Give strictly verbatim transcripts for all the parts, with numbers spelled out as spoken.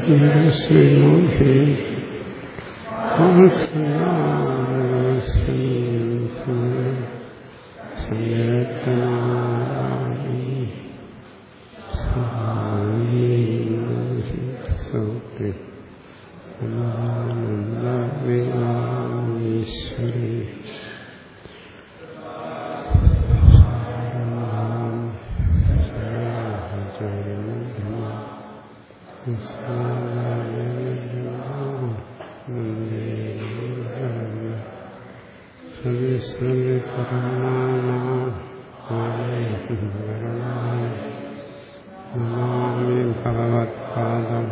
ശ്രീമോഹേ ഭഗവത്പാദം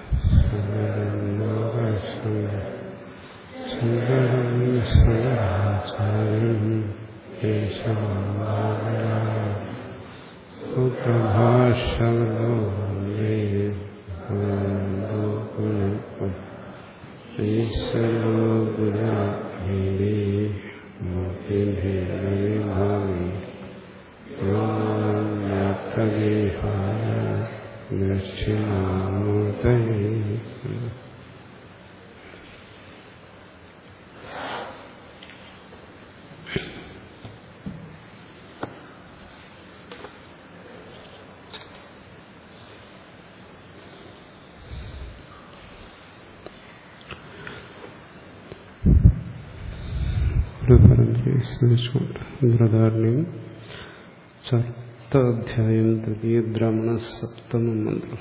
സ്മരിച്ചുകൊണ്ട് ബൃഹദാരണ്യം ചതുർത്ഥാധ്യായം തൃതീയ ബ്രാഹ്മണ സപ്തമ മന്ത്രം.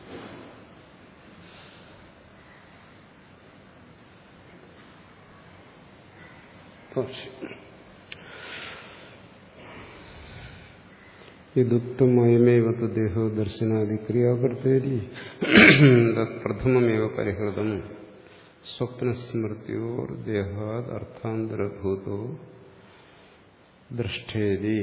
ഇതുക്തമയമേവ ദേഹോ ദർശനാദി ക്രിയാകർത്തേരി പ്രഥമമേവ പരിഹൃതം സ്വപ്നസ്മൃത്യോർ ദേഹാദ് അർത്ഥാന്തരഭൂതോ ദൃഷ്ടേരി.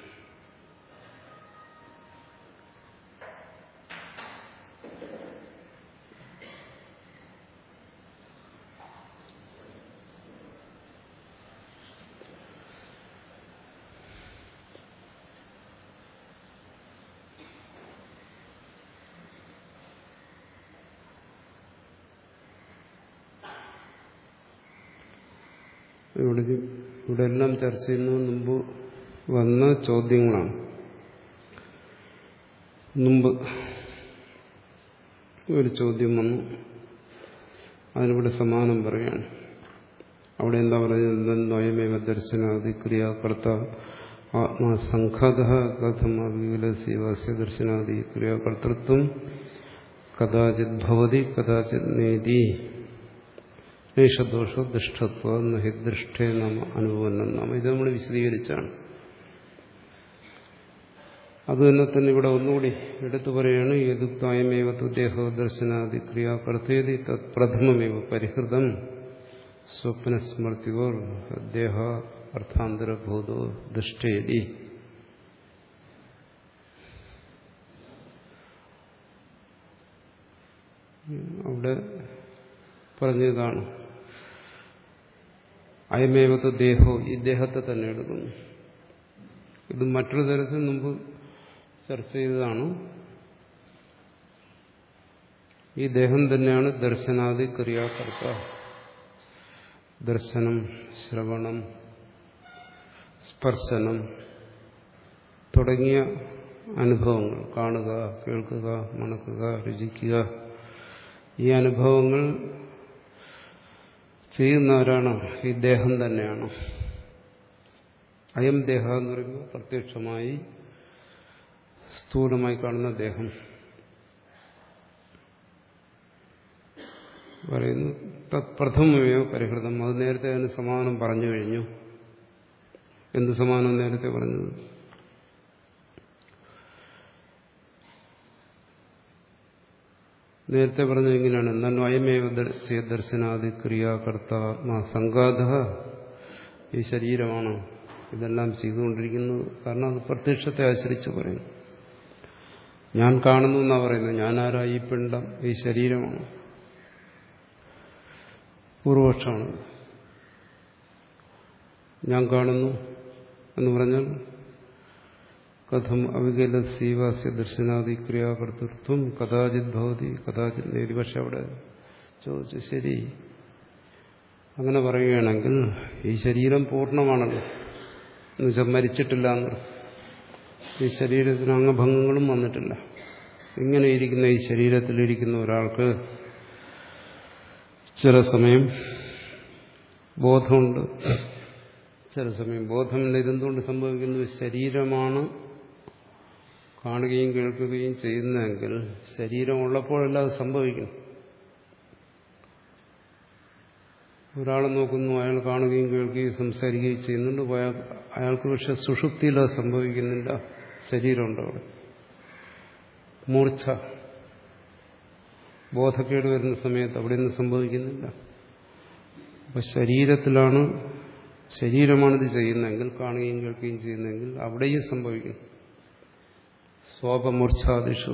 ഇവിടെ ഇവിടെ എല്ലാം ചർച്ച ചെയ്യുന്നതിന് മുമ്പ് വന്ന ചോദ്യങ്ങളാണ്. മുമ്പ് ഒരു ചോദ്യം വന്നു, അതിനിവിടെ സമാനം പറയുകയാണ്. അവിടെ എന്താ പറയുന്നത്? നോയമേവ ദർശനാദി ക്രിയാകർത്ത ആത്മാസംഘാത കഥം അവികലസ്യവാസ്യ ദർശനാദി ക്രിയാകർത്തൃത്വം കഥാചിത് ഭവതി കഥാചിത് നേതി ദോഷോ ദുഷ്ടത്വ നഹി ദൃഷ്ടേ നാമ അനുഭവനം നാമ. ഇത് നമ്മൾ വിശദീകരിച്ചാണ്. അത് തന്നെ തന്നെ ഇവിടെ ഒന്നുകൂടി എടുത്തു പറയുകയാണ്. യദുക്തായമേവ ദേഹോ ദർശനാദി ക്രിയാകർത്തേതി തത് പ്രഥമമേവ പരിഹൃതം സ്വപ്നസ്മൃതിയോർ ദേഹ അർത്ഥാന്തരഭൂതോ ദൃഷ്ടേതി. അവിടെ പറഞ്ഞതാണ് അയമേവത്ത് ദേഹോ, ഈ ദേഹത്തെ തന്നെ എടുക്കുന്നു. ഇത് മറ്റൊരു തരത്തിൽ മുമ്പ് ചർച്ച ചെയ്തതാണ്. ഈ ദേഹം തന്നെയാണ് ദർശനാദി ക്രിയാകർത്ത. ദർശനം, ശ്രവണം, സ്പർശനം തുടങ്ങിയ അനുഭവങ്ങൾ, കാണുക, കേൾക്കുക, മണക്കുക, രുചിക്കുക, ഈ അനുഭവങ്ങൾ ചെയ്യുന്നവരാണ് ഈ ദേഹം തന്നെയാണ്. അയം ദേഹ എന്ന് പറയുമ്പോൾ പ്രത്യക്ഷമായി സ്ഥൂലമായി കാണുന്ന ദേഹം പറയുന്നു. തത്പ്രഥമമേവ പരിഹൃതം. അത് നേരത്തെ അതിന് സമാനം പറഞ്ഞു കഴിഞ്ഞു. എന്ത് സമാനം നേരത്തെ പറഞ്ഞത്? നേരത്തെ പറഞ്ഞത് എങ്ങനെയാണ്? എന്നാലും അയമേവ ദർശനാദി ക്രിയാകർത്ത സംഘാത, ഈ ശരീരമാണ് ഇതെല്ലാം ചെയ്തുകൊണ്ടിരിക്കുന്നത്. കാരണം അത് പ്രത്യക്ഷത്തെ ആശ്രയിച്ച് പറയുന്നു. ഞാൻ കാണുന്നു എന്നാണ് പറയുന്നത്. ഞാനാരാ? ഈ പിണ്ഡം, ഈ ശരീരമാണ്. പൂർവപക്ഷമാണ്. ഞാൻ കാണുന്നു എന്ന് പറഞ്ഞാൽ കഥം അവികലസീവാസ്യ ദർശനാദി ക്രിയാകർത്തൃത്വം കഥാചിത് ഭവതി കഥാചിത് നേതി. പക്ഷെ അവിടെ ചോദിച്ചു, ശരി അങ്ങനെ പറയുകയാണെങ്കിൽ ഈ ശരീരം പൂർണ്ണമാണല്ലോ, എന്നുവെച്ചാൽ മരിച്ചിട്ടില്ല എന്ന്. ഈ ശരീരത്തിന് അംഗഭംഗങ്ങളും വന്നിട്ടില്ല. ഇങ്ങനെ ഇരിക്കുന്ന ഈ ശരീരത്തിലിരിക്കുന്ന ഒരാൾക്ക് ചില സമയം ബോധമുണ്ട്, ചില സമയം ബോധമില്ല. ഇതെന്തുകൊണ്ട് സംഭവിക്കുന്നു? ശരീരമാണ് കാണുകയും കേൾക്കുകയും ചെയ്യുന്നതെങ്കിൽ ശരീരം ഉള്ളപ്പോഴല്ല അത് സംഭവിക്കുന്നു. ഒരാളെ നോക്കുന്നു, അയാൾ കാണുകയും കേൾക്കുകയും സംസാരിക്കുകയും ചെയ്യുന്നുണ്ട്, അയാൾക്ക് പക്ഷെ സുഷുപ്തിയിൽ അത് സംഭവിക്കുന്നില്ല. ശരീരമുണ്ട് അവിടെ. മൂർച്ഛ, ബോധക്കേട് വരുന്ന സമയത്ത് അവിടെ ഒന്നും സംഭവിക്കുന്നില്ല. അപ്പൊ ശരീരത്തിലാണ്, ശരീരമാണിത് ചെയ്യുന്നതെങ്കിൽ, കാണുകയും കേൾക്കുകയും ചെയ്യുന്നതെങ്കിൽ അവിടെയും സംഭവിക്കുന്നു. സ്വാപമൂർച്ഛാദിഷു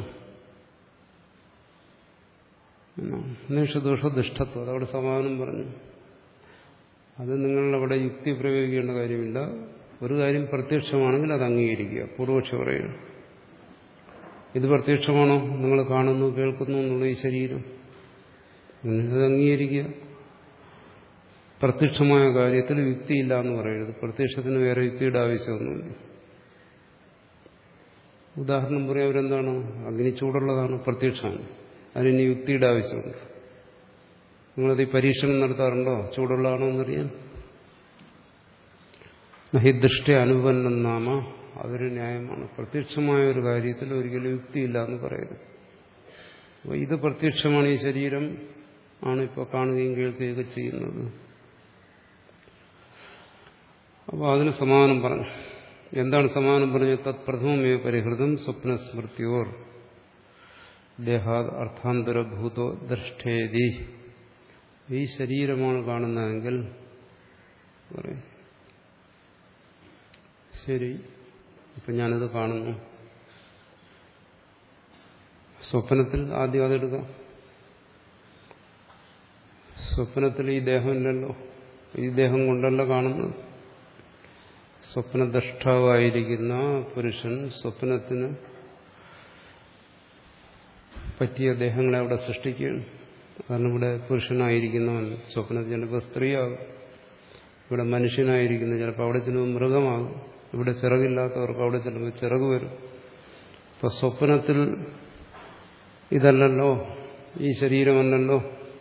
നിഷദോഷ ദുഷ്ടത്വം, അതവിടെ സമാധാനം പറഞ്ഞു. അത് നിങ്ങളവിടെ യുക്തി പ്രയോഗിക്കേണ്ട കാര്യമില്ല. ഒരു കാര്യം പ്രത്യക്ഷമാണെങ്കിൽ അത് അംഗീകരിക്കുക. പൂർവപക്ഷി പറയുന്നു, ഇത് പ്രത്യക്ഷമാണോ, നിങ്ങൾ കാണുന്നു കേൾക്കുന്നു എന്നുള്ള ഈ ശരീരം, അത് അംഗീകരിക്കുക. പ്രത്യക്ഷമായ കാര്യത്തിൽ യുക്തിയില്ല എന്ന് പറയരുത്. പ്രത്യക്ഷത്തിന് വേറെ യുക്തിയുടെ ആവശ്യമൊന്നുമില്ല. ഉദാഹരണം പറയാം, അവരെന്താണ്, അഗ്നി ചൂടുള്ളതാണ്, പ്രത്യക്ഷമാണ്, അതിന് യുക്തിയുടെ ആവശ്യമുണ്ട്. നിങ്ങളത് ഈ പരീക്ഷണം നടത്താറുണ്ടോ, ചൂടുള്ളതാണോ എന്നറിയാൻ? നഹി ദൃഷ്ടി അനുപന്നം നാമ, അതൊരു ന്യായമാണ്. പ്രത്യക്ഷമായ ഒരു കാര്യത്തിൽ ഒരിക്കലും യുക്തിയില്ല എന്ന് പറയരുത്. അപ്പോൾ ഇത് പ്രത്യക്ഷമാണ്, ഈ ശരീരം ആണ് ഇപ്പോൾ കാണുകയും കേൾക്കുകയൊക്കെ ചെയ്യുന്നത്. അപ്പോൾ അതിന് സമാധാനം പറഞ്ഞു. എന്താണ് സമാധാനം പറഞ്ഞത്? തത് പ്രഥമമേ പരിഹൃതം സ്വപ്നസ്മൃത്യോർ ദേഹാദ് അർത്ഥാന്തരഭൂതോ ദ്രഷ്ടേതി. ഈ ശരീരമാണ് കാണുന്നതെങ്കിൽ പറയും, ശരി, ഇപ്പം ഞാനിത് കാണുന്നു. സ്വപ്നത്തിൽ ആദ്യം അതെടുക്കാം. സ്വപ്നത്തിൽ ഈ ദേഹമില്ലല്ലോ, ഈ ദേഹം കൊണ്ടല്ല കാണുന്നത്. സ്വപ്നദ്രഷ്ടാവായിരിക്കുന്ന പുരുഷൻ സ്വപ്നത്തിന് പറ്റിയ ദേഹങ്ങളെ അവിടെ സൃഷ്ടിക്കുകയാണ്. കാരണം ഇവിടെ പുരുഷനായിരിക്കുന്നവൻ സ്വപ്നത്തിൽ ചിലപ്പോൾ സ്ത്രീയാകും, ഇവിടെ മനുഷ്യനായിരിക്കുന്ന ചിലപ്പോൾ അവിടെ ചിലപ്പോൾ മൃഗമാകും, ഇവിടെ ചിറകില്ലാത്തവർക്ക് അവിടെ ചിലപ്പോൾ ചിറക് വരും. ഇപ്പൊ സ്വപ്നത്തിൽ ഇതല്ലല്ലോ, ഈ ശരീരമല്ലല്ലോ.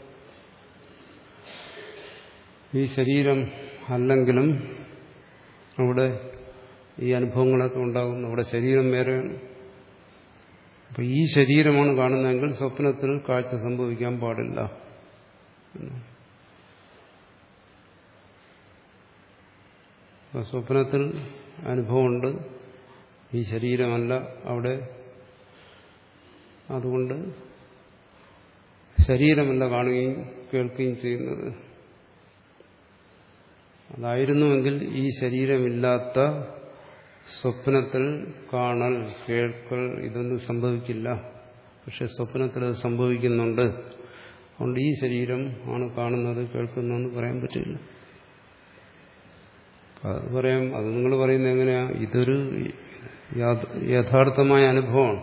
ഈ ശരീരം അല്ലെങ്കിലും അവിടെ ഈ അനുഭവങ്ങളൊക്കെ ഉണ്ടാകുന്നു. അവിടെ ശരീരം വേറെയാണ്. അപ്പൊ ഈ ശരീരമാണ് കാണുന്നതെങ്കിൽ സ്വപ്നത്തിൽ കാഴ്ച സംഭവിക്കാൻ പാടില്ല. സ്വപ്നത്തിൽ അനുഭവമുണ്ട്, ഈ ശരീരമല്ല അവിടെ. അതുകൊണ്ട് ശരീരമല്ല കാണുകയും കേൾക്കുകയും ചെയ്യുന്നത്. അതായിരുന്നുവെങ്കിൽ ഈ ശരീരമില്ലാത്ത സ്വപ്നത്തിൽ കാണൽ കേൾക്കൽ ഇതൊന്നും സംഭവിക്കില്ല. പക്ഷെ സ്വപ്നത്തിൽ അത് സംഭവിക്കുന്നുണ്ട്. അതുകൊണ്ട് ഈ ശരീരം ആണ് കാണുന്നത് കേൾക്കുന്നതെന്ന് പറയാൻ പറ്റില്ല. അത് പറയാം, അത് നിങ്ങൾ പറയുന്നത് എങ്ങനെയാ? ഇതൊരു യഥാർത്ഥമായ അനുഭവമാണ്,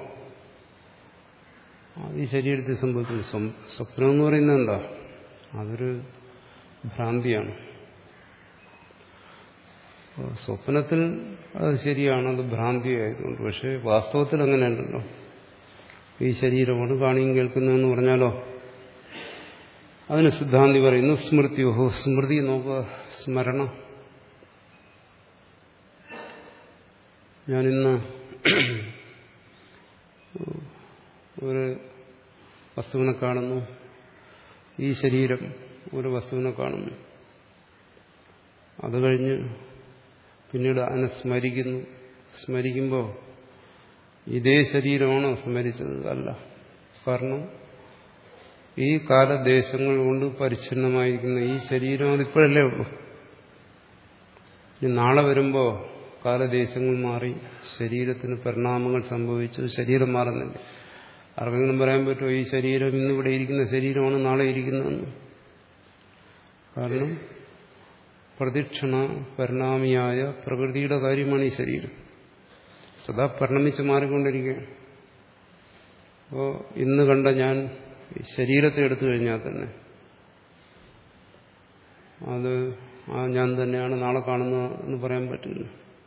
അത് ഈ ശരീരത്തിൽ സംഭവിക്കുന്നു. സ്വപ്നം എന്ന് പറയുന്നത് എന്താ? അതൊരു ഭ്രാന്തിയാണ്. സ്വപ്നത്തിൽ അത് ശരിയാണ്, അത് ഭ്രാന്തിയായതുകൊണ്ട്. പക്ഷെ വാസ്തവത്തിൽ അങ്ങനെയല്ലല്ലോ. ഈ ശരീരമാണ് കാണുകയും കേൾക്കുന്നതെന്ന് പറഞ്ഞാലോ, അതിന് സിദ്ധാന്തി പറയുന്നു സ്മൃതിയോഹോ, സ്മൃതി നോക്കുക, സ്മരണ. ഞാനിന്ന് ഒരു വസ്തുവിനെ കാണുന്നു, ഈ ശരീരം ഒരു വസ്തുവിനെ കാണുന്നു. അത് കഴിഞ്ഞ് പിന്നീട് അതിനെ സ്മരിക്കുന്നു. സ്മരിക്കുമ്പോൾ ഇതേ ശരീരമാണോ സ്മരിച്ചത്? അല്ല. കാരണം ഈ കാലദേശങ്ങൾ കൊണ്ട് പരിച്ഛിന്നമായിരിക്കുന്ന ഈ ശരീരം അതിപ്പോഴല്ലേ ഉള്ളൂ. ഇനി നാളെ വരുമ്പോൾ കാലദേശങ്ങൾ മാറി, ശരീരത്തിന് പരിണാമങ്ങൾ സംഭവിച്ചു, ശരീരം മാറുന്നില്ല. ആർക്കെങ്കിലും പറയാൻ പറ്റുമോ ഈ ശരീരം ഇന്നിവിടെ ഇരിക്കുന്ന ശരീരമാണ് നാളെ ഇരിക്കുന്നതെന്ന്? കാരണം പ്രതിക്ഷണ പരിണാമിയായ പ്രകൃതിയുടെ കാര്യമാണ് ഈ ശരീരം. സദാ പരിണമിച്ച് മാറിക്കൊണ്ടിരിക്കുകയാണ്. അപ്പോൾ ഇന്ന് കണ്ട ഞാൻ ശരീരത്തെ എടുത്തു കഴിഞ്ഞാൽ തന്നെ അത് ആ ഞാൻ തന്നെയാണ് നാളെ കാണുന്നത് എന്ന് പറയാൻ പറ്റില്ല.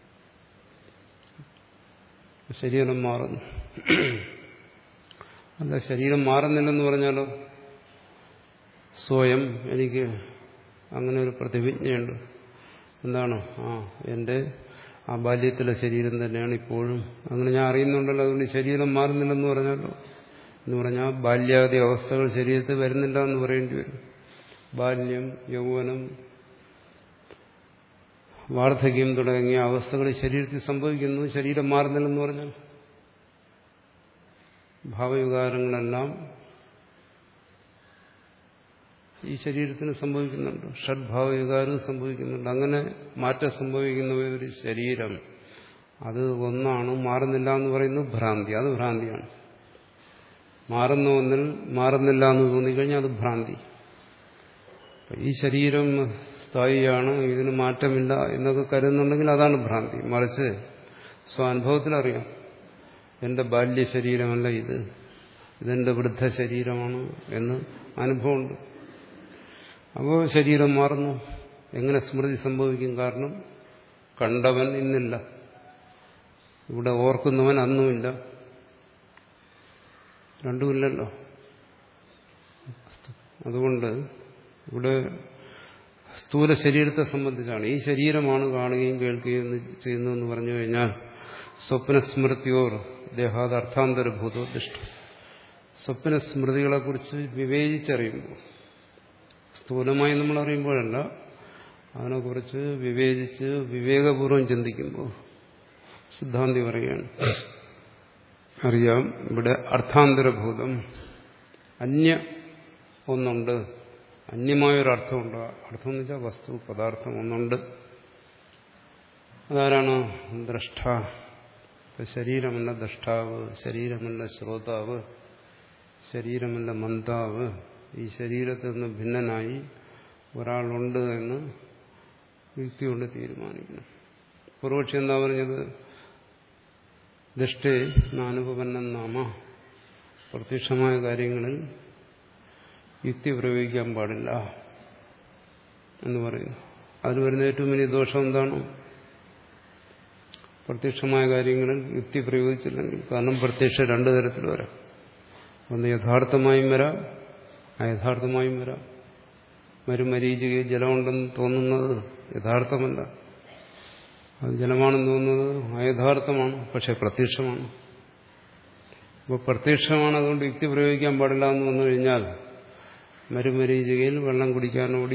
ശരീരം മാറുന്നു. അല്ല, ശരീരം മാറുന്നില്ലെന്ന് പറഞ്ഞാലോ സ്വയം എനിക്ക് അങ്ങനെ ഒരു പ്രതിജ്ഞയുണ്ട്. എന്താണ്? ആ എൻ്റെ ആ ബാല്യത്തിലെ ശരീരം തന്നെയാണ് ഇപ്പോഴും. അങ്ങനെ ഞാൻ അറിയുന്നുണ്ടല്ലോ. അതുകൊണ്ട് ശരീരം മാറുന്നില്ലെന്ന് പറഞ്ഞാലോ എന്ന് പറഞ്ഞാൽ ബാല്യാദി അവസ്ഥകൾ ശരീരത്തിൽ വരുന്നില്ല എന്ന് പറയേണ്ടി വരും. ബാല്യം, യൗവനം, വാർദ്ധക്യം തുടങ്ങിയ അവസ്ഥകൾ ശരീരത്തിൽ സംഭവിക്കുന്നു. ശരീരം മാറുന്നില്ലെന്ന് പറഞ്ഞാൽ ഭാവവികാരങ്ങളെല്ലാം ഈ ശരീരത്തിന് സംഭവിക്കുന്നുണ്ട്. ഷഡ്ഭാവവികാരവും സംഭവിക്കുന്നുണ്ട്. അങ്ങനെ മാറ്റം സംഭവിക്കുന്ന ഒരു ശരീരം അത് ഒന്നാണ്, മാറുന്നില്ല എന്ന് പറയുന്നത് ഭ്രാന്തി. അത് ഭ്രാന്തിയാണ്. മാറുന്ന ഒന്നിൽ മാറുന്നില്ല എന്ന് തോന്നിക്കഴിഞ്ഞാൽ അത് ഭ്രാന്തി. ഈ ശരീരം സ്ഥായിയാണ്, ഇതിന് മാറ്റമില്ല എന്നൊക്കെ കരുതുന്നുണ്ടെങ്കിൽ അതാണ് ഭ്രാന്തി. മറിച്ച് സ്വാനുഭവത്തിലറിയാം, എന്റെ ബാല്യ ശരീരമല്ല ഇത്, ഇതെന്റെ വൃദ്ധ ശരീരമാണ് എന്ന് അനുഭവമുണ്ട്. അപ്പോൾ ശരീരം മാറുന്നു. എങ്ങനെ സ്മൃതി സംഭവിക്കും? കാരണം കണ്ടവൻ ഇന്നില്ല, ഇവിടെ ഓർക്കുന്നവൻ അന്നുമില്ല, രണ്ടുമില്ലല്ലോ. അതുകൊണ്ട് ഇവിടെ സ്ഥൂല ശരീരത്തെ സംബന്ധിച്ചാണ്. ഈ ശരീരമാണ് കാണുകയും കേൾക്കുകയും ചെയ്യുന്നതെന്ന് പറഞ്ഞു കഴിഞ്ഞാൽ സ്വപ്നസ്മൃതിയോർ ദേഹാത് അർത്ഥാന്തരഭൂതോ ദൃഷ്ട. സ്വപ്നസ്മൃതികളെക്കുറിച്ച് വിവേചിച്ചറിയുമ്പോൾ, സ്ഥൂലമായി നമ്മൾ അറിയുമ്പോഴല്ല, അതിനെക്കുറിച്ച് വിവേചിച്ച് വിവേകപൂർവ്വം ചിന്തിക്കുമ്പോൾ സിദ്ധാന്തി പറയുകയാണ്, അറിയാം ഇവിടെ അർത്ഥാന്തരഭൂതം, അന്യ ഒന്നുണ്ട്, അന്യമായൊരർത്ഥമുണ്ട്. അർത്ഥം എന്ന് വെച്ചാൽ വസ്തു, പദാർത്ഥം ഒന്നുണ്ട്. അതാരാണ്? ദ്രഷ്ട. ശരീരമല്ല ദ്രഷ്ടാവ്, ശരീരമല്ല ശ്രോതാവ്, ശരീരമല്ല മന്താവ്. ഈ ശരീരത്തിൽ നിന്ന് ഭിന്നനായി ഒരാളുണ്ട് എന്ന് യുക്തി കൊണ്ട് തീരുമാനിക്കണം. പൂർവക്ഷി എന്താ പറഞ്ഞത്? ദൃഷ്ടേ നാനുപന്നൻ നാമ. പ്രത്യക്ഷമായ കാര്യങ്ങളിൽ യുക്തി പ്രയോഗിക്കാൻ പാടില്ല എന്ന് പറയുന്നു. അതിൽ വരുന്ന ഏറ്റവും വലിയ ദോഷം എന്താണ്? പ്രത്യക്ഷമായ കാര്യങ്ങളിൽ യുക്തി പ്രയോഗിച്ചില്ലെങ്കിൽ. കാരണം പ്രത്യക്ഷം രണ്ടു തരത്തിൽ വരാം. ഒന്ന് യഥാർത്ഥമായും വരാം, അയഥാർത്ഥമായും വരാം. മരുമരീചികയിൽ ജലമുണ്ടെന്ന് തോന്നുന്നത് യഥാർത്ഥമല്ല, അത് ജലമാണെന്ന് തോന്നുന്നത് അയഥാർത്ഥമാണ്, പക്ഷെ പ്രത്യക്ഷമാണ്. അപ്പോൾ പ്രത്യക്ഷമാണ്, അതുകൊണ്ട് യുക്തി പ്രയോഗിക്കാൻ പാടില്ല എന്ന് വന്നു കഴിഞ്ഞാൽ മരുമരീചികയിൽ വെള്ളം കുടിക്കാനോടി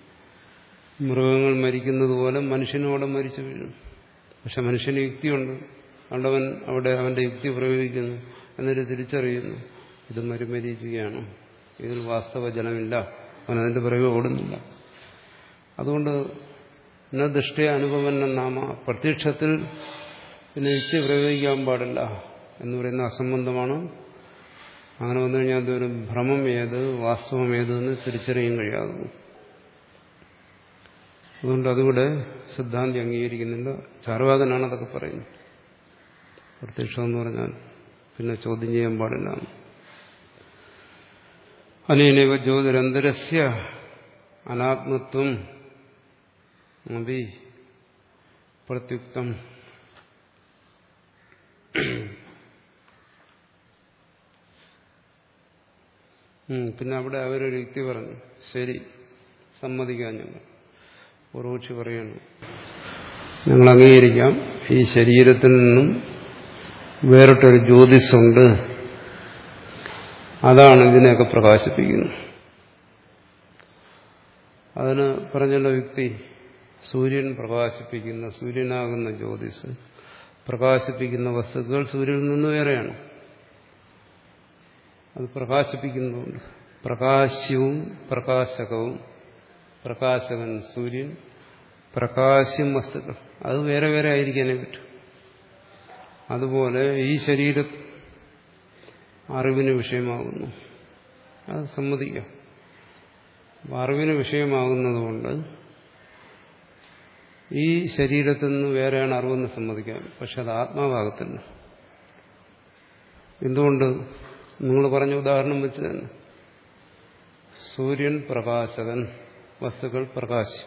മൃഗങ്ങൾ മരിക്കുന്നത് പോലെ മനുഷ്യനോടെ മരിച്ചു വീഴും. പക്ഷെ മനുഷ്യന് യുക്തിയുണ്ട്, അതുകൊണ്ടവൻ അവിടെ അവന്റെ യുക്തി പ്രയോഗിക്കുന്നു. എന്നിട്ട് തിരിച്ചറിയുന്നു ഇത് മരുമരീചികയാണ്, ഇതിൽ വാസ്തവ ജലമില്ല, അവനതിന്റെ പിറകെ ഓടുന്നില്ല. അതുകൊണ്ട് ന ദൃഷ്ടിയ അനുപമന്ന നാമ, പ്രത്യക്ഷത്തിൽ പിന്നെ യുക്തി പ്രയോഗിക്കാൻ പാടില്ല എന്ന് പറയുന്ന അസംബന്ധമാണ്. അങ്ങനെ വന്നു കഴിഞ്ഞാൽ അതൊരു ഭ്രമം ഏത് വാസ്തവം ഏതെന്ന് തിരിച്ചറിയാൻ കഴിയാകുന്നു. അതുകൊണ്ട് അതുകൂടെ സിദ്ധാന്തി അംഗീകരിക്കുന്നില്ല. ചാർവാകനാണ് അതൊക്കെ പറയുന്നത്. പ്രത്യക്ഷം എന്ന് പറഞ്ഞാൽ പിന്നെ ചോദ്യം ചെയ്യാൻ പാടില്ല. അനേനൈവ ജ്യോതിരന്തരസ്യ അനാത്മത്വം അപി പ്രത്യുക്തം. പിന്നെ അവിടെ അവരൊരു യുക്തി പറഞ്ഞു. ശരി, സമ്മതിക്കാൻ ഞങ്ങൾ. പൂർവക്ഷി പറയണം, ഞങ്ങൾ അംഗീകരിക്കാം, ഈ ശരീരത്തിൽ നിന്നും വേറിട്ടൊരു ജ്യോതിസുണ്ട്, അതാണ് ഇതിനെയൊക്കെ പ്രകാശിപ്പിക്കുന്നത്. അതിന് പറഞ്ഞല്ലോ യുക്തി, സൂര്യൻ പ്രകാശിപ്പിക്കുന്ന, സൂര്യനാകുന്ന ജ്യോതിസ് പ്രകാശിപ്പിക്കുന്ന വസ്തുക്കൾ സൂര്യനിൽ നിന്ന് വേറെയാണ്. അത് പ്രകാശിപ്പിക്കുന്നുണ്ട്. പ്രകാശ്യവും പ്രകാശകവും, പ്രകാശകൻ സൂര്യൻ, പ്രകാശ്യം വസ്തുക്കൾ, അത് വേറെ വേറെ ആയിരിക്കാനേ പറ്റും. അതുപോലെ ഈ ശരീരം അറിവിന് വിഷയമാകുന്നു, അത് സമ്മതിക്കാം. അറിവിന് വിഷയമാകുന്നതുകൊണ്ട് ഈ ശരീരത്തിൽ നിന്ന് വേറെയാണ് അറിവെന്ന് സമ്മതിക്കാം. പക്ഷെ അത് ആത്മാവാകത്തില്ല. എന്തുകൊണ്ട്? നിങ്ങൾ പറഞ്ഞ ഉദാഹരണം വെച്ച് തന്നെ. സൂര്യൻ പ്രകാശകൻ, വസ്തുക്കൾ പ്രകാശം.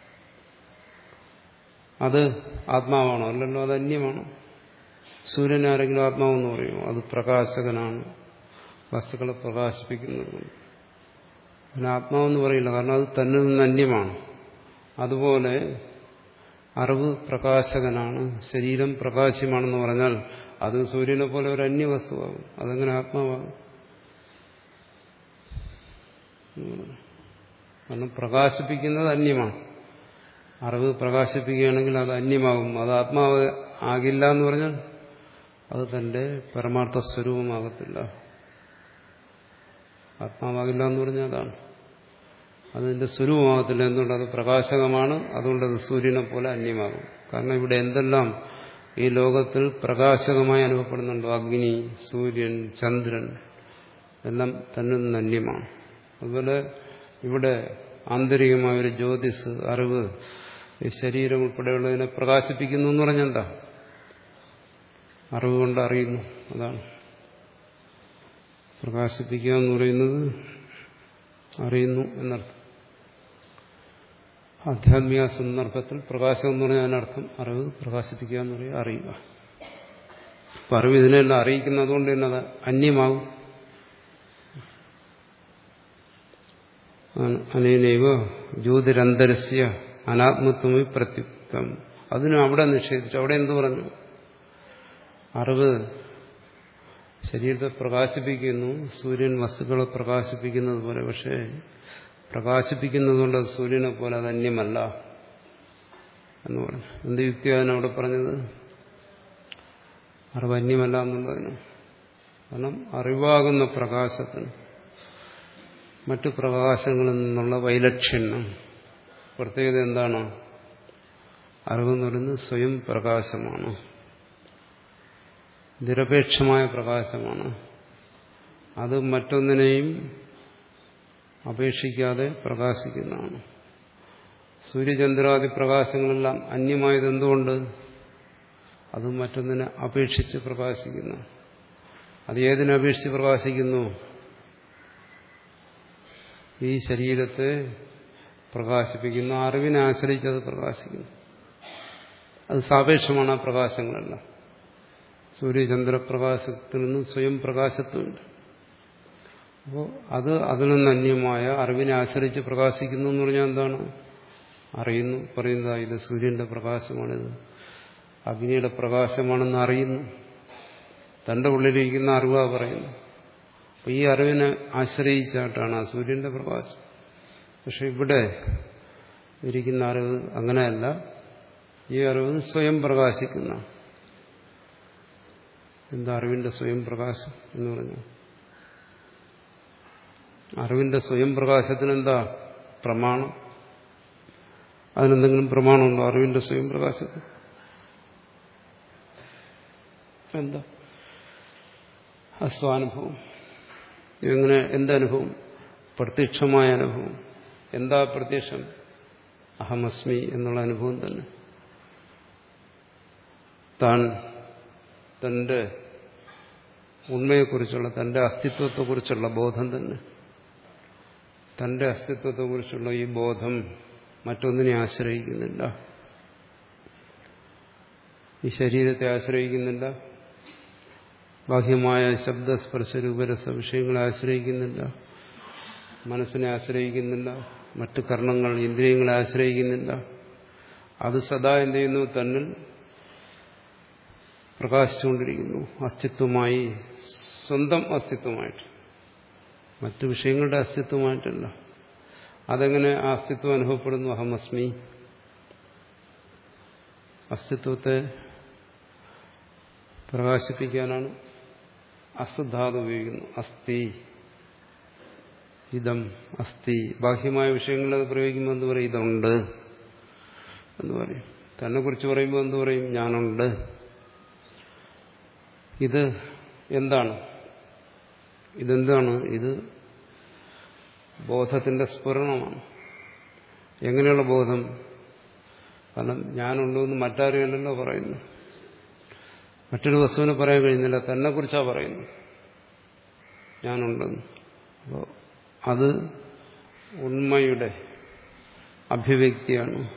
അത് ആത്മാവാണോ? അല്ലല്ലോ, അത് അന്യമാണോ? സൂര്യനെ ആരെങ്കിലും ആത്മാവെന്ന് പറയുമോ? അത് പ്രകാശകനാണ്, വസ്തുക്കളെ പ്രകാശിപ്പിക്കുന്നത്. അതിന് ആത്മാവെന്ന് പറയില്ല, കാരണം അത് തന്നിൽ നിന്ന് അന്യമാണ്. അതുപോലെ അറിവ് പ്രകാശകനാണ്, ശരീരം പ്രകാശമാണെന്ന് പറഞ്ഞാൽ അത് സൂര്യനെ പോലെ ഒരു അന്യവസ്തുവാകും. അതെങ്ങനെ ആത്മാവാകും? കാരണം പ്രകാശിപ്പിക്കുന്നത് അന്യമാണ്. അറിവ് പ്രകാശിപ്പിക്കുകയാണെങ്കിൽ അത് അന്യമാകും. അത് ആത്മാവ് ആകില്ല എന്ന് പറഞ്ഞാൽ അത് തന്റെ പരമാർത്ഥ സ്വരൂപമാകത്തില്ല. ആത്മാവാകില്ല എന്ന് പറഞ്ഞാൽ അതാണ്. അതിന്റെ സ്വരൂപമാകത്തില്ല. എന്തുകൊണ്ട്? അത് പ്രകാശകമാണ്. അതുകൊണ്ട് അത് സൂര്യനെ പോലെ അന്യമാകും. കാരണം ഇവിടെ എന്തെല്ലാം ഈ ലോകത്തിൽ പ്രകാശകമായി അനുഭവപ്പെടുന്നുണ്ടോ, അഗ്നി, സൂര്യൻ, ചന്ദ്രൻ, എല്ലാം തന്നെ നിന്ന് അന്യമാണ്. അതുപോലെ ഇവിടെ ആന്തരികമായ ഒരു ജ്യോതിസ്, അറിവ്, ഈ ശരീരം ഉൾപ്പെടെയുള്ളതിനെ പ്രകാശിപ്പിക്കുന്നു എന്ന് പറഞ്ഞെന്താ? അറിവ് കൊണ്ട് അറിയുന്നു, അതാണ്. പ്രകാശിപ്പിക്കുക എന്ന് പറയുന്നത് അറിയുന്നു എന്നർത്ഥം. ആധ്യാത്മിക സന്ദർഭത്തിൽ പ്രകാശം എന്ന് പറഞ്ഞാൽ അതിനർത്ഥം അറിവ്, പ്രകാശിപ്പിക്കുക എന്ന് പറയുക അറിയുക. അപ്പം അറിവ് ഇതിനെല്ലാം അറിയിക്കുന്നതുകൊണ്ട് തന്നെ അത് അന്യമാകും. അനേനൈവ ജ്യോതിരന്തരസ്യ അനാത്മത്വമി പ്രത്യുക്തം. അതിനും അവിടെ നിഷേധിച്ചു. അവിടെ എന്തു പറഞ്ഞു? അറിവ് ശരീരത്തെ പ്രകാശിപ്പിക്കുന്നു, സൂര്യൻ വസ്തുക്കളെ പ്രകാശിപ്പിക്കുന്നത് പോലെ. പക്ഷേ പ്രകാശിപ്പിക്കുന്നതുകൊണ്ട് അത് സൂര്യനെ പോലെ അത് അന്യമല്ല എന്ന് പറഞ്ഞു. എന്ത് യുക്തിയാണ് അവിടെ പറഞ്ഞത്? അറിവ് അന്യമല്ല എന്നുള്ളതിന്. കാരണം അറിവാകുന്ന പ്രകാശത്തിന് മറ്റു പ്രകാശങ്ങളിൽ നിന്നുള്ള വൈലക്ഷണ്യം, പ്രത്യേകത എന്താണ്? അറിവെന്ന് പറയുന്നത് സ്വയം പ്രകാശമാണ്, നിരപേക്ഷമായ പ്രകാശമാണ്. അത് മറ്റൊന്നിനെയും അപേക്ഷിക്കാതെ പ്രകാശിക്കുന്നതാണ്. സൂര്യചന്ദ്രാദി പ്രകാശങ്ങളെല്ലാം അന്യമായത് എന്തുകൊണ്ട്? അത് മറ്റൊന്നിനെ അപേക്ഷിച്ച് പ്രകാശിക്കുന്നു. അത് ഏതിനെ അപേക്ഷിച്ച് പ്രകാശിക്കുന്നു? ഈ ശരീരത്തെ പ്രകാശിപ്പിക്കുന്ന അറിവിനെ ആശ്രയിച്ച് അത് പ്രകാശിക്കുന്നു. അത് സാപേക്ഷമാണ് ആ പ്രകാശങ്ങളെല്ലാം. സൂര്യചന്ദ്രപ്രകാശത്തിൽ നിന്ന് സ്വയം പ്രകാശത്വമുണ്ട്. അപ്പോൾ അത് അതിൽ നിന്ന് അന്യമായ അറിവിനെ ആശ്രയിച്ച് പ്രകാശിക്കുന്നു എന്ന് പറഞ്ഞാൽ എന്താണ്? അറിയുന്നു, പറയുന്നതാ ഇത് സൂര്യന്റെ പ്രകാശമാണിത്, അഗ്നിയുടെ പ്രകാശമാണെന്ന് അറിയുന്നു. തന്റെ ഉള്ളിലിരിക്കുന്ന അറിവാ പറയുന്നു. അപ്പോൾ ഈ അറിവിനെ ആശ്രയിച്ചായിട്ടാണ് ആ സൂര്യന്റെ പ്രകാശം. പക്ഷെ ഇവിടെ ഇരിക്കുന്ന അറിവ് അങ്ങനെയല്ല. ഈ അറിവ് സ്വയം പ്രകാശിക്കുന്ന. എന്താ അറിവിന്റെ സ്വയം പ്രകാശം എന്ന് പറഞ്ഞു? അറിവിന്റെ സ്വയം പ്രകാശത്തിന് എന്താ പ്രമാണം? അതിനെന്തെങ്കിലും പ്രമാണമുണ്ടോ അറിവിന്റെ സ്വയം പ്രകാശത്തിന്? എന്താ അസ്വാനുഭവം. എങ്ങനെ? എന്തനുഭവം? പ്രത്യക്ഷമായ അനുഭവം. എന്താ പ്രത്യക്ഷം? അഹമസ്മി എന്നുള്ള അനുഭവം തന്നെ. താൻ തന്റെ ഉണ്മയെക്കുറിച്ചുള്ള, തന്റെ അസ്തിത്വത്തെക്കുറിച്ചുള്ള ബോധം തന്നെ. തന്റെ അസ്തിത്വത്തെക്കുറിച്ചുള്ള ഈ ബോധം മറ്റൊന്നിനെ ആശ്രയിക്കുന്നില്ല. ഈ ശരീരത്തെ ആശ്രയിക്കുന്നില്ല, ബാഹ്യമായ ശബ്ദസ്പർശ രൂപരസ വിഷയങ്ങളെ ആശ്രയിക്കുന്നില്ല, മനസ്സിനെ ആശ്രയിക്കുന്നില്ല, മറ്റു കർണങ്ങൾ ഇന്ദ്രിയങ്ങളെ ആശ്രയിക്കുന്നില്ല. അത് സദാ എന്ത് ചെയ്യുന്നു? തന്നിൽ പ്രകാശിച്ചുകൊണ്ടിരിക്കുന്നു, അസ്തിത്വമായി, സ്വന്തം അസ്തിത്വമായിട്ട്, മറ്റു വിഷയങ്ങളുടെ അസ്തിത്വമായിട്ടല്ല. അതെങ്ങനെ ആ അസ്തിത്വം അനുഭവപ്പെടുന്നു? അഹമസ്മി. അസ്തിത്വത്തെ പ്രകാശിപ്പിക്കാനാണ് അസ്ധാതു ഉപയോഗിക്കുന്നു. അസ്ഥി, ഇതം അസ്ഥി. ബാഹ്യമായ വിഷയങ്ങളിൽ അത് പ്രയോഗിക്കുമ്പോൾ എന്ത് പറയും? ഇതുണ്ട് എന്ന് പറയും. തന്നെ കുറിച്ച് പറയുമ്പോൾ എന്ത് പറയും? ഞാനുണ്ട്. ഇത് എന്താണ്? ഇതെന്താണ്? ഇത് ബോധത്തിന്റെ സ്ഫുരണമാണ്. എങ്ങനെയുള്ള ബോധം? കാരണം ഞാനുണ്ടോ എന്ന് മറ്റാരുമല്ലല്ലോ പറയുന്നു. മറ്റൊരു വസ്തുവിനെ പറയാൻ കഴിയുന്നില്ല, തന്നെ കുറിച്ചാണ് പറയുന്നത് ഞാനുണ്ടെന്ന്. അപ്പോൾ അത് ഉണ്മയുടെ അഭിവ്യക്തിയാണ്.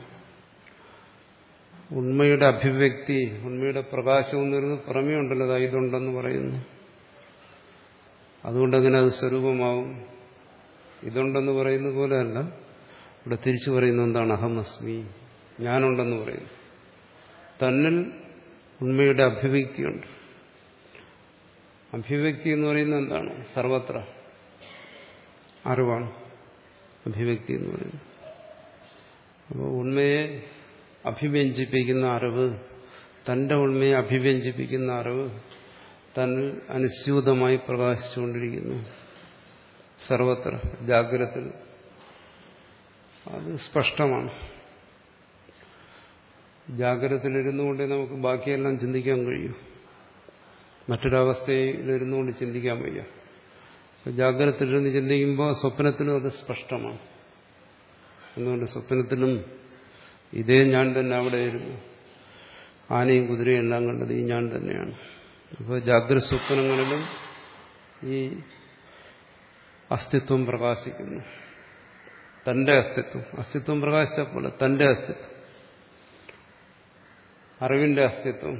ഉണ്മയുടെ അഭിവ്യക്തി, ഉണ്മയുടെ പ്രകാശം എന്ന് പറയുന്നത് പുറമേ ഉണ്ടല്ലോ, അത് ഇതുണ്ടെന്ന് പറയുന്നു. അതുകൊണ്ടെങ്ങനെ അത് സ്വരൂപമാവും? ഇതുണ്ടെന്ന് പറയുന്ന പോലെയല്ല. ഇവിടെ തിരിച്ചു പറയുന്നത് എന്താണ്? അഹമസ്മി, ഞാനുണ്ടെന്ന് പറയുന്നു. തന്നിൽ ഉണ്മയുടെ അഭിവ്യക്തിയുണ്ട്. അഭിവ്യക്തി എന്ന് പറയുന്നത് എന്താണ്? സർവത്ര അറിവാണ് അഭിവ്യക്തി എന്ന് പറയുന്നത്. അപ്പോൾ ഉണ്മയെ അഭിവ്യഞ്ജിപ്പിക്കുന്ന അറിവ്, തന്റെ ഉണ്മയെ അഭിവ്യഞ്ജിപ്പിക്കുന്ന അറിവ് തന്നിൽ അനുസ്യൂതമായി പ്രകാശിച്ചുകൊണ്ടിരിക്കുന്നു സർവത്ര. ജാഗ്രതത്തിൽ അത് സ്പഷ്ടമാണ്. ജാഗ്രതത്തിലിരുന്നു കൊണ്ടേ നമുക്ക് ബാക്കിയെല്ലാം ചിന്തിക്കാൻ കഴിയും. മറ്റൊരവസ്ഥയിലിരുന്നുകൊണ്ട് ചിന്തിക്കാൻ വയ്യ. ജാഗ്രതത്തിലിരുന്ന് ചിന്തിക്കുമ്പോൾ സ്വപ്നത്തിലും അത് സ്പഷ്ടമാണ്. എന്തുകൊണ്ട്? സ്വപ്നത്തിലും ഇതേ ഞാൻ തന്നെ അവിടെയായിരുന്നു. ആനയും കുതിരയും എല്ലാം കണ്ടത് ഈ ഞാൻ തന്നെയാണ്. അപ്പോൾ ജാഗ്രത സ്വപ്നങ്ങളിലും ഈ അസ്തിത്വം പ്രകാശിക്കുന്നു. തന്റെ അസ്തിത്വം അസ്തിത്വം പ്രകാശിച്ചപ്പോൾ തന്റെ അസ്തിത്വം, അറിവിന്റെ അസ്തിത്വം,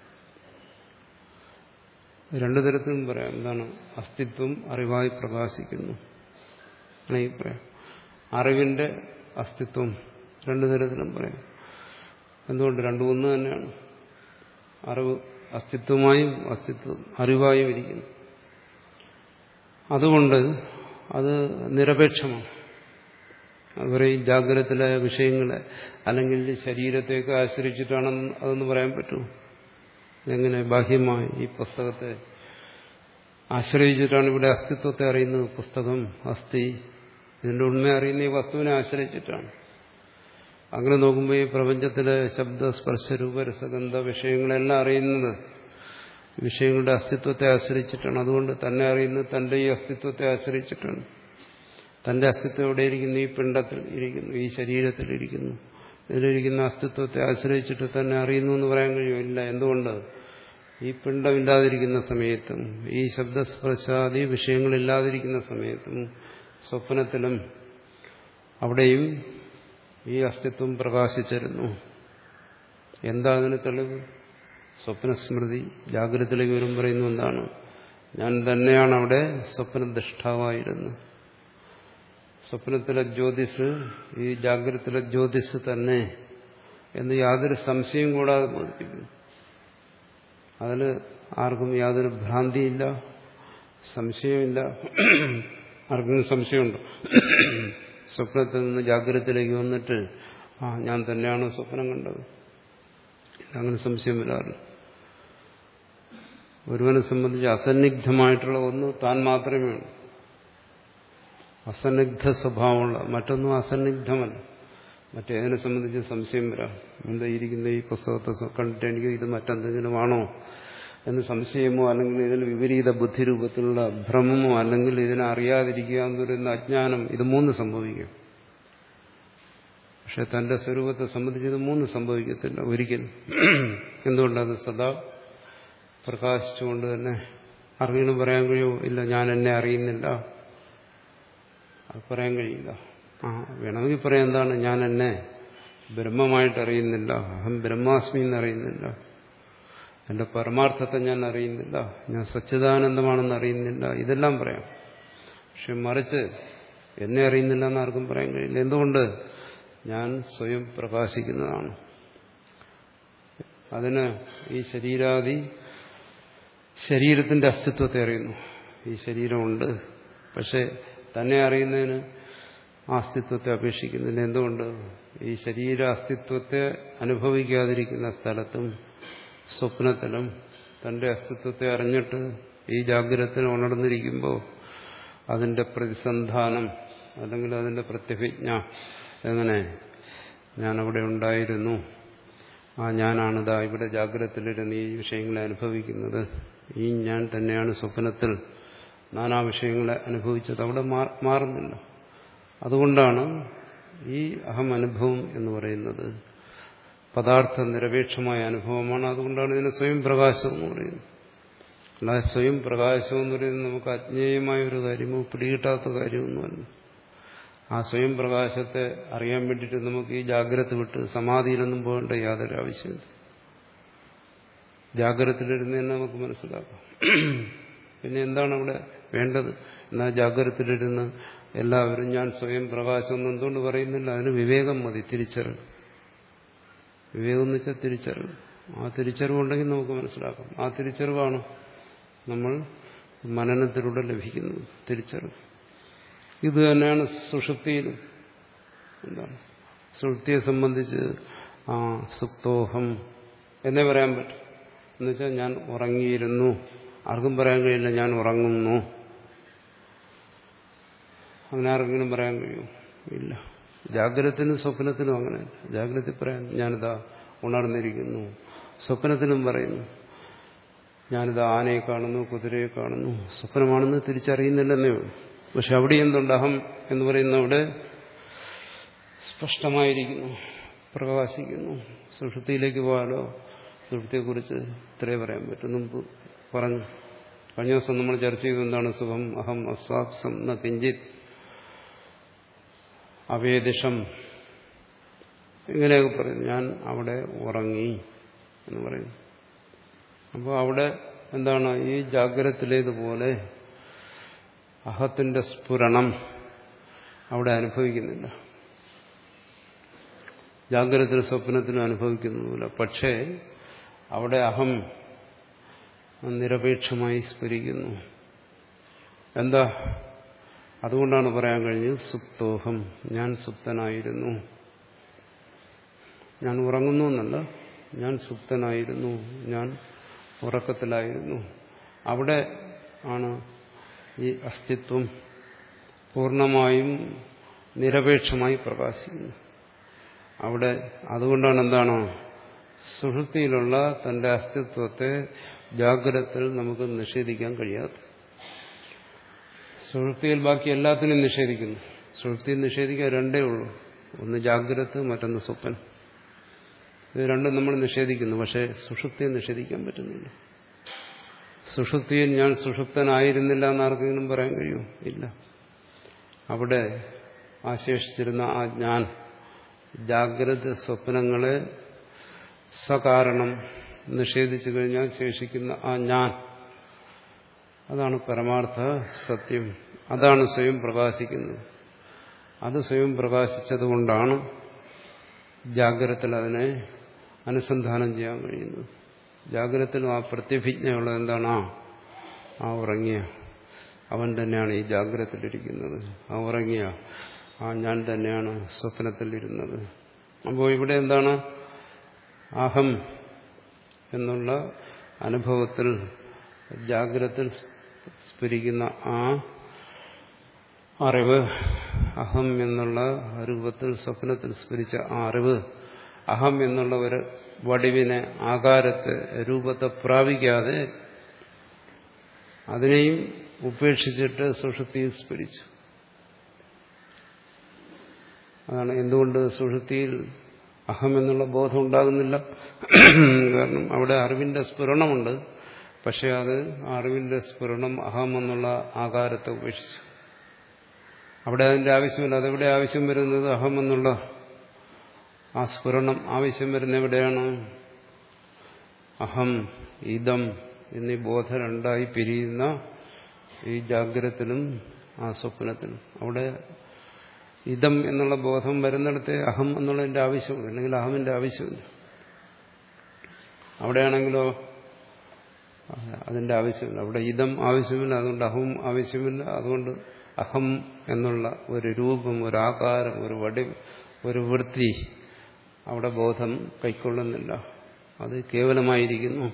രണ്ടു തരത്തിലും പറയാം. എന്താണ്? അസ്തിത്വം അറിവായി പ്രകാശിക്കുന്നു ഈ പറയാം. അറിവിന്റെ അസ്തിത്വം രണ്ടു തരത്തിലും പറയാം. എന്തുകൊണ്ട്? രണ്ടും ഒന്ന് തന്നെയാണ്. അറിവ് അസ്തിത്വമായും അസ്തിത്വം അറിവായും ഇരിക്കുന്നു. അതുകൊണ്ട് അത് നിരപേക്ഷമാണ്. അതുപോലെ ഈ ജാഗ്രതത്തിലെ വിഷയങ്ങളെ അല്ലെങ്കിൽ ശരീരത്തെയൊക്കെ ആശ്രയിച്ചിട്ടാണ് അതെന്ന് പറയാൻ പറ്റുമോ? എങ്ങനെ? ബാഹ്യമായി ഈ പുസ്തകത്തെ ആശ്രയിച്ചിട്ടാണ് ഇവിടെ അസ്തിത്വത്തെ അറിയുന്നത്. പുസ്തകം അസ്ഥി, ഇതിന്റെ ഉണ്മ അറിയുന്ന ഈ വസ്തുവിനെ ആശ്രയിച്ചിട്ടാണ്. അങ്ങനെ നോക്കുമ്പോൾ ഈ പ്രപഞ്ചത്തിലെ ശബ്ദ സ്പർശ രൂപ രസഗന്ധ വിഷയങ്ങളെല്ലാം അറിയുന്നത് വിഷയങ്ങളുടെ അസ്തിത്വത്തെ ആശ്രയിച്ചിട്ടാണ്. അതുകൊണ്ട് തന്നെ അറിയുന്നത് തന്റെ ഈ അസ്തിത്വത്തെ ആശ്രയിച്ചിട്ടാണ്. തന്റെ അസ്തിത്വം എവിടെയിരിക്കുന്നു? ഈ പിണ്ഡത്തിൽ ഇരിക്കുന്നു, ഈ ശരീരത്തിൽ ഇരിക്കുന്നു. ഇതിലിരിക്കുന്ന അസ്തിത്വത്തെ ആശ്രയിച്ചിട്ട് തന്നെ അറിയുന്നു എന്ന് പറയാൻ കഴിയുമില്ല. എന്തുകൊണ്ട്? ഈ പിണ്ഡമില്ലാതിരിക്കുന്ന സമയത്തും ഈ ശബ്ദസ്പർശാദി വിഷയങ്ങളില്ലാതിരിക്കുന്ന സമയത്തും സ്വപ്നത്തിലും അവിടെയും ഈ അസ്തിത്വം പ്രകാശിച്ചിരുന്നു. എന്താ അതിന് തെളിവ്? സ്വപ്നസ്മൃതി. ജാഗ്രതത്തിലേക്ക് വരും പറയുന്നു എന്താണ്? ഞാൻ തന്നെയാണ് അവിടെ സ്വപ്നദൃഷ്ടാവായിരുന്നു. സ്വപ്നത്തിലെ ജ്യോതിസ് ഈ ജാഗ്രതത്തിലെ ജ്യോതിസ് തന്നെ എന്ന് യാതൊരു സംശയം കൂടാതെ ബോധിപ്പിക്കുന്നു. അതിൽ ആർക്കും യാതൊരു ഭ്രാന്തിയില്ല, സംശയമില്ല. ആർക്കും സംശയമുണ്ടോ? സ്വപ്നത്തിൽ നിന്ന് ജാഗ്രതത്തിലേക്ക് വന്നിട്ട് ആ ഞാൻ തന്നെയാണ് സ്വപ്നം കണ്ടത്, അങ്ങനെ സംശയം വരാറില്ല. ഒരുവനെ സംബന്ധിച്ച് അസന്നിഗ്ധമായിട്ടുള്ള ഒന്ന് താൻ മാത്രമേ ഉള്ളൂ. അസന്നിഗ്ധ സ്വഭാവമുള്ള മറ്റൊന്നും അസന്നിഗ്ധമല്ല. മറ്റേതിനെ സംബന്ധിച്ച് സംശയം വരാം. എന്താ ഇരിക്കുന്ന ഈ പുസ്തകത്തെ കണ്ടിട്ട് എനിക്ക് ഇത് മറ്റെന്തെങ്കിലും ആണോ എന്ന് സംശയമോ, അല്ലെങ്കിൽ ഇതിൽ വിപരീത ബുദ്ധിരൂപത്തിലുള്ള ഭ്രമമോ, അല്ലെങ്കിൽ ഇതിനെ അറിയാതിരിക്കുക എന്ന് പറയുന്ന അജ്ഞാനം, ഇത് മൂന്ന് സംഭവിക്കും. പക്ഷെ തന്റെ സ്വരൂപത്തെ സംബന്ധിച്ച് ഇത് മൂന്ന് സംഭവിക്കത്തില്ല ഒരിക്കലും. എന്തുകൊണ്ടത് സദാ പ്രകാശിച്ചുകൊണ്ട് തന്നെ അറിയണം. പറയാൻ കഴിയുമോ? ഇല്ല, ഞാൻ എന്നെ അറിയുന്നില്ല, അത് പറയാൻ കഴിയില്ല. ആ വേണമെങ്കിൽ പറയാം, എന്താണ്? ഞാൻ എന്നെ ബ്രഹ്മമായിട്ട് അറിയുന്നില്ല, അഹം ബ്രഹ്മാസ്മി എന്നറിയുന്നില്ല, എന്റെ പരമാർത്ഥത്തെ ഞാൻ അറിയുന്നില്ല, ഞാൻ സച്ചിദാനന്ദമാണെന്ന് അറിയുന്നില്ല, ഇതെല്ലാം പറയാം. പക്ഷെ മറിച്ച് എന്നെ അറിയുന്നില്ല എന്ന് ആർക്കും പറയാൻ കഴിയില്ല. എന്തുകൊണ്ട്? ഞാൻ സ്വയം പ്രകാശിക്കുന്നതാണ്. അതിന് ഈ ശരീരാദി ശരീരത്തിന്റെ അസ്തിത്വത്തെ അറിയുന്നു. ഈ ശരീരമുണ്ട്, പക്ഷെ തന്നെ അറിയുന്നതിന് ആ അസ്തിത്വത്തെ അപേക്ഷിക്കുന്നില്ല. എന്തുകൊണ്ട്? ഈ ശരീര അസ്തിത്വത്തെ അനുഭവിക്കാതിരിക്കുന്ന സ്ഥലത്തും സ്വപ്നത്തിലും തന്റെ അസ്തിത്വത്തെ അറിഞ്ഞിട്ട് ഈ ജാഗ്രതത്തിൽ ഉണർന്നിരിക്കുമ്പോൾ അതിന്റെ പ്രതിസന്ധാനം അല്ലെങ്കിൽ അതിന്റെ പ്രത്യഭിജ്ഞ എങ്ങനെ? ഞാനവിടെ ഉണ്ടായിരുന്നു, ആ ഞാനാണിതാ ഇവിടെ ജാഗ്രതത്തിലിരുന്ന് ഈ വിഷയങ്ങളെ അനുഭവിക്കുന്നത്, ഈ ഞാൻ തന്നെയാണ് സ്വപ്നത്തിൽ നാനാ വിഷയങ്ങളെ അനുഭവിച്ചത്. അവിടെ മാറുന്നില്ല. അതുകൊണ്ടാണ് ഈ അഹം അനുഭവം എന്ന് പറയുന്നത് പദാർത്ഥ നിരപേക്ഷമായ അനുഭവമാണ്. അതുകൊണ്ടാണ് ഇതിനെ സ്വയം പ്രകാശം എന്ന് പറയുന്നത്. അല്ലാതെ സ്വയം പ്രകാശം എന്ന് പറയുന്നത് നമുക്ക് അജ്ഞേയമായ ഒരു കാര്യമോ പിടികിട്ടാത്ത കാര്യമൊന്നുമല്ല. ആ സ്വയം പ്രകാശത്തെ അറിയാൻ വേണ്ടിയിട്ട് നമുക്ക് ഈ ജാഗ്രത വിട്ട് സമാധിയിലൊന്നും പോകേണ്ട യാതൊരു ആവശ്യമില്ല. ജാഗ്രതയിലിരുന്ന് തന്നെ നമുക്ക് മനസ്സിലാക്കാം. പിന്നെ എന്താണ് അവിടെ വേണ്ടത്? എന്നാൽ ജാഗ്രതയിലിരുന്ന് എല്ലാവരും ഞാൻ സ്വയം പ്രകാശം എന്ന് എന്തുകൊണ്ട് പറയുന്നില്ല? അതിന് വിവേകം മതി, തിരിച്ചറിവ്. വിവേകം എന്ന് വെച്ചാൽ തിരിച്ചറിവ്. ആ തിരിച്ചറിവുണ്ടെങ്കിൽ നമുക്ക് മനസ്സിലാക്കാം. ആ തിരിച്ചറിവാണ് നമ്മൾ മനനത്തിലൂടെ ലഭിക്കുന്നത്, തിരിച്ചറിവ്. ഇത് തന്നെയാണ് സുഷുപ്തിയിലും. എന്താണ് സുഷുപ്തിയെ സംബന്ധിച്ച്? ആ സുപ്തോഹം എന്നേ പറയാൻ പറ്റും. എന്നുവെച്ചാൽ ഞാൻ ഉറങ്ങിയിരുന്നു. ആർക്കും പറയാൻ കഴിയില്ല ഞാൻ ഉറങ്ങുന്നു. അങ്ങനെ ആർക്കെങ്കിലും പറയാൻ കഴിയും? ഇല്ല. ജാഗ്രതത്തിനും സ്വപ്നത്തിനും അങ്ങനെ. ജാഗ്രത പറയാൻ ഞാനിതാ ഉണർന്നിരിക്കുന്നു. സ്വപ്നത്തിനും പറയുന്നു ഞാനിതാ ആനയെ കാണുന്നു, കുതിരയെ കാണുന്നു. സ്വപ്നമാണെന്ന് തിരിച്ചറിയുന്നില്ലെന്നേ ഉള്ളൂ. പക്ഷെ അവിടെ എന്തുണ്ട്? അഹം എന്ന് പറയുന്ന അവിടെ സ്പഷ്ടമായിരിക്കുന്നു, പ്രകാശിക്കുന്നു. സുഷുപ്തിയിലേക്ക് പോകാലോ? സുഷുപ്തിയെക്കുറിച്ച് ഇത്രേ പറയാൻ പറ്റും. മുമ്പ് പറഞ്ഞു. കഴിഞ്ഞ ദിവസം നമ്മൾ ചർച്ച ചെയ്തത് എന്താണ്? സുഖം അഹം അസ്വാപ്സം ന കിഞ്ചിത് അവേദിഷം, ഇങ്ങനെയൊക്കെ പറയുന്നു. ഞാൻ അവിടെ ഉറങ്ങി എന്ന് പറയുന്നു. അപ്പോൾ അവിടെ എന്താണ്? ഈ ജാഗ്രതത്തിലേതുപോലെ അഹത്തിന്റെ സ്ഫുരണം അവിടെ അനുഭവിക്കുന്നില്ല. ജാഗ്രതത്തിലും സ്വപ്നത്തിലും അനുഭവിക്കുന്നില്ല. പക്ഷേ അവിടെ അഹം നിരപേക്ഷമായി സ്ഫുരിക്കുന്നു. എന്താ? അതുകൊണ്ടാണ് പറയാൻ കഴിഞ്ഞത് സുപ്തോഹം, ഞാൻ സുപ്തനായിരുന്നു. ഞാൻ ഉറങ്ങുന്നു എന്നല്ല, ഞാൻ സുപ്തനായിരുന്നു, ഞാൻ ഉറക്കത്തിലായിരുന്നു. അവിടെ ആണ് ഈ അസ്തിത്വം പൂർണ്ണമായും നിരപേക്ഷമായി പ്രകാശിക്കുന്നത്. അവിടെ അതുകൊണ്ടാണ് എന്താണ് സുഷുപ്തിയിലുള്ള തന്റെ അസ്തിത്വത്തെ ജാഗ്രതത്തിൽ നമുക്ക് നിഷേധിക്കാൻ കഴിയാത്തത്. സുഷുപ്തിയിൽ ബാക്കി എല്ലാത്തിനും നിഷേധിക്കുന്നു. സുഷുപ്തിയിൽ നിഷേധിക്കാൻ രണ്ടേ ഉള്ളൂ. ഒന്ന് ജാഗ്രത, മറ്റൊന്ന് സ്വപ്നം. ഇത് രണ്ടും നമ്മൾ നിഷേധിക്കുന്നു. പക്ഷേ സുഷുപ്തിയെ നിഷേധിക്കാൻ പറ്റുന്നില്ല. സുഷുപ്തിയിൽ ഞാൻ സുഷുപ്തനായിരുന്നില്ല എന്ന് ആർക്കെങ്കിലും പറയാൻ കഴിയുമോ? ഇല്ല. അവിടെ ആശേഷിച്ചിരുന്ന ആ ഞാൻ ജാഗ്രത സ്വപ്നങ്ങളെ സകാരണം നിഷേധിച്ചു കഴിഞ്ഞാൽ ശേഷിക്കുന്ന ആ ഞാൻ, അതാണ് പരമാർത്ഥ സത്യം. അതാണ് സ്വയം പ്രകാശിക്കുന്നത്. അത് സ്വയം പ്രകാശിച്ചതുകൊണ്ടാണ് ജാഗ്രതത്തിൽ അതിനെ അനുസന്ധാനം ചെയ്യാൻ കഴിയുന്നത്. ജാഗ്രതത്തിലും ആ പ്രത്യഭിജ്ഞയുള്ളത് എന്താണ്? ആ ഉറങ്ങിയ അവൻ തന്നെയാണ് ഈ ജാഗ്രതത്തിലിരിക്കുന്നത്. ആ ഉറങ്ങിയ ആ ഞാൻ തന്നെയാണ് സ്വപ്നത്തിലിരുന്നത്. അപ്പോൾ ഇവിടെ എന്താണ്? അഹം എന്നുള്ള അനുഭവത്തിൽ ജാഗ്രതത്തിൽ സ്ഫുരിക്കുന്ന ആ അറിവ്, അഹം എന്നുള്ള രൂപത്തിൽ സ്വപ്നത്തിൽ സ്ഫുരിച്ച ആ അറിവ്, അഹം എന്നുള്ള ഒരു വടിവിനെ, ആകാരത്തെ, രൂപത്തെ പ്രാപിക്കാതെ അതിനെയും ഉപേക്ഷിച്ചിട്ട് സുഷുപ്തിയിൽ സ്ഫുരിച്ചു. അതാണ് എന്തുകൊണ്ട് സുഷുപ്തിയിൽ അഹം എന്നുള്ള ബോധം ഉണ്ടാകുന്നില്ല. കാരണം അവിടെ അറിവിന്റെ സ്ഫുരണമുണ്ട്. പക്ഷെ അത് അറിവിന്റെ സ്ഫുരണം അഹം എന്നുള്ള ആകാരത്തെ ഉപേക്ഷിച്ചു. അവിടെ അതിന്റെ ആവശ്യമില്ല. അതെവിടെ ആവശ്യം വരുന്നത്? അഹം എന്നുള്ള ആ സ്ഫുരണം ആവശ്യം വരുന്ന എവിടെയാണ്? അഹം, ഇദം എന്നീ ബോധം രണ്ടായി പിരിയുന്ന ഈ ജാഗ്രതത്തിലും ആ സ്വപ്നത്തിലും. അവിടെ ഇദം എന്നുള്ള ബോധം വരുന്നിടത്തെ അഹം എന്നുള്ളതിന്റെ ആവശ്യമുണ്ട്. അല്ലെങ്കിൽ അഹമിന്റെ ആവശ്യമില്ല. അവിടെയാണെങ്കിലോ അതിന്റെ ആവശ്യമില്ല. അവിടെ ഇദം ആവശ്യമില്ല, അതുകൊണ്ട് അഹം ആവശ്യമില്ല. അതുകൊണ്ട് അഹം എന്നുള്ള ഒരു രൂപം, ഒരു ആകാരം, ഒരു വടി, ഒരു വൃത്തി അവിടെ ബോധം കൈക്കൊള്ളുന്നില്ല. അത് കേവലമായിരിക്കുന്നു.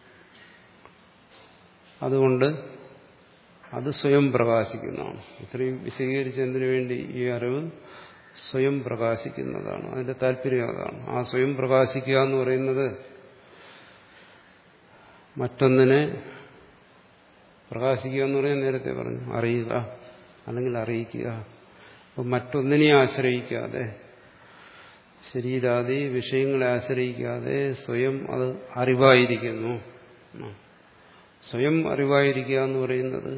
അതുകൊണ്ട് അത് സ്വയം പ്രകാശിക്കുന്നതാണ്. ഇത്രയും വിശദീകരിച്ചതിനു വേണ്ടി ഈ അറിവ് സ്വയം പ്രകാശിക്കുന്നതാണ്. അതിന്റെ താല്പര്യം അതാണ്. ആ സ്വയം പ്രകാശിക്കുക എന്ന് പറയുന്നത് മറ്റൊന്നിനെ പ്രകാശിക്കുക എന്ന് പറയാൻ നേരത്തെ പറഞ്ഞു, അറിയുക അല്ലെങ്കിൽ അറിയിക്കുക. അപ്പം മറ്റൊന്നിനെ ആശ്രയിക്കാതെ ശരീരാദി വിഷയങ്ങളെ ആശ്രയിക്കാതെ സ്വയം അത് അറിവായിരിക്കുന്നു. സ്വയം അറിവായിരിക്കുക എന്ന് പറയുന്നത്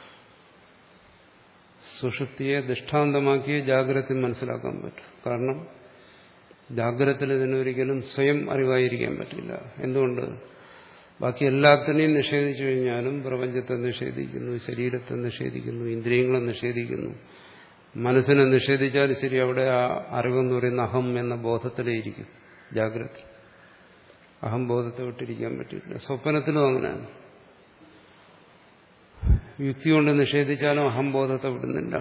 സുഷുപ്തിയെ ദൃഷ്ടാന്തമാക്കിയ ജാഗ്രത മനസ്സിലാക്കാൻ പറ്റും. കാരണം ജാഗ്രതത്തിൽ ഇതിനൊരിക്കലും സ്വയം അറിവായിരിക്കാൻ പറ്റില്ല. എന്തുകൊണ്ട്? ബാക്കി എല്ലാത്തിനെയും നിഷേധിച്ചു കഴിഞ്ഞാലും പ്രപഞ്ചത്തെ നിഷേധിക്കുന്നു, ശരീരത്തെ നിഷേധിക്കുന്നു, ഇന്ദ്രിയങ്ങളെ നിഷേധിക്കുന്നു, മനസ്സിനെ നിഷേധിച്ചാലും ശരി, അവിടെ ആ അറിവെന്ന് പറയുന്ന അഹം എന്ന ബോധത്തിലേ ഇരിക്കും. ജാഗ്രത അഹംബോധത്തെ വിട്ടിരിക്കാൻ പറ്റില്ല. സ്വപ്നത്തിലും അങ്ങനെയാണ്. യുക്തി കൊണ്ട് നിഷേധിച്ചാലും അഹംബോധത്തെ വിടുന്നില്ല.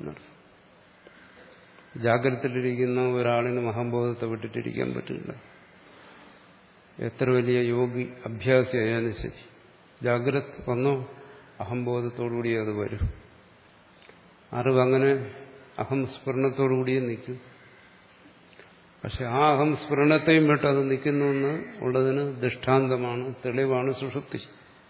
ജാഗ്രതയിലിരിക്കുന്ന ഒരാളിനും അഹംബോധത്തെ വിട്ടിട്ടിരിക്കാൻ പറ്റില്ല. എത്ര വലിയ യോഗി അഭ്യാസിയായാലും ശരി, ജാഗ്രത വന്നോ അഹംബോധത്തോടുകൂടി അത് വരും. അറിവ് അങ്ങനെ അഹംസ്ഫുരണത്തോടുകൂടിയേ നിൽക്കും. പക്ഷെ ആ അഹംസ്ഫുരണത്തെയും വിട്ട് അത് നിൽക്കുന്നു ഉള്ളതിന് ദൃഷ്ടാന്തമാണ്, തെളിവാണ് സുഷുപ്തി.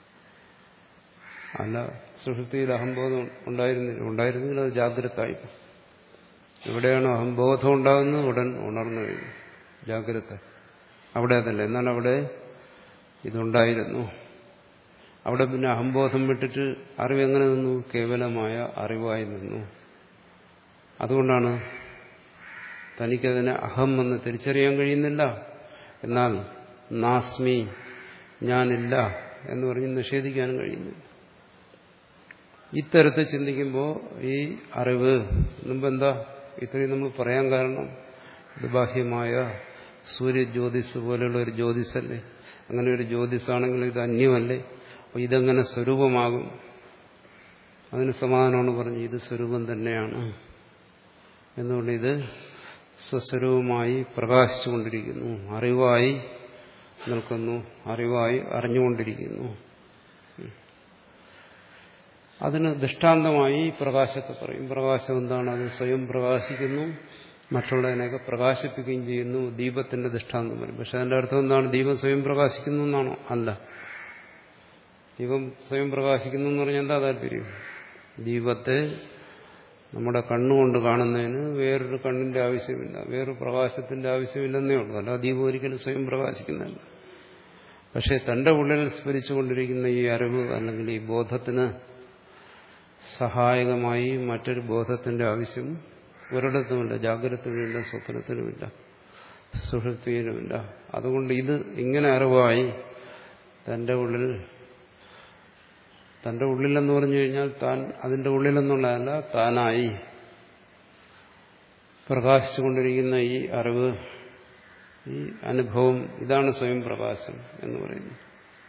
അല്ല സുഷുപ്തിയിൽ അഹംബോധം ഉണ്ടായിരുന്നില്ല ഉണ്ടായിരുന്നെങ്കിൽ അത് ജാഗ്രതായി. എവിടെയാണോ അഹംബോധം ഉണ്ടാകുന്നത് ഉടൻ ഉണർന്നു കഴിഞ്ഞു ജാഗ്രത. അവിടെ അതല്ല. എന്നാൽ അവിടെ ഇതുണ്ടായിരുന്നു. അവിടെ പിന്നെ അഹംബോധം വിട്ടിട്ട് അറിവ് എങ്ങനെ നിന്നു? കേവലമായ അറിവായി നിന്നു. അതുകൊണ്ടാണ് തനിക്കതിനെ അഹം എന്ന് തിരിച്ചറിയാൻ കഴിയുന്നില്ല. എന്നാൽ നാസ്മി, ഞാനില്ല എന്ന് പറഞ്ഞ് നിഷേധിക്കാനും കഴിയുന്നില്ല. ഇത്തരത്തിൽ ചിന്തിക്കുമ്പോൾ ഈ അറിവ് മുമ്പെന്താ ഇത്രയും നമ്മൾ പറയാൻ കാരണം, ഇത് ബാഹ്യമായ സൂര്യജ്യോതിസ് പോലെയുള്ള ഒരു ജ്യോതിസല്ലേ? അങ്ങനെ ഒരു ജ്യോതിസാണെങ്കിൽ ഇത് അന്യമല്ലേ? അപ്പോൾ ഇതെങ്ങനെ സ്വരൂപമാകും? അതിന് സമാധാനമാണ് പറഞ്ഞു, ഇത് സ്വരൂപം തന്നെയാണ്. എന്നുകൊണ്ട് ഇത് സ്വസ്വരൂപമായി പ്രകാശിച്ചുകൊണ്ടിരിക്കുന്നു, അറിവായി നിൽക്കുന്നു, അറിവായി അറിഞ്ഞുകൊണ്ടിരിക്കുന്നു. അതിന് ദൃഷ്ടാന്തമായി പ്രകാശത്തെ പറയും. പ്രകാശം എന്താണ്? അത് സ്വയം പ്രകാശിക്കുന്നു, മറ്റുള്ളതിനെയൊക്കെ പ്രകാശിപ്പിക്കുകയും ചെയ്യുന്നു. ദീപത്തിന്റെ ദൃഷ്ടാന്തം വരും. പക്ഷെ അതിന്റെ അർത്ഥം എന്താണ്? ദീപം സ്വയം പ്രകാശിക്കുന്നു എന്നാണോ? അല്ല. ദീപം സ്വയം പ്രകാശിക്കുന്നു എന്ന് പറഞ്ഞാൽ എന്താ താല്പര്യം? ദീപത്തെ നമ്മുടെ കണ്ണുകൊണ്ട് കാണുന്നതിന് വേറൊരു കണ്ണിന്റെ ആവശ്യമില്ല, വേറൊരു പ്രകാശത്തിന്റെ ആവശ്യമില്ലെന്നേ ഉള്ളൂ. അല്ല, ദീപം ഒരിക്കലും സ്വയം പ്രകാശിക്കുന്നില്ല. പക്ഷെ തന്റെ ഉള്ളിൽ സ്മരിച്ചുകൊണ്ടിരിക്കുന്ന ഈ അറിവ് അല്ലെങ്കിൽ ഈ ബോധത്തിന് സഹായകമായി മറ്റൊരു ബോധത്തിന്റെ ആവശ്യം ഒരിടത്തുമില്ല. ജാഗ്രതയിലുമില്ല, സ്വപ്നത്തിലുമില്ല, സുഷുപ്തിയിലുമില്ല. അതുകൊണ്ട് ഇത് ഇങ്ങനെ അറിവായി തന്റെ ഉള്ളിൽ, തന്റെ ഉള്ളിലെന്ന് പറഞ്ഞു കഴിഞ്ഞാൽ താൻ അതിന്റെ ഉള്ളിലെന്നുള്ളതല്ല, താനായി പ്രകാശിച്ചുകൊണ്ടിരിക്കുന്ന ഈ അറിവ്, ഈ അനുഭവം, ഇതാണ് സ്വയം പ്രകാശം എന്ന് പറയുന്നത്.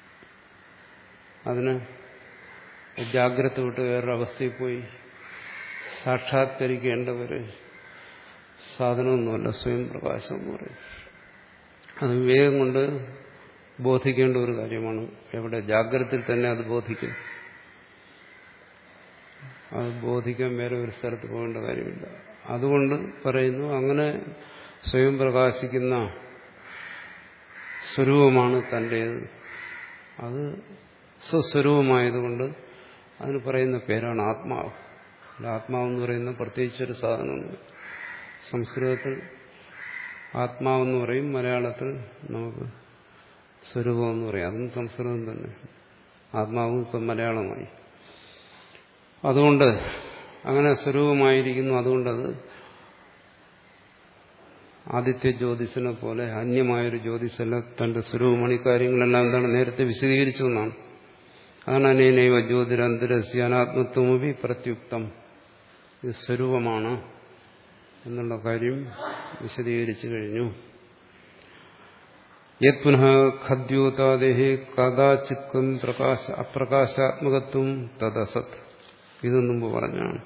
അതിന് ജാഗ്രത വിട്ട് വേറൊരവസ്ഥയിൽ പോയി സാക്ഷാത്കരിക്കേണ്ട ഒരു സാധനമൊന്നുമല്ല സ്വയം പ്രകാശം എന്ന് പറയും. അത് വിവേകം കൊണ്ട് ബോധിക്കേണ്ട ഒരു കാര്യമാണ്. എവിടെ? ജാഗ്രതയിൽ തന്നെ അത് ബോധിക്കും. അത് ബോധിക്കാൻ വേറെ ഒരു സ്ഥലത്ത് പോകേണ്ട കാര്യമില്ല. അതുകൊണ്ട് പറയുന്നു, അങ്ങനെ സ്വയം പ്രകാശിക്കുന്ന സ്വരൂപമാണ് തൻ്റേത്. അത് സ്വസ്വരൂപമായതുകൊണ്ട് അതിന് പറയുന്ന പേരാണ് ആത്മാവ്. ആത്മാവെന്ന് പറയുന്ന പ്രത്യേകിച്ചൊരു സാധനമൊന്നും. സംസ്കൃതത്തിൽ ആത്മാവെന്ന് പറയും, മലയാളത്തിൽ നമുക്ക് സ്വരൂപമെന്ന് പറയും. അതും സംസ്കൃതം തന്നെ. ആത്മാവും ഇപ്പം മലയാളമായി. അതുകൊണ്ട് അങ്ങനെ സ്വരൂപമായിരിക്കുന്നു. അതുകൊണ്ടത് ആദിത്യ ജ്യോതിസിനെ പോലെ അന്യമായൊരു ജ്യോതിസല്ല, തന്റെ സ്വരൂപമാണ്. ഈ കാര്യങ്ങളെല്ലാം എന്താണ് നേരത്തെ വിശദീകരിച്ചു എന്നാണ്. അതാണ് അനേനൈവ ജ്യോതിരന്തരസ്യ അനാത്മത്വമപി പ്രത്യുക്തം. ഇത് സ്വരൂപമാണ് എന്നുള്ള കാര്യം വിശദീകരിച്ചു കഴിഞ്ഞു. യത് പുനഃ ഖദ്യോതാദേഹേ കഥാചിത്വം പ്രകാശ അപ്രകാശാത്മകത്വം തദസത്. ഇത് മുമ്പ് പറഞ്ഞാണ്.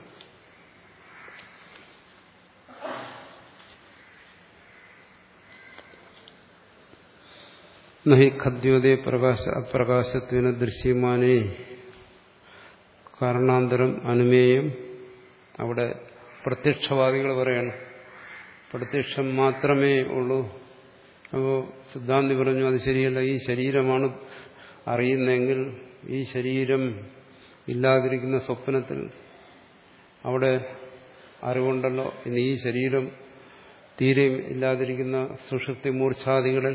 നഹി ഖദ്യോതേ പ്രകാശ അപ്രകാശത്വേന ദൃശ്യമാനേ കാരണാന്തരം അനുമേയം. അവിടെ പ്രത്യക്ഷവാദികൾ പറയണം പ്രത്യക്ഷം മാത്രമേ ഉള്ളൂ. അപ്പോൾ സിദ്ധാന്തി പറഞ്ഞു അത് ശരിയല്ല, ഈ ശരീരമാണ് അറിയുന്നതെങ്കിൽ ഈ ശരീരം ഇല്ലാതിരിക്കുന്ന സ്വപ്നത്തിൽ അവിടെ അറിവുണ്ടല്ലോ. ഇനി ഈ ശരീരം തീരെ ഇല്ലാതിരിക്കുന്ന സുഷുപ്തി മൂർച്ഛാദികളിൽ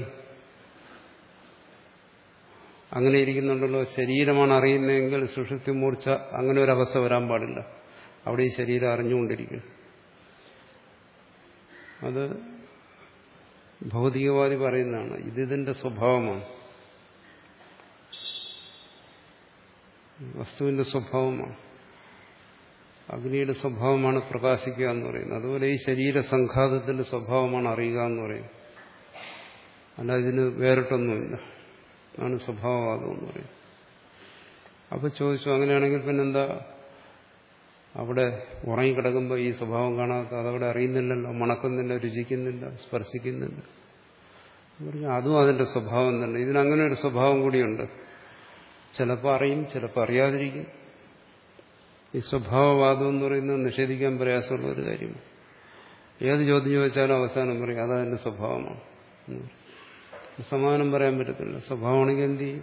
അങ്ങനെ ഇരിക്കുന്നുണ്ടല്ലോ. ശരീരമാണ് അറിയുന്നതെങ്കിൽ സുഷുപ്തി മൂർച്ഛ അങ്ങനെ ഒരു അവസ്ഥ വരാൻ പാടില്ല. അവിടെ ഈ ശരീരം അറിഞ്ഞുകൊണ്ടിരിക്കും. അത് ഭൗതികവാദി പറയുന്നതാണ്. ഇതിതിന്റെ സ്വഭാവമാണ്, വസ്തുവിന്റെ സ്വഭാവമാണ്. അഗ്നിയുടെ സ്വഭാവമാണ് പ്രകാശിക്കുക എന്ന് പറയുന്നത്. അതുപോലെ ഈ ശരീരസംഘാതത്തിന്റെ സ്വഭാവമാണ് അറിയുക എന്ന് പറയുന്നത്. അല്ല ഇതിന് വേറിട്ടൊന്നുമില്ല. ആണ് സ്വഭാവവാദം എന്ന് പറയുന്നത്. അപ്പൊ ചോദിച്ചു, അങ്ങനെയാണെങ്കിൽ പിന്നെന്താ അവിടെ ഉറങ്ങിക്കിടക്കുമ്പോൾ ഈ സ്വഭാവം കാണാത്ത, അതവിടെ അറിയുന്നില്ലല്ലോ, മണക്കുന്നില്ല, രുചിക്കുന്നില്ല, സ്പർശിക്കുന്നില്ല. അതും അതിന്റെ സ്വഭാവം തന്നെ. ഇതിനങ്ങനെ ഒരു സ്വഭാവം കൂടിയുണ്ട്. ചിലപ്പോൾ അറിയും, ചിലപ്പോൾ അറിയാതിരിക്കും. ഈ സ്വഭാവവാദം എന്ന് പറയുന്നത് നിഷേധിക്കാൻ പ്രയാസമുള്ള ഒരു കാര്യമാണ്. ഏത് ചോദ്യം ചോദിച്ചാലും അവസാനം പറയും അതതിന്റെ സ്വഭാവമാണ്. സമാനം പറയാൻ പറ്റത്തില്ല. സ്വഭാവമാണെങ്കിൽ എന്ത് ചെയ്യും?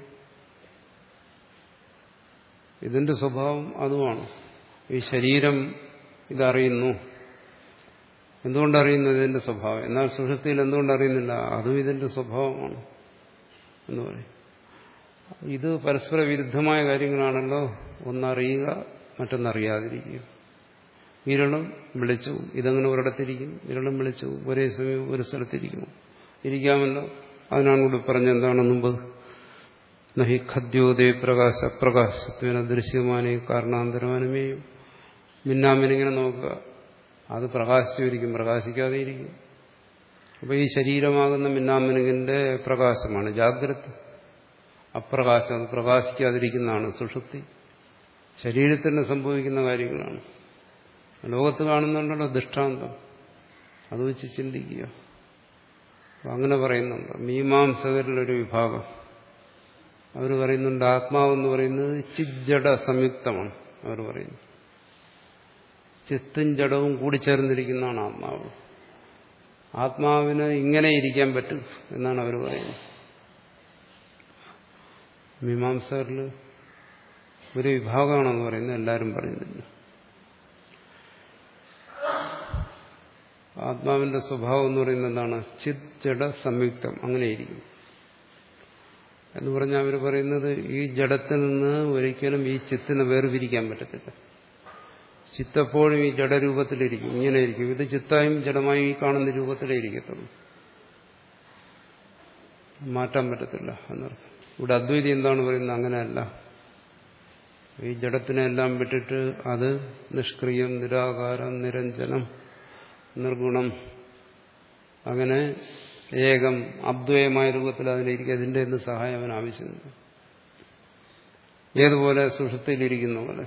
ഇതിന്റെ സ്വഭാവം അതുമാണ്. ഈ ശരീരം ഇതറിയുന്നു. എന്തുകൊണ്ടറിയുന്നു? ഇതിന്റെ സ്വഭാവം. എന്നാൽ സുഷുപ്തിയിൽ എന്തുകൊണ്ടറിയുന്നില്ല? അതും ഇതിന്റെ സ്വഭാവമാണ് എന്ന് പറയും. ഇത് പരസ്പര വിരുദ്ധമായ കാര്യങ്ങളാണല്ലോ. ഒന്നറിയുക, മറ്റൊന്നറിയാതിരിക്കുക. വിരളും വെളിച്ചവും. ഇതങ്ങനെ ഒരിടത്തിരിക്കും, വിരളും വെളിച്ചവും ഒരേ സമയം ഒരു സ്ഥലത്തിരിക്കുമോ? ഇരിക്കാമല്ലോ. അതിനാണ് കൂടി പറഞ്ഞെന്താണ് മുമ്പ്, നഹി ഖദ്യോദയ പ്രകാശ പ്രകാശത്വന ദൃശ്യമാനേ കാരണാന്തരമാനമേയും. മിന്നാമിനിങ്ങനെ നോക്കുക, അത് പ്രകാശിച്ചിരിക്കും, പ്രകാശിക്കാതെ ഇരിക്കും. അപ്പോൾ ഈ ശരീരമാകുന്ന മിന്നാമിനിങ്ങിന്റെ പ്രകാശമാണ് ജാഗ്രത. അപ്രകാശം, അത് പ്രകാശിക്കാതിരിക്കുന്നതാണ് സുഷുപ്തി. ശരീരത്തിന് സംഭവിക്കുന്ന കാര്യങ്ങളാണ്. ലോകത്ത് കാണുന്നുണ്ടല്ലോ ദൃഷ്ടാന്തം, അത് വെച്ച് ചിന്തിക്കുക. അങ്ങനെ പറയുന്നുണ്ട്. മീമാംസകരിലൊരു വിഭാഗം അവർ പറയുന്നുണ്ട് ആത്മാവെന്ന് പറയുന്നത് ചിജ്ജട സംയുക്തമാണ്. അവർ പറയുന്നു ചിത്തും ജഡവും കൂടിച്ചേർന്നിരിക്കുന്നതാണ് ആത്മാവ്. ആത്മാവിന് ഇങ്ങനെ ഇരിക്കാൻ പറ്റും എന്നാണ് അവർ പറയുന്നത്. മീമാംസകരിൽ ഒരു വിഭാഗമാണെന്ന് പറയുന്നത്, എല്ലാവരും പറയുന്നില്ല. ആത്മാവിന്റെ സ്വഭാവം എന്ന് പറയുന്നത് എന്താണ്? ചിത് ജഡ സംയുക്തം, അങ്ങനെയിരിക്കും എന്ന് പറഞ്ഞാൽ അവർ പറയുന്നത് ഈ ജഡത്തിൽ നിന്ന് ഒരിക്കലും ഈ ചിത്തിനെ വേർപിരിക്കാൻ പറ്റത്തില്ല. ചിത്തെപ്പോഴും ഈ ജഡരൂപത്തിലിരിക്കും, ഇങ്ങനെ ഇരിക്കും. ഇത് ചിത്തായും ജഡമായും ഈ കാണുന്ന രൂപത്തിലേ ഇരിക്കത്തുള്ളൂ, മാറ്റാൻ പറ്റത്തില്ല എന്നർത്ഥം. ഇവിടെ അദ്വൈതി എന്താണ് പറയുന്നത്? അങ്ങനെയല്ല. ഈ ജഡത്തിനെല്ലാം വിട്ടിട്ട് അത് നിഷ്ക്രിയം, നിരാകാരം, നിരഞ്ജനം, നിർഗുണം, അങ്ങനെ ഏകം അദ്വയമായ രൂപത്തിൽ അതിലിരിക്കുക. അതിൻ്റെ ഒന്നും സഹായം അവന് ആവശ്യമില്ല. ഏതുപോലെ സുഷുപ്തിയിലിരിക്കുന്ന പോലെ.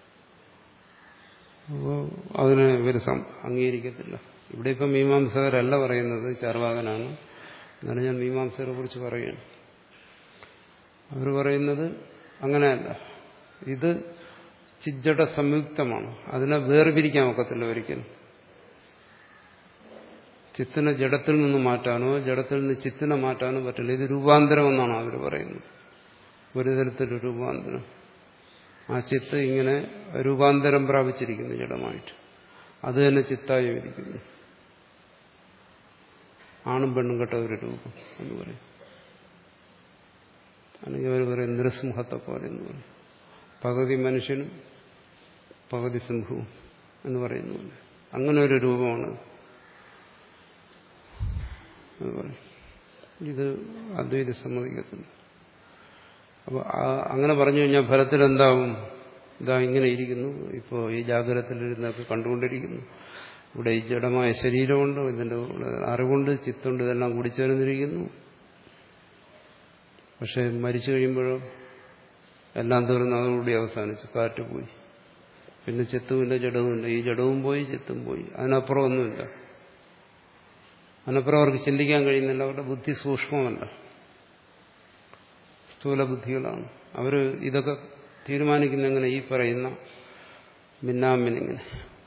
അപ്പോൾ അതിനെ ഇവർ അംഗീകരിക്കത്തില്ല. ഇവിടെ ഇപ്പം മീമാംസകരല്ല പറയുന്നത്, ചാർവാകനാണ്. എന്നാലും ഞാൻ മീമാംസകരെ കുറിച്ച് പറയുകയാണ്. അവർ പറയുന്നത് അങ്ങനെയല്ല, ഇത് ചിജ്ജട സംയുക്തമാണ്, അതിനെ വേർപിരിക്കാൻ ഒക്കത്തില്ല ഒരിക്കലും. ചിത്തിനെ ജഡത്തിൽ നിന്ന് മാറ്റാനോ ജഡത്തിൽ നിന്ന് ചിത്തിനെ മാറ്റാനോ പറ്റില്ല. ഇത് രൂപാന്തരം എന്നാണ് അവർ പറയുന്നത്. ഒരു തരത്തിലൊരു രൂപാന്തരം. ആ ചിത്ത് ഇങ്ങനെ രൂപാന്തരം പ്രാപിച്ചിരിക്കുന്നു ജഡമായിട്ട്. അത് തന്നെ ചിത്തായി ഇരിക്കുന്നു. ആണും പെണ്ണും കെട്ട ഒരു രൂപം എന്ന് പറയും. അല്ലെങ്കിൽ അവർ പറയും നൃസിംഹത്തെ പോലെ എന്ന് പറയും. പകുതി മനുഷ്യനും പകുതി സിംഹവും എന്ന് പറയുന്നു. അങ്ങനെ ഒരു രൂപമാണ് ഇത്. അദ്വൈത സമ്മതിക്കത്തില്ല. അപ്പോൾ അങ്ങനെ പറഞ്ഞു കഴിഞ്ഞാൽ ഫലത്തിൽ എന്താവും? ഇതാ ഇങ്ങനെ ഇരിക്കുന്നു, ഇപ്പോൾ ഈ ജാഗ്രതത്തിലിരുന്നൊക്കെ കണ്ടുകൊണ്ടിരിക്കുന്നു. ഇവിടെ ഈ ജഡമായ ശരീരമുണ്ട്, ഇതിൻ്റെ അറിവുണ്ട്, ചിത്തുണ്ട്, ഇതെല്ലാം കൂടി ചേർന്നിരിക്കുന്നു. പക്ഷെ മരിച്ചു കഴിയുമ്പോഴോ എല്ലാം തീർന്ന് അതോടുകൂടി അവസാനിച്ചു, കാറ്റ് പോയി. പിന്നെ ചിത്തുമില്ല, ജഡവുമില്ല. ഈ ജഡവും പോയി, ചിത്തും പോയി. അതിനപ്പുറം ഒന്നുമില്ല. അതിനപ്പുറം അവർക്ക് ചിന്തിക്കാൻ കഴിയുന്നില്ല. അവരുടെ ബുദ്ധി സൂക്ഷ്മമല്ല, സ്ഥൂല ബുദ്ധികളാണ്. അവർ ഇതൊക്കെ തീരുമാനിക്കുന്ന എങ്ങനെ? ഈ പറയുന്ന മിന്നാമിനിങ്ങനെ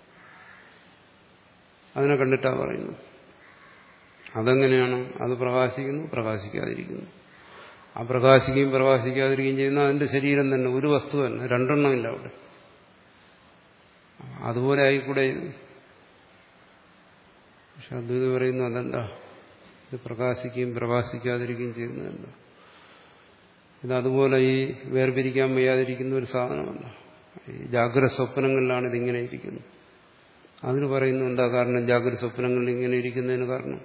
അതിനെ കണ്ടിട്ടാ പറയുന്നു. അതെങ്ങനെയാണ്? അത് പ്രകാശിക്കുന്നു, പ്രകാശിക്കാതിരിക്കുന്നു. ആ പ്രകാശിക്കുകയും പ്രകാശിക്കാതിരിക്കുകയും ചെയ്യുന്ന അതിന്റെ ശരീരം തന്നെ, ഒരു വസ്തു തന്നെ, രണ്ടെണ്ണമില്ല അവിടെ. അതുപോലെ ആയിക്കൂടെ? പക്ഷെ അദ്വൈതം പറയുന്നു അതല്ല, ഇത് പ്രകാശിക്കുകയും പ്രകാശിക്കാതിരിക്കുകയും ചെയ്യുന്നതല്ല. ഇതതുപോലെ ഈ വേർപിരിക്കാൻ വയ്യാതിരിക്കുന്ന ഒരു സാധനമല്ല. ഈ ജാഗ്രത സ്വപ്നങ്ങളിലാണ് ഇതിങ്ങനെ ഇരിക്കുന്നത്. അതിന് പറയുന്നു എന്താ കാരണം? ജാഗ്രത സ്വപ്നങ്ങളിൽ ഇങ്ങനെ ഇരിക്കുന്നതിന് കാരണം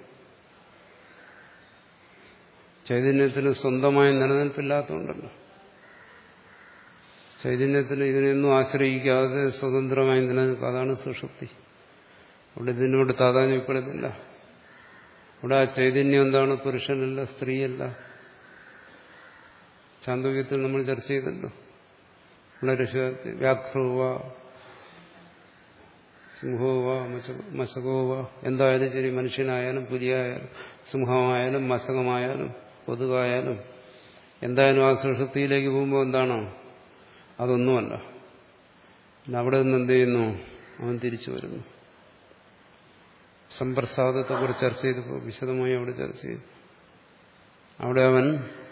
ചൈതന്യത്തിന് സ്വന്തമായ നിലനിൽപ്പില്ലാത്തതുകൊണ്ടല്ലോ. ചൈതന്യത്തിന് ഇതിനൊന്നും ആശ്രയിക്കാതെ സ്വതന്ത്രമായി നിലനിൽക്കുക, അതാണ് സുഷുപ്തി. അവിടെ ഇതിനോട് താതാത്മ്യപ്പെടുന്നില്ല. അവിടെ ആ ചൈതന്യം എന്താണ്? പുരുഷനല്ല, സ്ത്രീയല്ല. ചാന്തോക്യത്തിൽ നമ്മൾ ചർച്ച ചെയ്തല്ലോ. വളരെ വ്യാഘ്രോവ സിംഹോവ മശകോവ, എന്തായാലും ശരി, മനുഷ്യനായാലും പുലിയായാലും സിംഹമായാലും മശകമായാലും കൊതുകായാലും എന്തായാലും ആ സുഷുപ്തിയിലേക്ക് പോകുമ്പോൾ എന്താണോ? അതൊന്നുമല്ല. പിന്നെ അവിടെ നിന്ന് എന്ത് ചെയ്യുന്നു? അവൻ തിരിച്ചു വരുന്നു. സമ്പ്രസാദത്തെക്കുറിച്ച് ചർച്ച ചെയ്തപ്പോൾ വിശദമായി അവിടെ ചർച്ച ചെയ്തു. അവിടെ അവൻ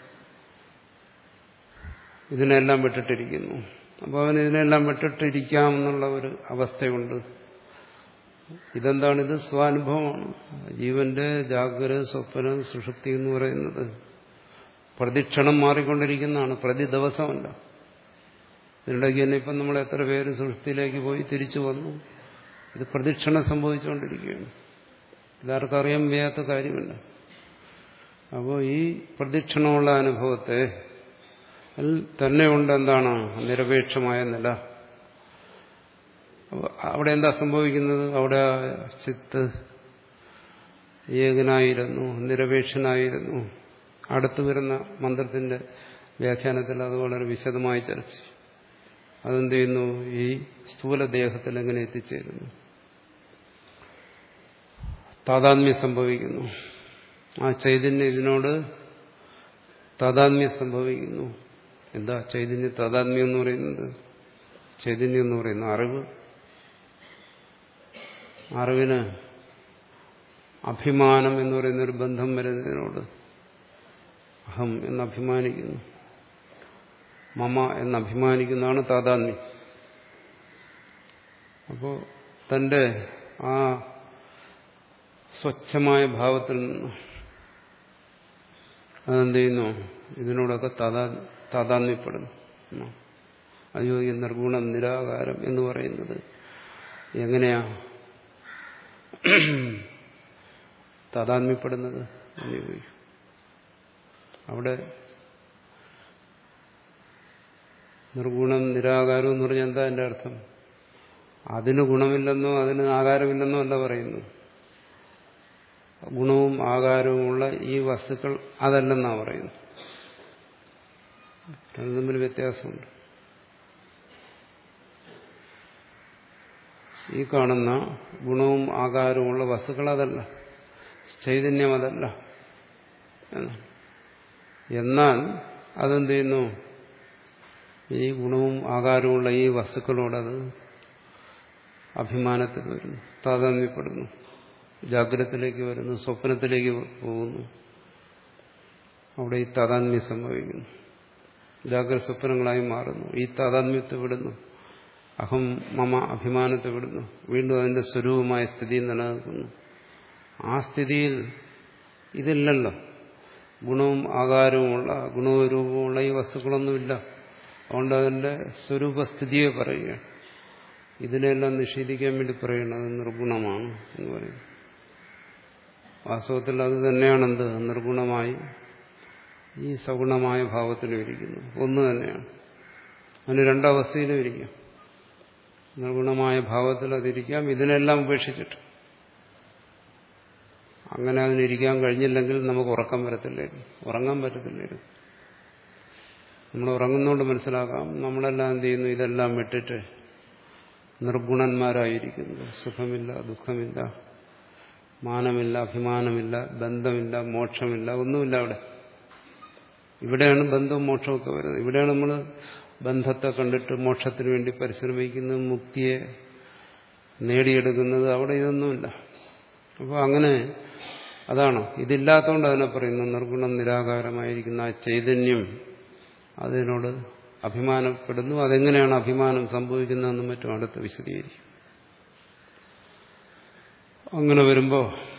ഇതിനെല്ലാം വിട്ടിട്ടിരിക്കുന്നു. അപ്പോൾ അവൻ ഇതിനെല്ലാം വിട്ടിട്ടിരിക്കാമെന്നുള്ള ഒരു അവസ്ഥയുണ്ട്. ഇതെന്താണ്? ഇത് സ്വാനുഭവമാണ്. ജീവന്റെ ജാഗ്രത സ്വപ്നം സുഷുപ്തി എന്ന് പറയുന്നത് പ്രതിക്ഷണം മാറിക്കൊണ്ടിരിക്കുന്നതാണ്, പ്രതി ദിവസമല്ല. ഇതിനിടയ്ക്ക് തന്നെ ഇപ്പം നമ്മൾ എത്ര പേര് സുഷുപ്തിയിലേക്ക് പോയി തിരിച്ചു വന്നു. ഇത് പ്രതിക്ഷണം സംഭവിച്ചുകൊണ്ടിരിക്കുകയാണ്. ഇതാർക്കും അറിയാൻ വയ്യാത്ത കാര്യമല്ല. അപ്പോൾ ഈ പ്രതിക്ഷണമുള്ള അനുഭവത്തെ തന്നെ ഉണ്ട് എന്താണ്? നിരപേക്ഷമായ നില. അവിടെ എന്താ സംഭവിക്കുന്നത്? അവിടെ ചിത്ത് ഏകനായിരുന്നു, നിരപേക്ഷനായിരുന്നു. അടുത്തു വരുന്ന മന്ത്രത്തിന്റെ വ്യാഖ്യാനത്തിൽ അത് വളരെ വിശദമായി ചർച്ച ചെയ്യും. അതെന്ത് ചെയ്യുന്നു? ഈ സ്ഥൂലദേഹത്തിൽ എങ്ങനെ എത്തിച്ചേരുന്നു? താതാത്മ്യം സംഭവിക്കുന്നു. ആ ചൈതന്യം ഇതിനോട് താതാത്മ്യം സംഭവിക്കുന്നു. എന്താ ചൈതന്യ താതാത്മ്യം എന്ന് പറയുന്നത്? ചൈതന്യം എന്ന് പറയുന്ന അറിവ്. അറിവിന് അഭിമാനം എന്ന് പറയുന്നൊരു ബന്ധം വരുന്നതിനോട് അഹം എന്ന് അഭിമാനിക്കുന്നു, മമ എന്ന് അഭിമാനിക്കുന്നതാണ് താതാത്മ്യം. അപ്പോൾ തന്റെ ആ സ്വച്ഛമായ ഭാവത്തിൽ നിന്ന് അതെന്ത് ചെയ്യുന്നു? ഇതിനോടൊക്കെ താതാ താതാത്മ്യപ്പെടുന്നു. അയ്യോ, ഈ നിർഗുണം നിരാകാരം എന്ന് പറയുന്നത് എങ്ങനെയാ താതാത്മ്യപ്പെടുന്നത്? അവിടെ നിർഗുണം നിരാകാരം എന്ന് പറഞ്ഞാൽ എന്താ എൻ്റെ അർത്ഥം? അതിന് ഗുണമില്ലെന്നോ അതിന് ആകാരമില്ലെന്നോ അല്ല പറയുന്നു. ഗുണവും ആകാരവുമുള്ള ഈ വസ്തുക്കൾ അതല്ലെന്നാ പറയുന്നു. അത് തമ്മിൽ വ്യത്യാസമുണ്ട്. ഈ കാണുന്ന ഗുണവും ആകാരവുമുള്ള വസ്തുക്കൾ അതല്ല, ചൈതന്യം അതല്ല. എന്നാൽ അതെന്ത് ചെയ്യുന്നു? ഈ ഗുണവും ആകാരവുമുള്ള ഈ വസ്തുക്കളോടത് അഭിമാനത്തിൽ വരുന്നു, താതാത്മ്യപ്പെടുന്നു, ജാഗ്രതത്തിലേക്ക് വരുന്നു, സ്വപ്നത്തിലേക്ക് പോകുന്നു. അവിടെ ഈ താതാത്മ്യം സംഭവിക്കുന്നു. ജാഗ്രത സ്വപ്നങ്ങളായി മാറുന്നു. ഈ താതാത്മ്യത്തെ വിടുന്നു, അഹം മമ അഭിമാനത്തെ വിടുന്നു. വീണ്ടും അതിന്റെ സ്വരൂപമായ സ്ഥിതി നിലനിൽക്കുന്നു. ആ സ്ഥിതിയിൽ ഇതില്ലല്ലോ. ഗുണവും ആകാരവുമുള്ള ഗുണവും രൂപവുമുള്ള ഈ വസ്തുക്കളൊന്നുമില്ല. അതുകൊണ്ട് അതിന്റെ സ്വരൂപസ്ഥിതിയെ പറയുകയാണ്. ഇതിനെല്ലാം നിഷേധിക്കാൻ വേണ്ടി പറയുന്നത് നിർഗുണമാണ് എന്ന് പറയുന്നു. വാസ്തവത്തിൽ അത് തന്നെയാണെന്ത്? നിർഗുണമായി ഈ സഗുണമായ ഭാവത്തിലും ഇരിക്കുന്നു. ഒന്ന് തന്നെയാണ്. അതിന് രണ്ടവസ്ഥയിലും ഇരിക്കാം. നിർഗുണമായ ഭാവത്തിൽ അതിരിക്കാം, ഇതിനെല്ലാം ഉപേക്ഷിച്ചിട്ട്. അങ്ങനെ അതിനിരിക്കാൻ കഴിഞ്ഞില്ലെങ്കിൽ നമുക്ക് ഉറക്കം വരത്തില്ലായിരുന്നു, ഉറങ്ങാൻ പറ്റത്തില്ലായിരുന്നു. നമ്മൾ ഉറങ്ങുന്നതുകൊണ്ട് മനസ്സിലാക്കാം നമ്മളെല്ലാം എന്ത് ചെയ്യുന്നു? ഇതെല്ലാം വിട്ടിട്ട് നിർഗുണന്മാരായിരിക്കുന്നു. സുഖമില്ല, ദുഃഖമില്ല, മാനമില്ല, അഭിമാനമില്ല, ബന്ധമില്ല, മോക്ഷമില്ല, ഒന്നുമില്ല അവിടെ. ഇവിടെയാണ് ബന്ധവും മോക്ഷമൊക്കെ വരുന്നത്. ഇവിടെയാണ് നമ്മൾ ബന്ധത്തെ കണ്ടിട്ട് മോക്ഷത്തിന് വേണ്ടി പരിശ്രമിക്കുന്നത്, മുക്തിയെ നേടിയെടുക്കുന്നത്. അവിടെ ഇതൊന്നുമില്ല. അപ്പോൾ അങ്ങനെ അതാണ് ഇതില്ലാത്തതുകൊണ്ട് അതിനെ പറയുന്നു നിർഗുണം നിരാകാരമായിരിക്കുന്ന ആ ചൈതന്യം അതിനോട് അഭിമാനപ്പെടുന്നു. അതെങ്ങനെയാണ് അഭിമാനം സംഭവിക്കുന്നതെന്നും മറ്റും അടുത്ത് വിശദീകരിക്കും. അങ്ങനെ വരുമ്പോൾ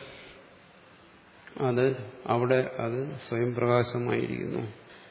അത് അവിടെ അത് സ്വയം പ്രകാശമായിരിക്കുന്നു.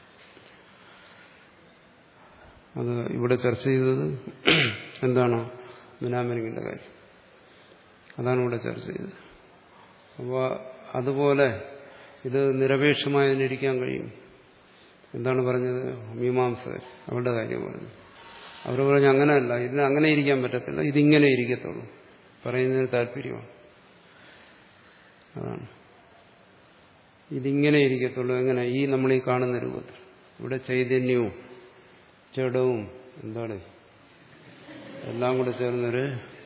അത് ഇവിടെ ചർച്ച ചെയ്തത് എന്താണ്? മിനാമിനിങ്ങിന്റെ കാര്യം. അതാണ് ഇവിടെ ചർച്ച ചെയ്തത്. അപ്പോൾ അതുപോലെ ഇത് നിരപേക്ഷമായതിനിരിക്കാൻ കഴിയും. എന്താണ് പറഞ്ഞത്? മീമാംസകർ അവരുടെ കാര്യം പറഞ്ഞു. അവർ പറഞ്ഞു അങ്ങനെയല്ല, ഇതിന് അങ്ങനെ ഇരിക്കാൻ പറ്റത്തില്ല, ഇതിങ്ങനെ ഇരിക്കത്തുള്ളൂ. പറയുന്നതിന് താല്പര്യമാണ്. അതാണ് ഇതിങ്ങനെ ഇരിക്കത്തുള്ളൂ. എങ്ങനെ? ഈ നമ്മൾ ഈ കാണുന്ന രൂപത്തിൽ. ഇവിടെ ചൈതന്യവും ജഡവും എന്താണ് എല്ലാം കൂടെ ചേർന്നൊരു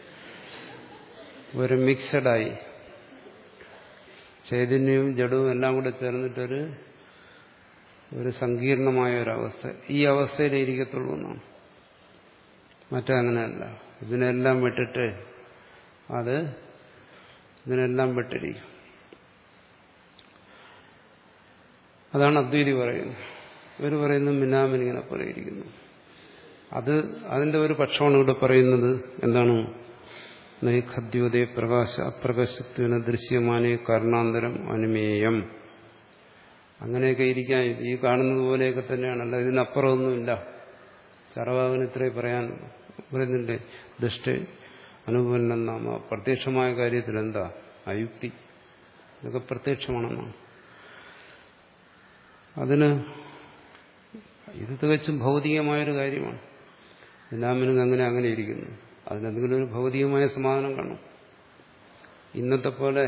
ഒരു മിക്സഡായി, ചൈതന്യവും ജഡവും എല്ലാം കൂടെ ചേർന്നിട്ടൊരു ഒരു സങ്കീർണമായ ഒരവസ്ഥ. ഈ അവസ്ഥയിൽ ഇരിക്കത്തുള്ളൂ എന്നാണ്. മറ്റേ അങ്ങനെയല്ല. ഇതിനെല്ലാം വിട്ടിട്ട് അത് ഇതിനെല്ലാം വിട്ടിരിക്കും. അതാണ് അദ്വൈതി പറയുന്നത്. ഇവർ പറയുന്നത് മിനാമിനിങ്ങനെ പോലെ ഇരിക്കുന്നു. അത് അതിന്റെ ഒരു പക്ഷമാണ് ഇവിടെ പറയുന്നത്. എന്താണ്? നൈഖദ്യോദയ പ്രകാശ അപ്രകാശത്വന ദൃശ്യമാനേ കാരണാന്തരം അനുമേയം. അങ്ങനെയൊക്കെ ഇരിക്കാൻ ഈ കാണുന്നത് പോലെയൊക്കെ തന്നെയാണല്ലോ, ഇതിനപ്പുറമൊന്നുമില്ല. ചാർവാകന് ഇത്രേ പറയാൻ പറയുന്നുണ്ട്. ദൃഷ്ടി അനുപന്നം നാമ പ്രത്യക്ഷമായ കാര്യത്തിൽ എന്താ അയുക്തി? ഇതൊക്കെ പ്രത്യക്ഷമാണെന്നാണ്. അതിന് ഇത് തികച്ചും ഭൗതികമായൊരു കാര്യമാണ്. എല്ലാമിനും അങ്ങനെ അങ്ങനെ ഇരിക്കുന്നു. അതിനെന്തെങ്കിലും ഒരു ഭൗതികമായ സമാധാനം കാണും. ഇന്നത്തെ പോലെ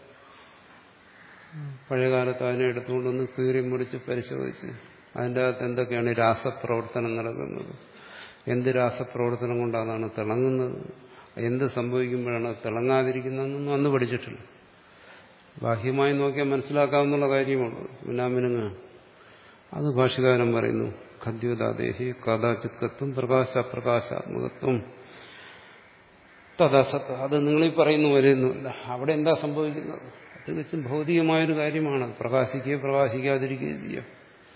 പഴയകാലത്ത് അതിനെ എടുത്തുകൊണ്ടൊന്ന് കീറി മുറിച്ച് പരിശോധിച്ച് അതിൻ്റെ അകത്ത് എന്തൊക്കെയാണ് രാസപ്രവർത്തനം നടക്കുന്നത്, എന്ത് രാസപ്രവർത്തനം കൊണ്ടാണ് തിളങ്ങുന്നത്, എന്ത് സംഭവിക്കുമ്പോഴാണ് തിളങ്ങാതിരിക്കുന്നതെന്നൊന്നും അന്ന് പഠിച്ചിട്ടില്ല. ബാഹ്യമായി നോക്കിയാൽ മനസ്സിലാക്കാവുന്ന കാര്യമുള്ളൂ. മിനാമിനുങ്ങ് അത് ഭാഷ്യകാരൻ പറയുന്നു. ഖദ്യോദാദേഹി കഥാചിത്വം പ്രകാശ അപ്രകാശാത്മകത്വം തഥാസത്ത്. അത് നിങ്ങളീ പറയുന്ന പോലെയൊന്നുമില്ല. അവിടെ എന്താ സംഭവിക്കുന്നത്? തികച്ചും ഭൗതികമായൊരു കാര്യമാണ്. പ്രകാശിക്കുകയോ പ്രകാശിക്കാതിരിക്കുകയോ ചെയ്യാം.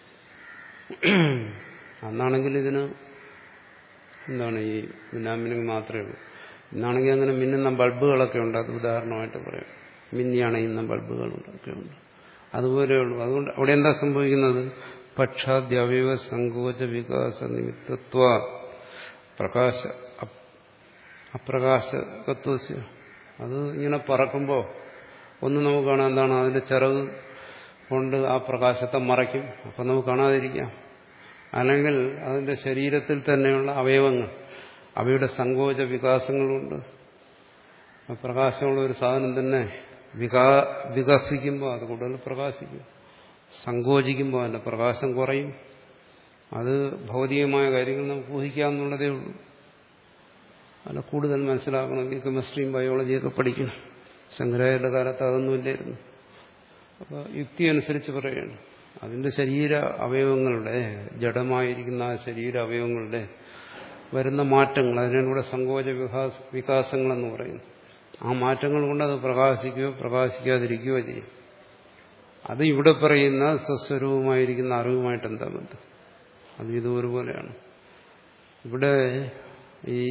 അന്നാണെങ്കിൽ ഇതിന് എന്താണ് ഈ മിന്നാമിനുങ്ങ് മാത്രമേ ഉള്ളൂ. ഇന്നാണെങ്കിൽ അങ്ങനെ മിന്നുന്ന ബൾബുകളൊക്കെ ഉണ്ട്. അത് ഉദാഹരണമായിട്ട് പറയാം. മിന്നിയണയുന്ന ബൾബുകളൊക്കെ ഉണ്ട്. അതുപോലെയുള്ളൂ. അതുകൊണ്ട് അവിടെ എന്താ സംഭവിക്കുന്നത്? പക്ഷാദ്യവയവ സങ്കോച വികാസ നിമിത്തത്വ പ്രകാശ അപ്രകാശകത്വ. അത് ഇങ്ങനെ പറക്കുമ്പോൾ ഒന്ന് നമുക്ക് കാണാൻ എന്താണ്? അതിന്റെ ചിറക് കൊണ്ട് ആ പ്രകാശത്തെ മറയ്ക്കും. അപ്പം നമുക്ക് കാണാതിരിക്കാം. അല്ലെങ്കിൽ അതിന്റെ ശരീരത്തിൽ തന്നെയുള്ള അവയവങ്ങൾ, അവയുടെ സങ്കോച വികാസങ്ങളുണ്ട്. പ്രകാശമുള്ള ഒരു സാധനം തന്നെ വികാ വികസിക്കുമ്പോൾ അത് കൂടുതൽ പ്രകാശിക്കും. സങ്കോചിക്കുമ്പോൾ അതിന്റെ പ്രകാശം കുറയും. അത് ഭൗതികമായ കാര്യങ്ങൾ നമുക്ക് ഊഹിക്കാമെന്നുള്ളതേ ഉള്ളൂ. അല്ല, കൂടുതൽ മനസ്സിലാക്കണമെങ്കിൽ കെമിസ്ട്രിയും ബയോളജിയൊക്കെ പഠിക്കണം. ശങ്കരാചാര്യരുടെ കാലത്ത് അതൊന്നുമില്ലായിരുന്നു. അപ്പോൾ യുക്തി അനുസരിച്ച് പറയുകയാണ്. അതിന്റെ ശരീര അവയവങ്ങളുടെ, ജഡമായിരിക്കുന്ന ആ ശരീര അവയവങ്ങളുടെ വരുന്ന മാറ്റങ്ങൾ, അതിനാണ് ഇവിടെ സങ്കോച വികാസ വികാസങ്ങളെന്ന് പറയുന്നു. ആ മാറ്റങ്ങൾ കൊണ്ട് അത് പ്രകാശിക്കുകയോ പ്രകാശിക്കാതിരിക്കുകയോ ചെയ്യും. അത് ഇവിടെ പറയുന്ന സ്വസ്വരൂപമായിരിക്കുന്ന അറിവുമായിട്ട് എന്താ ബന്ധം? അത് ഇതുപോലെയാണ്. ഇവിടെ ഈ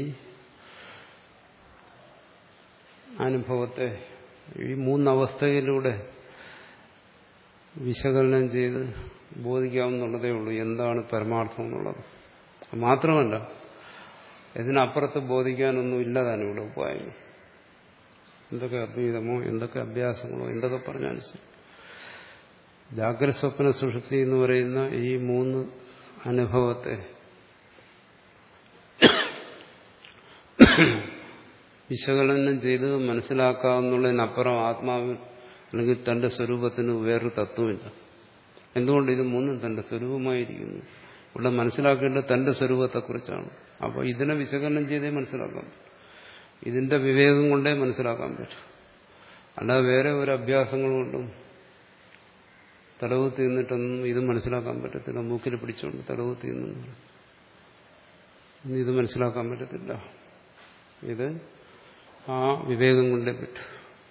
അനുഭവത്തെ ഈ മൂന്നവസ്ഥയിലൂടെ വിശകലനം ചെയ്ത് ബോധിക്കാവുന്നുള്ളതേ ഉള്ളൂ. എന്താണ് പരമാർത്ഥം എന്നുള്ളത്. മാത്രമല്ല, ഇതിനപ്പുറത്ത് ബോധിക്കാനൊന്നും ഇല്ലതാണ് ഇവിടെ ഉപായം. എന്തൊക്കെ അദ്വൈതമോ എന്തൊക്കെ അഭ്യാസങ്ങളോ എന്തൊക്കെ പറഞ്ഞാലും ശരി, ജാഗ്രത സ്വപ്ന സുഷുപ്തി എന്ന് പറയുന്ന ഈ മൂന്ന് അനുഭവത്തെ വിശകലനം ചെയ്ത് മനസ്സിലാക്കാവുന്നതിനപ്പുറം ആത്മാവിൽ അല്ലെങ്കിൽ തന്റെ സ്വരൂപത്തിന് വേറൊരു തത്വമില്ല. എന്തുകൊണ്ട്? ഇത് മൂന്നും തന്റെ സ്വരൂപമായിരിക്കുന്നു. ഇവിടെ മനസ്സിലാക്കേണ്ടത് തന്റെ സ്വരൂപത്തെക്കുറിച്ചാണ്. അപ്പോൾ ഇതിനെ വിശകലനം ചെയ്തേ മനസ്സിലാക്കാൻ പറ്റും. ഇതിന്റെ വിവേകം കൊണ്ടേ മനസ്സിലാക്കാൻ പറ്റും. അല്ലാതെ വേറെ ഒരു അഭ്യാസങ്ങൾ കൊണ്ടും തലകുത്തി നിന്നിട്ടൊന്നും ഇത് മനസ്സിലാക്കാൻ പറ്റത്തില്ല. മൂക്കിൽ പിടിച്ചുകൊണ്ട് തലകുത്തി നിന്നു ഇത് മനസ്സിലാക്കാൻ പറ്റത്തില്ല. ഇത് ആ വിവേകം കൊണ്ടേ പറ്റും.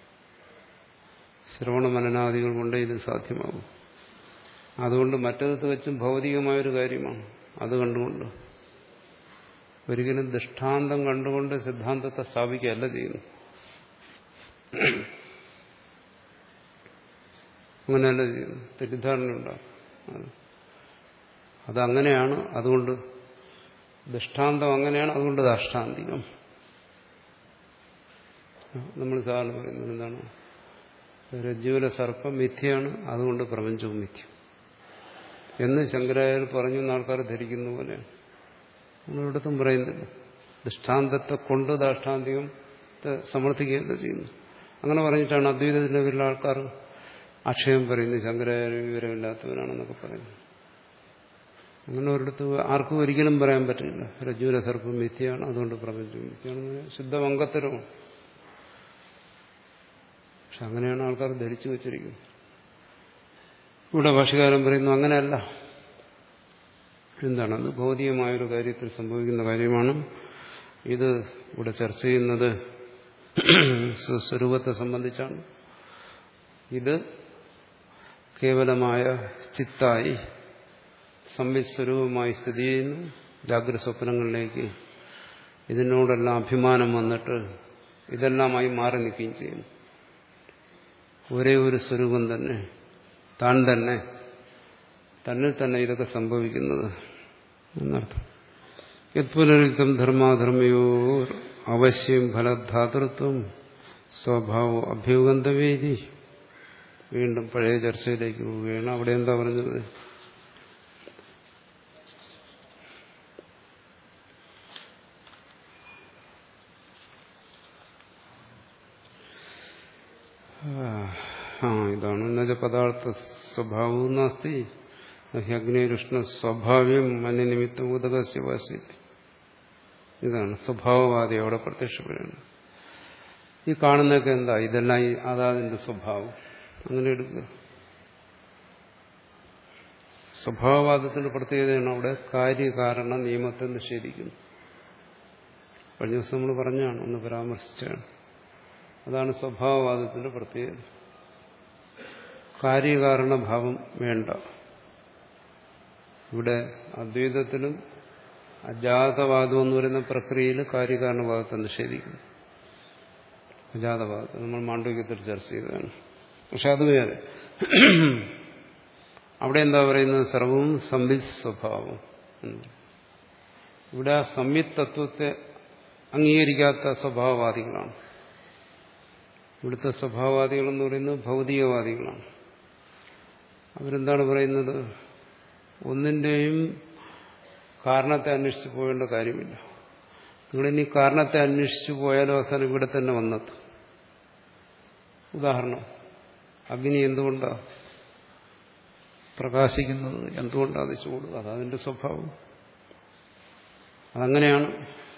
ശ്രവണ മനനാദികൾ കൊണ്ടേ ഇത് സാധ്യമാകും. അതുകൊണ്ട് മറ്റത് തികച്ചും ഭൗതികമായൊരു കാര്യമാണ്. അത് കണ്ടുകൊണ്ട് ഒരിക്കലും ദൃഷ്ടാന്തം കണ്ടുകൊണ്ട് സിദ്ധാന്തത്തെ സ്ഥാപിക്കുകയല്ല ചെയ്യുന്നു. അങ്ങനെയല്ല ചെയ്യുന്നു. തെറ്റിദ്ധാരണ ഉണ്ടാകും. അതങ്ങനെയാണ്, അതുകൊണ്ട് ദൃഷ്ടാന്തം അങ്ങനെയാണ്, അതുകൊണ്ട് ദാഷ്ടാന്തികം. നമ്മൾ സാധാരണ പറയുന്നത് എന്താണ്? രജ്ജുവിലെ സർപ്പം മിഥ്യയാണ്, അതുകൊണ്ട് പ്രപഞ്ചവും മിഥ്യം എന്ന് ശങ്കരാചാര്യർ പറഞ്ഞു എന്ന് ആൾക്കാർ ധരിക്കുന്ന പോലെയാണ്. നമ്മളിടത്തും പറയുന്നില്ല. ദൃഷ്ടാന്തത്തെ കൊണ്ട് ദാഷ്ടാന്തികം സമർത്ഥിക്കുകയല്ല ചെയ്യുന്നു. അങ്ങനെ പറഞ്ഞിട്ടാണ് അദ്വൈതത്തിന്റെ പേരിൽ ആൾക്കാർ ആക്ഷേപം പറയുന്നത് ശങ്കരാചാര്യ വിവരമില്ലാത്തവരാണെന്നൊക്കെ പറയുന്നു. അങ്ങനെ ഒരിടത്ത് ആർക്കും ഒരിക്കലും പറയാൻ പറ്റില്ല രജ്ജുവിലെ സർപ്പം മിഥ്യയാണ്, അതുകൊണ്ട് പ്രപഞ്ചം മിഥ്യയാണെന്ന്. ശുദ്ധ വങ്കത്തരവും. പക്ഷെ അങ്ങനെയാണ് ആൾക്കാർ ധരിച്ചു വച്ചിരിക്കുന്നത്. ഇവിടെ ഭാഷകാരൻ പറയുന്നു അങ്ങനെയല്ല. എന്താണ്? അത് ഭൗതികമായൊരു കാര്യത്തിൽ സംഭവിക്കുന്ന കാര്യമാണ്. ഇത് ഇവിടെ ചർച്ച ചെയ്യുന്നത് സ്വരൂപത്തെ സംബന്ധിച്ചാണ്. ഇത് കേവലമായ ചിത്തായി സംവിത് സ്വരൂപമായി സ്ഥിതി ചെയ്യുന്നു. ജാഗ്രത സ്വപ്നങ്ങളിലേക്ക് ഇതിനോടെല്ലാം അഭിമാനം വന്നിട്ട് ഇതെല്ലാമായി മാറി നിൽക്കുകയും ചെയ്യുന്നു. ഒരേ ഒരു സ്വരൂപം തന്നെ, താൻ തന്നെ, തന്നിൽ തന്നെ ഇതൊക്കെ സംഭവിക്കുന്നത് എന്നർത്ഥം. യത്പുനരുക്തം ധർമാധർമ്മയോ അവശ്യം ഫലധാതൃത്വം സ്വഭാവം അഭ്യുഗന്ധവേദി. വീണ്ടും പഴയ ചർച്ചയിലേക്ക് പോവുകയാണ്. അവിടെ എന്താ പറഞ്ഞത്? ആ ഇതാണ്. എന്നുവെച്ച പദാർത്ഥ സ്വഭാവവും നാസ്തി അഗ്നിരുഷ്ണ സ്വഭാവ്യം മന്യനിമിത്തം ഉദകസ്യ വാസ്യത്തി. ഇതാണ് സ്വഭാവവാദി അവിടെ പ്രത്യക്ഷപ്പെടുന്നത്. ഈ കാണുന്നതൊക്കെ എന്താ? ഇതെല്ലാം ഈ അതാതിന്റെ സ്വഭാവം. അങ്ങനെ എടുക്കുക. സ്വഭാവവാദത്തിന്റെ പ്രത്യേകതയാണ് അവിടെ കാര്യകാരണ നിയമത്തെ നിഷേധിക്കുന്നു. കഴിഞ്ഞ ദിവസം നമ്മൾ പറഞ്ഞാണ്, ഒന്ന് പരാമർശിച്ചാണ്. അതാണ് സ്വഭാവവാദത്തിന്റെ പ്രത്യേകത. കാര്യകാരണഭാവം വേണ്ട. ഇവിടെ അദ്വൈതത്തിലും അജാതവാദം എന്ന് പറയുന്ന പ്രക്രിയയിൽ കാര്യകാരണഭാവത്തെ നിഷേധിക്കുന്നു. അജാതവാദം നമ്മൾ മാണ്ഡവ്യത്തിൽ ചർച്ച ചെയ്തതാണ്. പക്ഷെ അത് വേറെ. അവിടെ എന്താ പറയുന്നത്? സർവവും സംവിത് സ്വഭാവം. ഇവിടെ ആ സംവിത് തത്വത്തെ അംഗീകരിക്കാത്ത സ്വഭാവവാദികളാണ്. ഇവിടുത്തെ സ്വഭാവവാദികളെന്ന് പറയുന്നത് ഭൗതികവാദികളാണ്. അവരെന്താണ് പറയുന്നത്? ഒന്നിന്റെയും കാരണത്തെ അന്വേഷിച്ച് പോകേണ്ട കാര്യമില്ല. നിങ്ങളിനി കാരണത്തെ അന്വേഷിച്ചു പോയാലും അവസാനം ഇവിടെ തന്നെ വന്നെത്തും. ഉദാഹരണം, അഗ്നി എന്തുകൊണ്ടാണ് പ്രകാശിക്കുന്നത്? എന്തുകൊണ്ടാണ് അത് ചൂട്? അതതിന്റെ സ്വഭാവം. അതങ്ങനെയാണ്.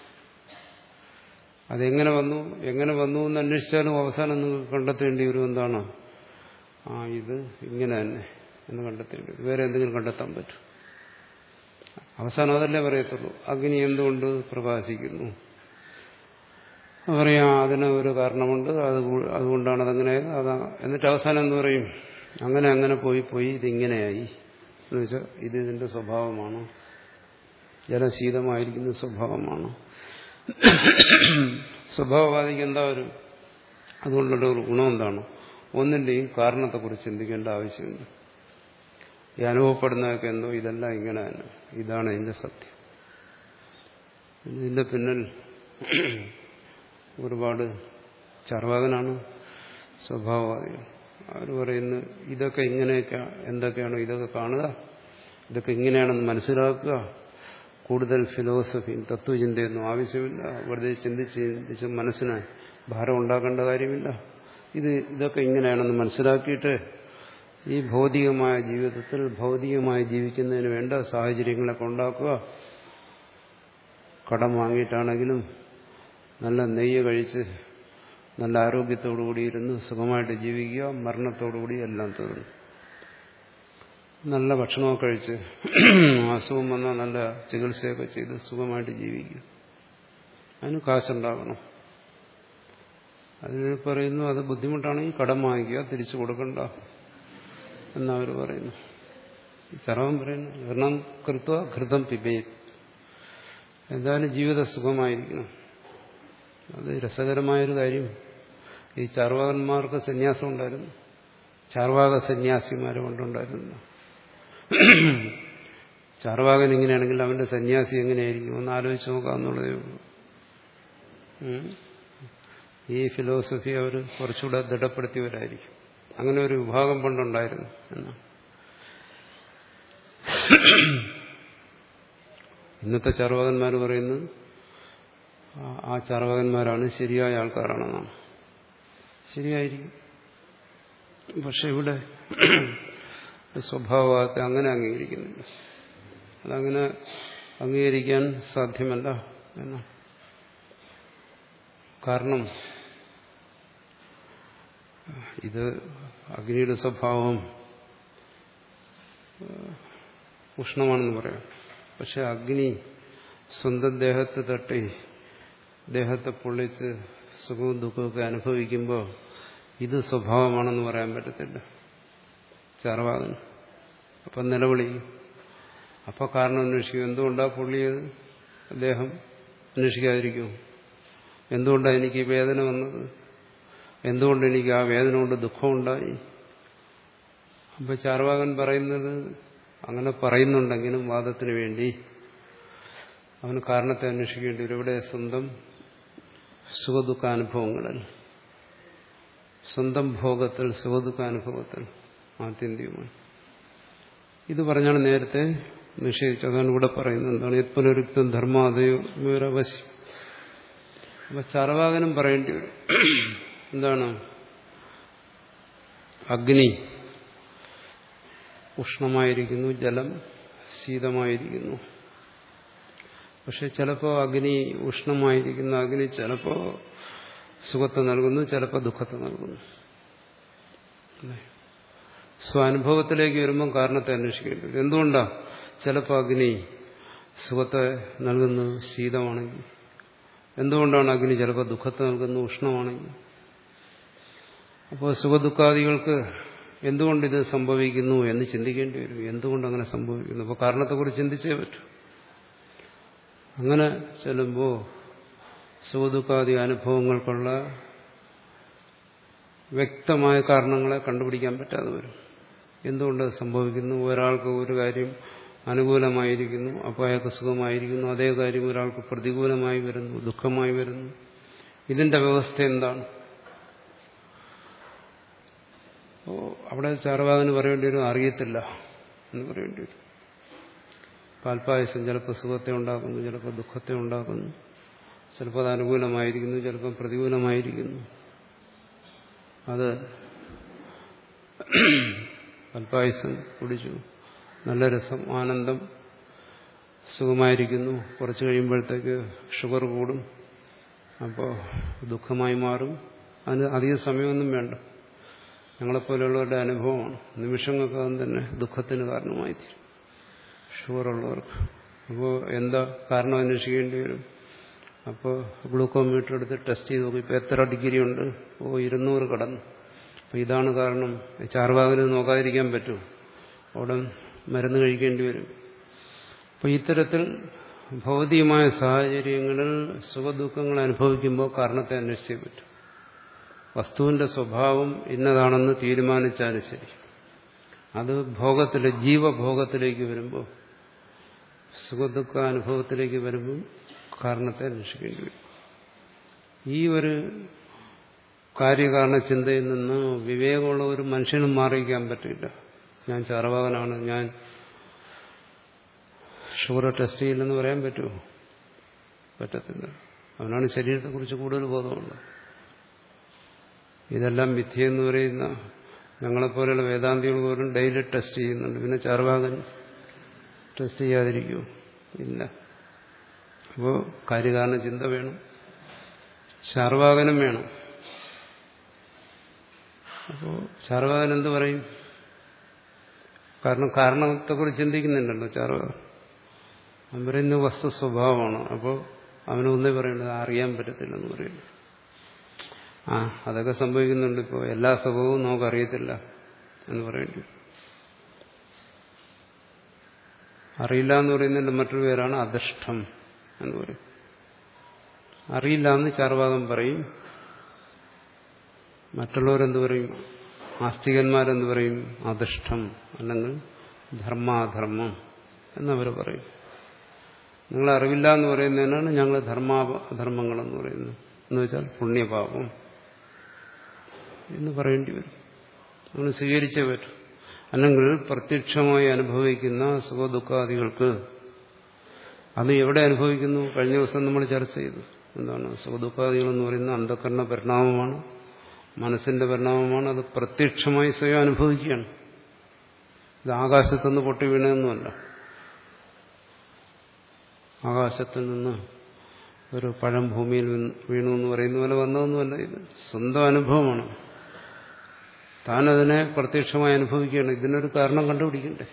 അതെങ്ങനെ വന്നു, എങ്ങനെ വന്നു എന്ന് അന്വേഷിച്ചാലും അവസാനം നിങ്ങൾക്ക് കണ്ടെത്തേണ്ടി വരും. എന്താണ്? ആ ഇത് ഇങ്ങനെ തന്നെ എന്ന് കണ്ടെത്തേണ്ടി വരും. വേറെ എന്തെങ്കിലും കണ്ടെത്താൻ പറ്റും? അവസാനം അതല്ലേ പറയത്തുള്ളൂ. അഗ്നി എന്തുകൊണ്ട് പ്രകാശിക്കുന്നു? പറയാം അതിന് ഒരു കാരണമുണ്ട്, അത് അതുകൊണ്ടാണ് അതങ്ങനെ. അതാ എന്നിട്ട് അവസാനം എന്ന് പറയും അങ്ങനെ അങ്ങനെ പോയി പോയി ഇതിങ്ങനെയായി എന്ന് വെച്ചാൽ ഇത് ഇതിന്റെ സ്വഭാവമാണ്. ജലം ശീതമായിരിക്കുന്ന സ്വഭാവമാണ്. സ്വഭാവവാദിക്ക് എന്താ ഒരു അതുകൊണ്ടുള്ള ഒരു ഗുണം എന്താണ്? ഒന്നിന്റെയും കാരണത്തെക്കുറിച്ച് ചിന്തിക്കേണ്ട ആവശ്യമില്ല. ഈ അനുഭവപ്പെടുന്നതൊക്കെ എന്തോ ഇതെല്ലാം ഇങ്ങനെ തന്നെ, ഇതാണ് ഇതിന്റെ സത്യം. ഇതിന്റെ പിന്നിൽ ഒരുപാട് ചർവാകനാണ് സ്വഭാവവാദികൾ. അവർ പറയുന്നു ഇതൊക്കെ ഇങ്ങനെയൊക്കെ എന്തൊക്കെയാണോ ഇതൊക്കെ കാണുക, ഇതൊക്കെ ഇങ്ങനെയാണെന്ന് മനസ്സിലാക്കുക. കൂടുതൽ ഫിലോസഫിയും തത്വചിന്തയൊന്നും ആവശ്യമില്ല. വെറുതെ ചിന്തിച്ച് ചിന്തിച്ച് മനസ്സിന് ഭാരം ഉണ്ടാക്കേണ്ട കാര്യമില്ല. ഇത് ഇതൊക്കെ ഇങ്ങനെയാണെന്ന് മനസ്സിലാക്കിയിട്ട് ഈ ഭൗതികമായ ജീവിതത്തിൽ ഭൗതികമായി ജീവിക്കുന്നതിന് വേണ്ട സാഹചര്യങ്ങളൊക്കെ ഉണ്ടാക്കുക. കടം വാങ്ങിയിട്ടാണെങ്കിലും നല്ല നെയ്യ് കഴിച്ച് നല്ല ആരോഗ്യത്തോടുകൂടി ഇരുന്ന് സുഖമായിട്ട് ജീവിക്കുക. മരണത്തോടുകൂടി എല്ലാം തീർന്നു. നല്ല ഭക്ഷണമൊക്കെ കഴിച്ച് അസുഖം വന്നാൽ നല്ല ചികിത്സയൊക്കെ ചെയ്ത് സുഖമായിട്ട് ജീവിക്കുക. അതിന് കാശുണ്ടാകണം. അതിന് പറയുന്നു അത് ബുദ്ധിമുട്ടാണെങ്കിൽ കടം വാങ്ങിക്കുക, തിരിച്ചു കൊടുക്കണ്ട എന്നവർ പറയുന്നു. ചരവം പറയുന്നു ഘൃണം കൃത്വ ഘൃതം പിബേത്. എന്തായാലും ജീവിത സുഖമായിരിക്കണം. അത് രസകരമായൊരു കാര്യം. ഈ ചാർവാകന്മാർക്ക് സന്യാസം ഉണ്ടായിരുന്നു. ചാർവാക സന്യാസിമാരെ കൊണ്ടുണ്ടായിരുന്നു. ചാർവാകൻ ഇങ്ങനെയാണെങ്കിൽ അവന്റെ സന്യാസി എങ്ങനെയായിരിക്കും ഒന്ന് ആലോചിച്ച് നോക്കാമെന്നുള്ളതേ ഉള്ളൂ. ഈ ഫിലോസഫി അവർ കുറച്ചുകൂടെ ദൃഢപ്പെടുത്തിയവരായിരിക്കും. അങ്ങനെ ഒരു വിഭാഗം പണ്ടുണ്ടായിരുന്നു എന്നാണ്. ഇന്നത്തെ ചാർവാകന്മാർ പറയുന്നത് ആ ചാർവാകന്മാരാണ് ശരിയായ ആൾക്കാരാണെന്നാണ്. ശരിയായിരിക്കും. പക്ഷെ ഇവിടെ സ്വഭാവത്തെ അങ്ങനെ അംഗീകരിക്കുന്നില്ല. അതങ്ങനെ അംഗീകരിക്കാൻ സാധ്യമല്ല എന്നാണ്. കാരണം ഇത് അഗ്നിയുടെ സ്വഭാവം ഉഷ്ണമാണെന്ന് പറയാം. പക്ഷെ അഗ്നി സ്വന്തം ദേഹത്ത് തട്ടി ദേഹത്തെ പൊള്ളിച്ച് സുഖവും ദുഃഖമൊക്കെ അനുഭവിക്കുമ്പോൾ ഇത് സ്വഭാവമാണെന്ന് പറയാൻ പറ്റത്തില്ല ചാർവാകൻ. അപ്പം നിലവിളിക്കും. അപ്പം കാരണം അന്വേഷിക്കും. എന്തുകൊണ്ടാണ് പൊള്ളിയത്? അദ്ദേഹം അന്വേഷിക്കാതിരിക്കുമോ? എന്തുകൊണ്ടാണ് എനിക്ക് ഈ വേദന വന്നത്? എന്തുകൊണ്ട് എനിക്ക് ആ വേദന കൊണ്ട് ദുഃഖമുണ്ടായി? അപ്പം ചാർവാകൻ പറയുന്നത് അങ്ങനെ പറയുന്നുണ്ടെങ്കിലും വാദത്തിന് വേണ്ടി അവന് കാരണത്തെ അന്വേഷിക്കേണ്ടി വരും. ഇവിടെ സ്വന്തം സുഖദുഃഖാനുഭവങ്ങളിൽ, സ്വന്തം ഭോഗത്തിൽ, സുഖദുഃഖാനുഭവത്തിൽ ആത്യന്തികമായി ഇത് പറഞ്ഞാണ് നേരത്തെ നിഷേധിച്ചത്. അതാണ് ഇവിടെ പറയുന്നത്. എന്താണ്? യത്പുനരുക്തം ധർമാദയോ വിവരവശ്യം. അപ്പൊ ചാർവാകനും പറയേണ്ടി വരും. എന്താണ്? അഗ്നി ഉഷ്ണമായിരിക്കുന്നു, ജലം ശീതമായിരിക്കുന്നു. പക്ഷെ ചിലപ്പോൾ അഗ്നി ഉഷ്ണമായിരിക്കുന്ന അഗ്നി ചിലപ്പോൾ സുഖത്തെ നൽകുന്നു, ചിലപ്പോൾ ദുഃഖത്തെ നൽകുന്നു. സ്വാനുഭവത്തിലേക്ക് വരുമ്പം കാരണത്തെ അന്വേഷിക്കേണ്ടി വരും. എന്തുകൊണ്ടാണ് ചിലപ്പോൾ അഗ്നി സുഖത്തെ നൽകുന്നത് ശീതമാണെങ്കിൽ? എന്തുകൊണ്ടാണ് അഗ്നി ചിലപ്പോൾ ദുഃഖത്തെ നൽകുന്നത് ഉഷ്ണമാണെങ്കിൽ? അപ്പോൾ സുഖദുഃഖാദികൾക്ക് എന്തുകൊണ്ടിത് സംഭവിക്കുന്നു എന്ന് ചിന്തിക്കേണ്ടി വരും. എന്തുകൊണ്ടങ്ങനെ സംഭവിക്കുന്നു? അപ്പോൾ കാരണത്തെക്കുറിച്ച് ചിന്തിച്ചേ പറ്റൂ. അങ്ങനെ ചെല്ലുമ്പോൾ സുഖദുഃഖാദി അനുഭവങ്ങൾക്കുള്ള വ്യക്തമായ കാരണങ്ങളെ കണ്ടുപിടിക്കാൻ പറ്റാതെ വരും. എന്തുകൊണ്ടത് സംഭവിക്കുന്നു? ഒരാൾക്ക് ഒരു കാര്യം അനുകൂലമായിരിക്കുന്നു, അപ്പോൾ അയാൾക്ക് സുഖമായിരിക്കുന്നു. അതേ കാര്യം ഒരാൾക്ക് പ്രതികൂലമായി വരുന്നു, ദുഃഖമായി വരുന്നു. ഇതിന്റെ വ്യവസ്ഥ എന്താണ്? അപ്പോൾ അവിടെ ചാർവാകന് പറയേണ്ടി വരും അറിയത്തില്ല എന്ന് പറയേണ്ടി വരും. പാൽപ്പായസം ചിലപ്പോൾ സുഖത്തെ ഉണ്ടാക്കുന്നു, ചിലപ്പോൾ ദുഃഖത്തെ ഉണ്ടാക്കുന്നു, ചിലപ്പോൾ അത് അനുകൂലമായിരിക്കുന്നു, ചിലപ്പോൾ പ്രതികൂലമായിരിക്കുന്നു. അത് പാൽപ്പായസം കുടിച്ചു, നല്ല രസം, ആനന്ദം, സുഖമായിരിക്കുന്നു. കുറച്ച് കഴിയുമ്പോഴത്തേക്ക് ഷുഗർ കൂടും, അപ്പോൾ ദുഃഖമായി മാറും. അതിന് അധിക സമയമൊന്നും വേണ്ട. ഞങ്ങളെപ്പോലെയുള്ളവരുടെ അനുഭവമാണ്. നിമിഷങ്ങൾക്കകം തന്നെ ദുഃഖത്തിന് കാരണമായി തീരും ഷുഗറുള്ളവർക്ക്. അപ്പോൾ എന്താ കാരണം അന്വേഷിക്കേണ്ടി വരും. അപ്പോൾ ഗ്ലൂക്കോമീറ്റർ എടുത്ത് ടെസ്റ്റ് ചെയ്ത് നോക്കും. ഇപ്പോൾ എത്ര ഡിഗ്രി ഉണ്ട്? ഓ, ഇരുന്നൂറ് കടന്നു. അപ്പോൾ ഇതാണ് കാരണം. ചാർവാകന് നോക്കാതിരിക്കാൻ പറ്റുമോ? അവിടെ മരുന്ന് കഴിക്കേണ്ടി വരും. അപ്പോൾ ഇത്തരത്തിൽ ഭൗതികമായ സാഹചര്യങ്ങളിൽ സുഖദുഃഖങ്ങൾ അനുഭവിക്കുമ്പോൾ കാരണത്തെ അന്വേഷിച്ചേ പറ്റും. വസ്തുവിന്റെ സ്വഭാവം ഇന്നതാണെന്ന് തീരുമാനിച്ചാലും ശരി, അത് ഭോഗത്തിലെ ജീവഭോഗത്തിലേക്ക് വരുമ്പോൾ, സുഖദുഃഖ അനുഭവത്തിലേക്ക് വരുമ്പോൾ കാരണത്തെ അന്വേഷിക്കേണ്ടി വരും. ഈ ഒരു കാര്യകാരണ ചിന്തയിൽ നിന്ന് വിവേകമുള്ള ഒരു മനുഷ്യനും മാറിയിക്കാൻ പറ്റില്ല. ഞാൻ ചാർവാകനാണ്, ഞാൻ ഷുഗർ ടെസ്റ്റ് ചെയ്യില്ലെന്ന് പറയാൻ പറ്റുമോ? പറ്റത്തില്ല. അവനാണ് ശരീരത്തെക്കുറിച്ച് കൂടുതൽ ബോധമുള്ളത്. ഇതെല്ലാം മിഥ്യയെന്ന് പറയുന്ന ഞങ്ങളെപ്പോലെയുള്ള വേദാന്തികൾ പോലും ഡെയിലി ടെസ്റ്റ് ചെയ്യുന്നുണ്ട്. പിന്നെ ചാർവാകൻ ടെസ്റ്റ് ചെയ്യാതിരിക്കുമോ? ഇല്ല. അപ്പോൾ കാര്യകാരണ ചിന്ത വേണം, ചാർവാകനും വേണം. അപ്പോൾ ചാർവാകൻ എന്ത് പറയും? കാരണം കാരണത്തെക്കുറിച്ച് ചിന്തിക്കുന്നുണ്ടല്ലോ ചാർവാകൻ. അവൻ പറയുന്നത് വസ്തു സ്വഭാവമാണ്. അപ്പോൾ അവനൊന്നേ പറയുന്നത് അറിയാൻ പറ്റത്തില്ലെന്ന് പറയുന്നു. ആ അതൊക്കെ സംഭവിക്കുന്നുണ്ട്. ഇപ്പോൾ എല്ലാ സ്വഭാവവും നമുക്കറിയത്തില്ല എന്ന് പറയേണ്ടി. അറിയില്ല എന്ന് പറയുന്നതിന്റെ മറ്റൊരു പേരാണ് അദൃഷ്ടം എന്ന് പറയും. അറിയില്ല എന്ന് ചാർവാകൻ പറയും. മറ്റുള്ളവരെന്ത് പറയും? ആസ്തികന്മാരെന്ന് പറയും അധിഷ്ഠം, അല്ലെങ്കിൽ ധർമാധർമ്മം എന്നവർ പറയും. നിങ്ങൾ അറിവില്ല എന്ന് പറയുന്നതിനാണ് ഞങ്ങൾ ധർമാധർമ്മങ്ങളെന്ന് പറയുന്നത്. എന്ന് വെച്ചാൽ പുണ്യപാപം എന്ന് പറയേണ്ടി വരും. നമ്മൾ സ്വീകരിച്ചേ പറ്റും. അല്ലെങ്കിൽ പ്രത്യക്ഷമായി അനുഭവിക്കുന്ന സുഖദുഃഖാദികൾക്ക് അത് എവിടെ അനുഭവിക്കുന്നു? കഴിഞ്ഞ ദിവസം നമ്മൾ ചർച്ച ചെയ്തു. എന്താണ് സുഖദുഃഖാദികളെന്ന് പറയുന്നത്? അന്ധകരണ പരിണാമമാണ്, മനസ്സിന്റെ പരിണാമമാണ്. അത് പ്രത്യക്ഷമായി സ്വയം അനുഭവിക്കുകയാണ്. ഇത് ആകാശത്തുനിന്ന് പൊട്ടി വീണതൊന്നുമല്ല. ആകാശത്തിൽ നിന്ന് ഒരു പഴം ഭൂമിയിൽ വീണു എന്ന് പറയുന്ന പോലെ വന്നതൊന്നുമല്ല. ഇത് സ്വന്തം അനുഭവമാണ്. താനതിനെ പ്രത്യക്ഷമായി അനുഭവിക്കുകയാണ്. ഇതിനൊരു കാരണം കണ്ടുപിടിക്കണ്ടേ?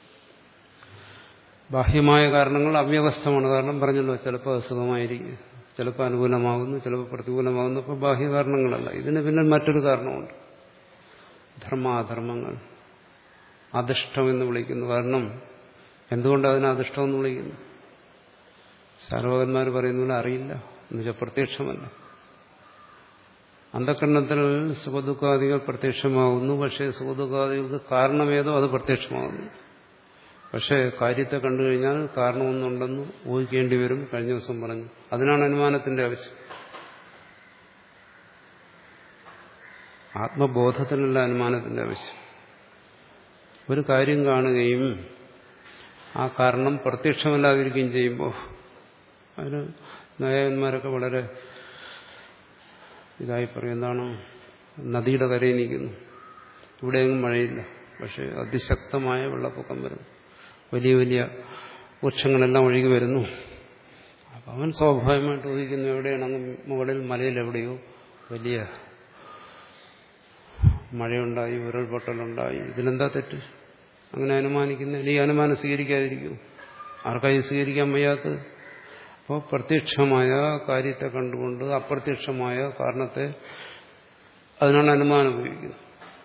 ബാഹ്യമായ കാരണങ്ങൾ അവ്യവസ്ഥമാണ്. കാരണം പറഞ്ഞല്ലോ, ചിലപ്പോൾ അസുഖമായിരിക്കും, ചിലപ്പോൾ അനുകൂലമാകുന്നു, ചിലപ്പോൾ പ്രതികൂലമാകുന്നു. അപ്പോൾ ബാഹ്യ കാരണങ്ങളല്ല. ഇതിന് പിന്നെ മറ്റൊരു കാരണമുണ്ട്. ധർമാധർമ്മങ്ങൾ അധിഷ്ഠം എന്ന് വിളിക്കുന്നു. കാരണം എന്തുകൊണ്ട് അതിനെ അധിഷ്ഠം എന്ന് വിളിക്കുന്നു? സാർവകന്മാർ പറയുന്ന പോലെ അറിയില്ല എന്നുവെച്ചാൽ പ്രത്യക്ഷമല്ല. അന്ധകരണത്തിൽ സുഖദുഃഖാദികൾ പ്രത്യക്ഷമാകുന്നു. പക്ഷേ സുഖദുഃഖാദികൾക്ക് കാരണമേതോ അത് പ്രത്യക്ഷമാകുന്നു. പക്ഷേ കാര്യത്തെ കണ്ടു കഴിഞ്ഞാൽ കാരണമൊന്നുണ്ടെന്ന് ഊഹിക്കേണ്ടി വരും. കഴിഞ്ഞ ദിവസം പറഞ്ഞു. അതിനാണ് അനുമാനത്തിന്റെ ആവശ്യം. ആത്മബോധത്തിനല്ല അനുമാനത്തിന്റെ ആവശ്യം. ഒരു കാര്യം കാണുകയും ആ കാരണം പ്രത്യക്ഷമല്ലാതിരിക്കുകയും ചെയ്യുമ്പോൾ അതിന് നയന്മാരൊക്കെ വളരെ ഇതായി പറയും. എന്താണ്? നദിയുടെ കരയിൽ നിൽക്കുന്നു, ഇവിടെയെങ്കിലും മഴയില്ല, പക്ഷെ അതിശക്തമായ വെള്ളപ്പൊക്കം വരുന്നു, വലിയ വലിയ വൃക്ഷങ്ങളെല്ലാം ഒഴുകി വരുന്നു. അപ്പം അവൻ സ്വാഭാവികമായിട്ട് ഊഹിക്കുന്നു എവിടെയാണ്? അങ്ങ് മുകളിൽ മലയിൽ എവിടെയോ വലിയ മഴയുണ്ടായി, ഉരുൾപൊട്ടലുണ്ടായി. ഇതിലെന്താ തെറ്റ്? അങ്ങനെ അനുമാനിക്കുന്ന ഈ അനുമാനം സ്വീകരിക്കാതിരിക്കും. ആർക്കായി സ്വീകരിക്കാൻ വയ്യാത്തത്? അപ്പോൾ പ്രത്യക്ഷമായ കാര്യത്തെ കണ്ടുകൊണ്ട് അപ്രത്യക്ഷമായ കാരണത്തെ, അതിനാണ് അനുമാനം ഉപയോഗിക്കുന്നത്.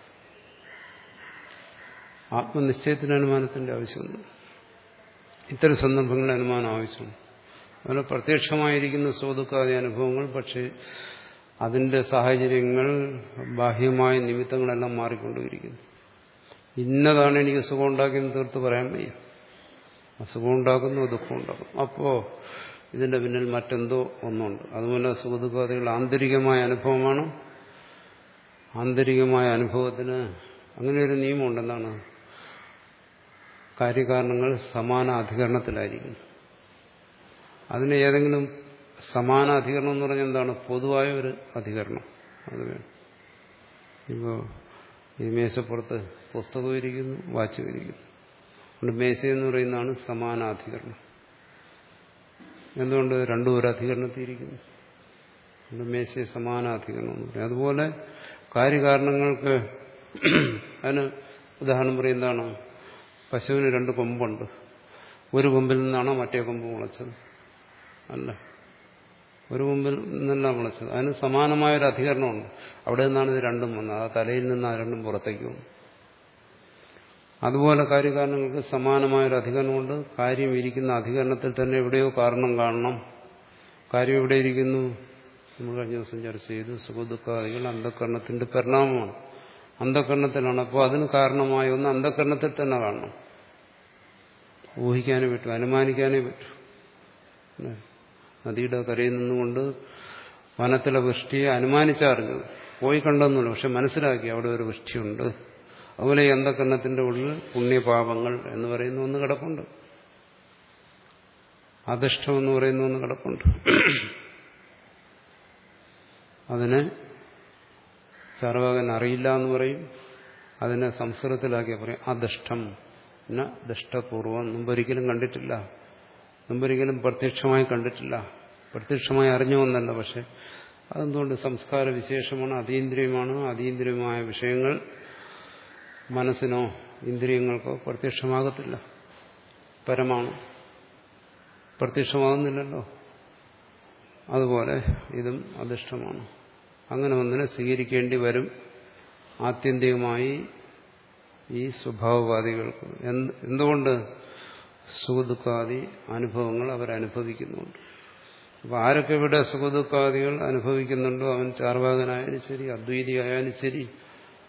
ആത്മനിശ്ചയത്തിന് അനുമാനത്തിന്റെ ആവശ്യമുണ്ട്. ഇത്തരം സന്ദർഭങ്ങളിൽ അനുമാനം ആവശ്യമുണ്ട്. അതുപോലെ പ്രത്യക്ഷമായിരിക്കുന്ന സുഖദുഃഖാദി അനുഭവങ്ങൾ, പക്ഷേ അതിന്റെ സാഹചര്യങ്ങൾ, ബാഹ്യമായ നിമിത്തങ്ങളെല്ലാം മാറിക്കൊണ്ടിരിക്കുന്നു. ഇന്നതാണ് എനിക്ക് സുഖം ഉണ്ടാക്കിയെന്ന് തീർത്ത് പറയാൻ വയ്യ. അസുഖം ഉണ്ടാക്കുന്നു, ദുഃഖം ഉണ്ടാക്കുന്നു. അപ്പോൾ ഇതിന്റെ പിന്നിൽ മറ്റെന്തോ ഒന്നുണ്ട്. അതുപോലെ സുഖദുഃഖാദികൾ ആന്തരികമായ അനുഭവമാണ്. ആന്തരികമായ അനുഭവത്തിന് അങ്ങനെ ഒരു നിയമമുണ്ട്. എന്താണ്? കാര്യകാരണങ്ങൾ സമാന അധികരണത്തിലായിരിക്കും. അതിന് ഏതെങ്കിലും സമാന അധികരണം എന്ന് പറഞ്ഞാൽ എന്താണ്? പൊതുവായ ഒരു അധികരണം അത് വേണം. ഇപ്പോൾ ഈ മേശപ്പുറത്ത് പുസ്തകം ഇരിക്കുന്നു, വാച്ച് ഇരിക്കുന്നു. അതുകൊണ്ട് മേശയെന്ന് പറയുന്നതാണ് സമാനാധികരണം. എന്തുകൊണ്ട്? രണ്ടും ഒരു അധികരണത്തിൽ ഇരിക്കുന്നു. അതുകൊണ്ട് മേശയെ സമാനാധികരണം എന്ന് പറയും. അതുപോലെ കാര്യകാരണങ്ങൾക്ക് അതിന് ഉദാഹരണം പറയുന്നതാണ്, പശുവിന് രണ്ട് കൊമ്പുണ്ട്. ഒരു കൊമ്പിൽ നിന്നാണോ മറ്റേ കൊമ്പ് മുളച്ചത്? അല്ല, ഒരു കൊമ്പിൽ നിന്നെല്ലാം മുളച്ചത്. അതിന് സമാനമായൊരു അധികരണമുണ്ട്. അവിടെ നിന്നാണ് ഇത് രണ്ടും വന്നത്. ആ തലയിൽ നിന്ന് ആ രണ്ടും പുറത്തേക്ക് വന്നു. അതുപോലെ കാര്യകാരണങ്ങൾക്ക് സമാനമായൊരു അധികരണമുണ്ട്. കാര്യം ഇരിക്കുന്ന അധികരണത്തിൽ തന്നെ എവിടെയോ കാരണം കാണണം. കാര്യം എവിടെ ഇരിക്കുന്നു? നമ്മൾ കഴിഞ്ഞ ദിവസം ചർച്ച ചെയ്തു. സുഖദുഃഖാദികൾ അന്ധകരണത്തിന്റെ പരിണാമമാണ്. അന്ധകരണത്തിലാണ്. അപ്പോൾ അതിന് കാരണമായ ഒന്ന് അന്ധകരണത്തിൽ തന്നെ കാണണം. ഊഹിക്കാനേ പറ്റൂ, അനുമാനിക്കാനേ പറ്റൂ. നദിയുടെ കരയിൽ നിന്നുകൊണ്ട് വനത്തിലെ വൃഷ്ടിയെ അനുമാനിച്ചറിഞ്ഞത്, പോയി കണ്ടെന്നില്ല, പക്ഷെ മനസ്സിലാക്കി അവിടെ ഒരു വൃഷ്ടിയുണ്ട്. അതുപോലെ ഈ അന്ധകരണത്തിന്റെ ഉള്ളിൽ പുണ്യപാപങ്ങൾ എന്ന് പറയുന്ന ഒന്ന് കിടപ്പുണ്ട്, അധിഷ്ഠം എന്ന് പറയുന്ന ഒന്ന് കിടപ്പുണ്ട്. അതിനെ ചാർവാകൻ അറിയില്ല എന്ന് പറയും. അതിനെ സംസ്കൃതത്തിലാക്കിയ പറയും അധിഷ്ഠം. പിന്നെ ദഷ്ടപൂർവം മുമ്പൊരിക്കലും കണ്ടിട്ടില്ല, മുമ്പൊരിക്കലും പ്രത്യക്ഷമായി കണ്ടിട്ടില്ല, പ്രത്യക്ഷമായി അറിഞ്ഞുവെന്നല്ല. പക്ഷെ അതെന്തുകൊണ്ട്? സംസ്കാര വിശേഷമാണ്, അതീന്ദ്രിയമാണ്. അതീന്ദ്രിയമായ വിഷയങ്ങൾ മനസ്സിനോ ഇന്ദ്രിയങ്ങൾക്കോ പ്രത്യക്ഷമാകത്തില്ല. പരമാണ്, പ്രത്യക്ഷമാകുന്നില്ലല്ലോ. അതുപോലെ ഇതും അധിഷ്ഠമാണ്. അങ്ങനെ ഒന്നിനെ സ്വീകരിക്കേണ്ടി വരും ആത്യന്തികമായി ഈ സ്വഭാവവാദികൾക്ക്. എന്തുകൊണ്ട്? സുഖദുഃഖാദി അനുഭവങ്ങൾ അവരനുഭവിക്കുന്നുണ്ട്. അപ്പോൾ ആരൊക്കെ ഇവിടെ സുഖദുഃഖാദികൾ അനുഭവിക്കുന്നുണ്ടോ, അവൻ ചാർവാകനായാലും ശരി, അദ്വൈതി ആയാലും ശരി,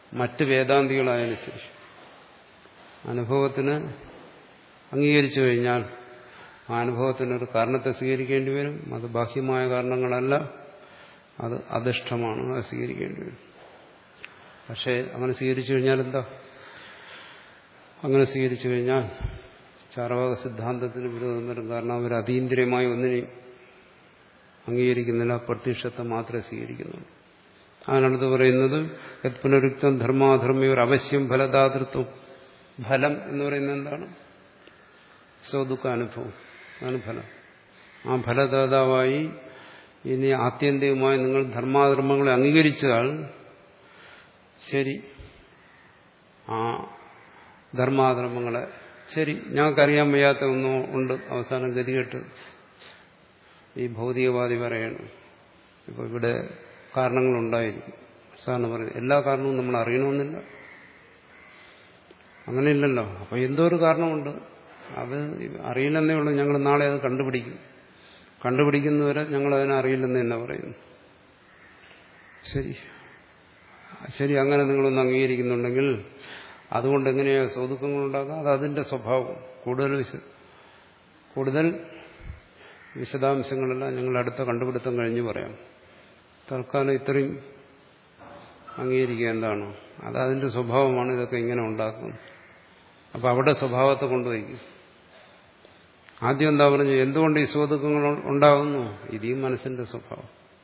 മറ്റ് വേദാന്തികളായാലും ശരി അനുഭവത്തിന് അംഗീകരിച്ചു കഴിഞ്ഞാൽ ആ അനുഭവത്തിനൊരു കാരണത്തെ സ്വീകരിക്കേണ്ടി വരും. അത് ബാഹ്യമായ കാരണങ്ങളല്ല, അത് അധിഷ്ഠമാണ്, അത് സ്വീകരിക്കേണ്ടി വരും. പക്ഷേ അങ്ങനെ സ്വീകരിച്ചു കഴിഞ്ഞാൽ എന്താ? അങ്ങനെ സ്വീകരിച്ചു കഴിഞ്ഞാൽ ചാർവാക സിദ്ധാന്തത്തിന് വിരോധം വരും. കാരണം അവർ അതീന്ദ്രിയമായി ഒന്നിനെയും അംഗീകരിക്കുന്നില്ല, പ്രത്യക്ഷത്തെ മാത്രമേ സ്വീകരിക്കുന്നുള്ളൂ. അതിനടുത്ത് പറയുന്നത് യത് പുനരുക്തം ധർമാധർമ്മിയ ഒരു അവശ്യം ഫലദാതൃത്വം. ഫലം എന്ന് പറയുന്നത് എന്താണ്? സ്വദുഃഖ അനുഭവം, അതാണ് ഫലം. ആ ഫലദാതാവായി ഇനി ആത്യന്തികമായി നിങ്ങൾ ധർമാധർമ്മങ്ങളെ അംഗീകരിച്ചാൽ ശരി, ആ ധർമാധർമ്മങ്ങളെ ശരി, ഞങ്ങൾക്കറിയാൻ വയ്യാത്ത ഒന്നും ഉണ്ട്. അവസാനം ഗതികെട്ട് ഈ ഭൗതികവാദി പറയണം, ഇപ്പോൾ ഇവിടെ കാരണങ്ങളുണ്ടായിരിക്കും. അവസാനം പറയും എല്ലാ കാരണവും നമ്മൾ അറിയണമെന്നില്ല, അങ്ങനെയില്ലല്ലോ. അപ്പോൾ എന്തോ ഒരു കാരണമുണ്ട്, അത് അറിയില്ലെന്നേ ഉള്ളൂ. ഞങ്ങൾ നാളെ അത് കണ്ടുപിടിക്കും, കണ്ടുപിടിക്കുന്നവരെ ഞങ്ങളതിനെ അറിയില്ലെന്ന് തന്നെ പറയുന്നു. ശരി ശരി അങ്ങനെ നിങ്ങളൊന്ന് അംഗീകരിക്കുന്നുണ്ടെങ്കിൽ അതുകൊണ്ട് എങ്ങനെയാണ് സൗദുഃഖങ്ങളുണ്ടാകുക? അത് അതിൻ്റെ സ്വഭാവം. കൂടുതൽ വിശ കൂടുതൽ വിശദാംശങ്ങളെല്ലാം ഞങ്ങൾ അടുത്ത കണ്ടുപിടുത്തം കഴിഞ്ഞ് പറയാം. തൽക്കാലം ഇത്രയും അംഗീകരിക്കുക എന്താണ്? അത് അതിൻ്റെ സ്വഭാവമാണ്, ഇതൊക്കെ ഇങ്ങനെ ഉണ്ടാക്കുന്നത്. അപ്പം അവിടെ സ്വഭാവത്തെ കൊണ്ടുപോയിക്കും. ആദ്യം എന്താ പറഞ്ഞു? എന്തുകൊണ്ട് ഈ സുഖദുഃഖങ്ങൾ ഉണ്ടാകുന്നു? ഇതീ മനസ്സിന്റെ സ്വഭാവം.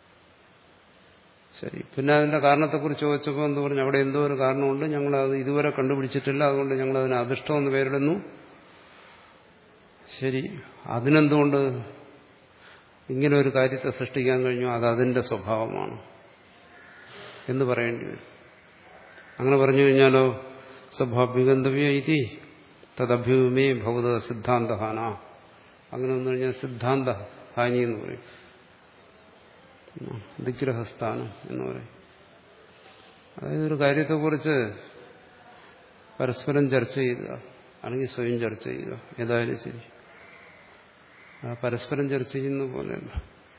ശരി, പിന്നെ അതിന്റെ കാരണത്തെക്കുറിച്ച് ചോദിച്ചപ്പോൾ എന്ത് പറഞ്ഞു? അവിടെ എന്തോ ഒരു കാരണമുണ്ട്, ഞങ്ങളത് ഇതുവരെ കണ്ടുപിടിച്ചിട്ടില്ല, അതുകൊണ്ട് ഞങ്ങളതിനെ അധിഷ്ഠം എന്ന് പേരിടുന്നു. ശരി, അതിനെന്തുകൊണ്ട് ഇങ്ങനെ ഒരു കാര്യത്തെ സൃഷ്ടിക്കാൻ കഴിഞ്ഞു? അത് അതിന്റെ സ്വഭാവമാണ് എന്ന് പറയേണ്ടി വരും. അങ്ങനെ പറഞ്ഞു കഴിഞ്ഞാലോ സ്വഭാവികന്തവ്യ ഇതി തദഭ്യൂമേ ഭൗത സിദ്ധാന്തഹാന. അങ്ങനെ വന്നു കഴിഞ്ഞാൽ സിദ്ധാന്ത ഹാനി എന്ന് പറയും, ദിഗ്രഹസ്ഥാനം എന്ന് പറയും. അതായത് ഒരു കാര്യത്തെക്കുറിച്ച് പരസ്പരം ചർച്ച ചെയ്യുക, അല്ലെങ്കിൽ സ്വയം ചർച്ച ചെയ്യുക, ഏതായാലും ശരി. പരസ്പരം ചർച്ച ചെയ്യുന്ന പോലെയല്ല.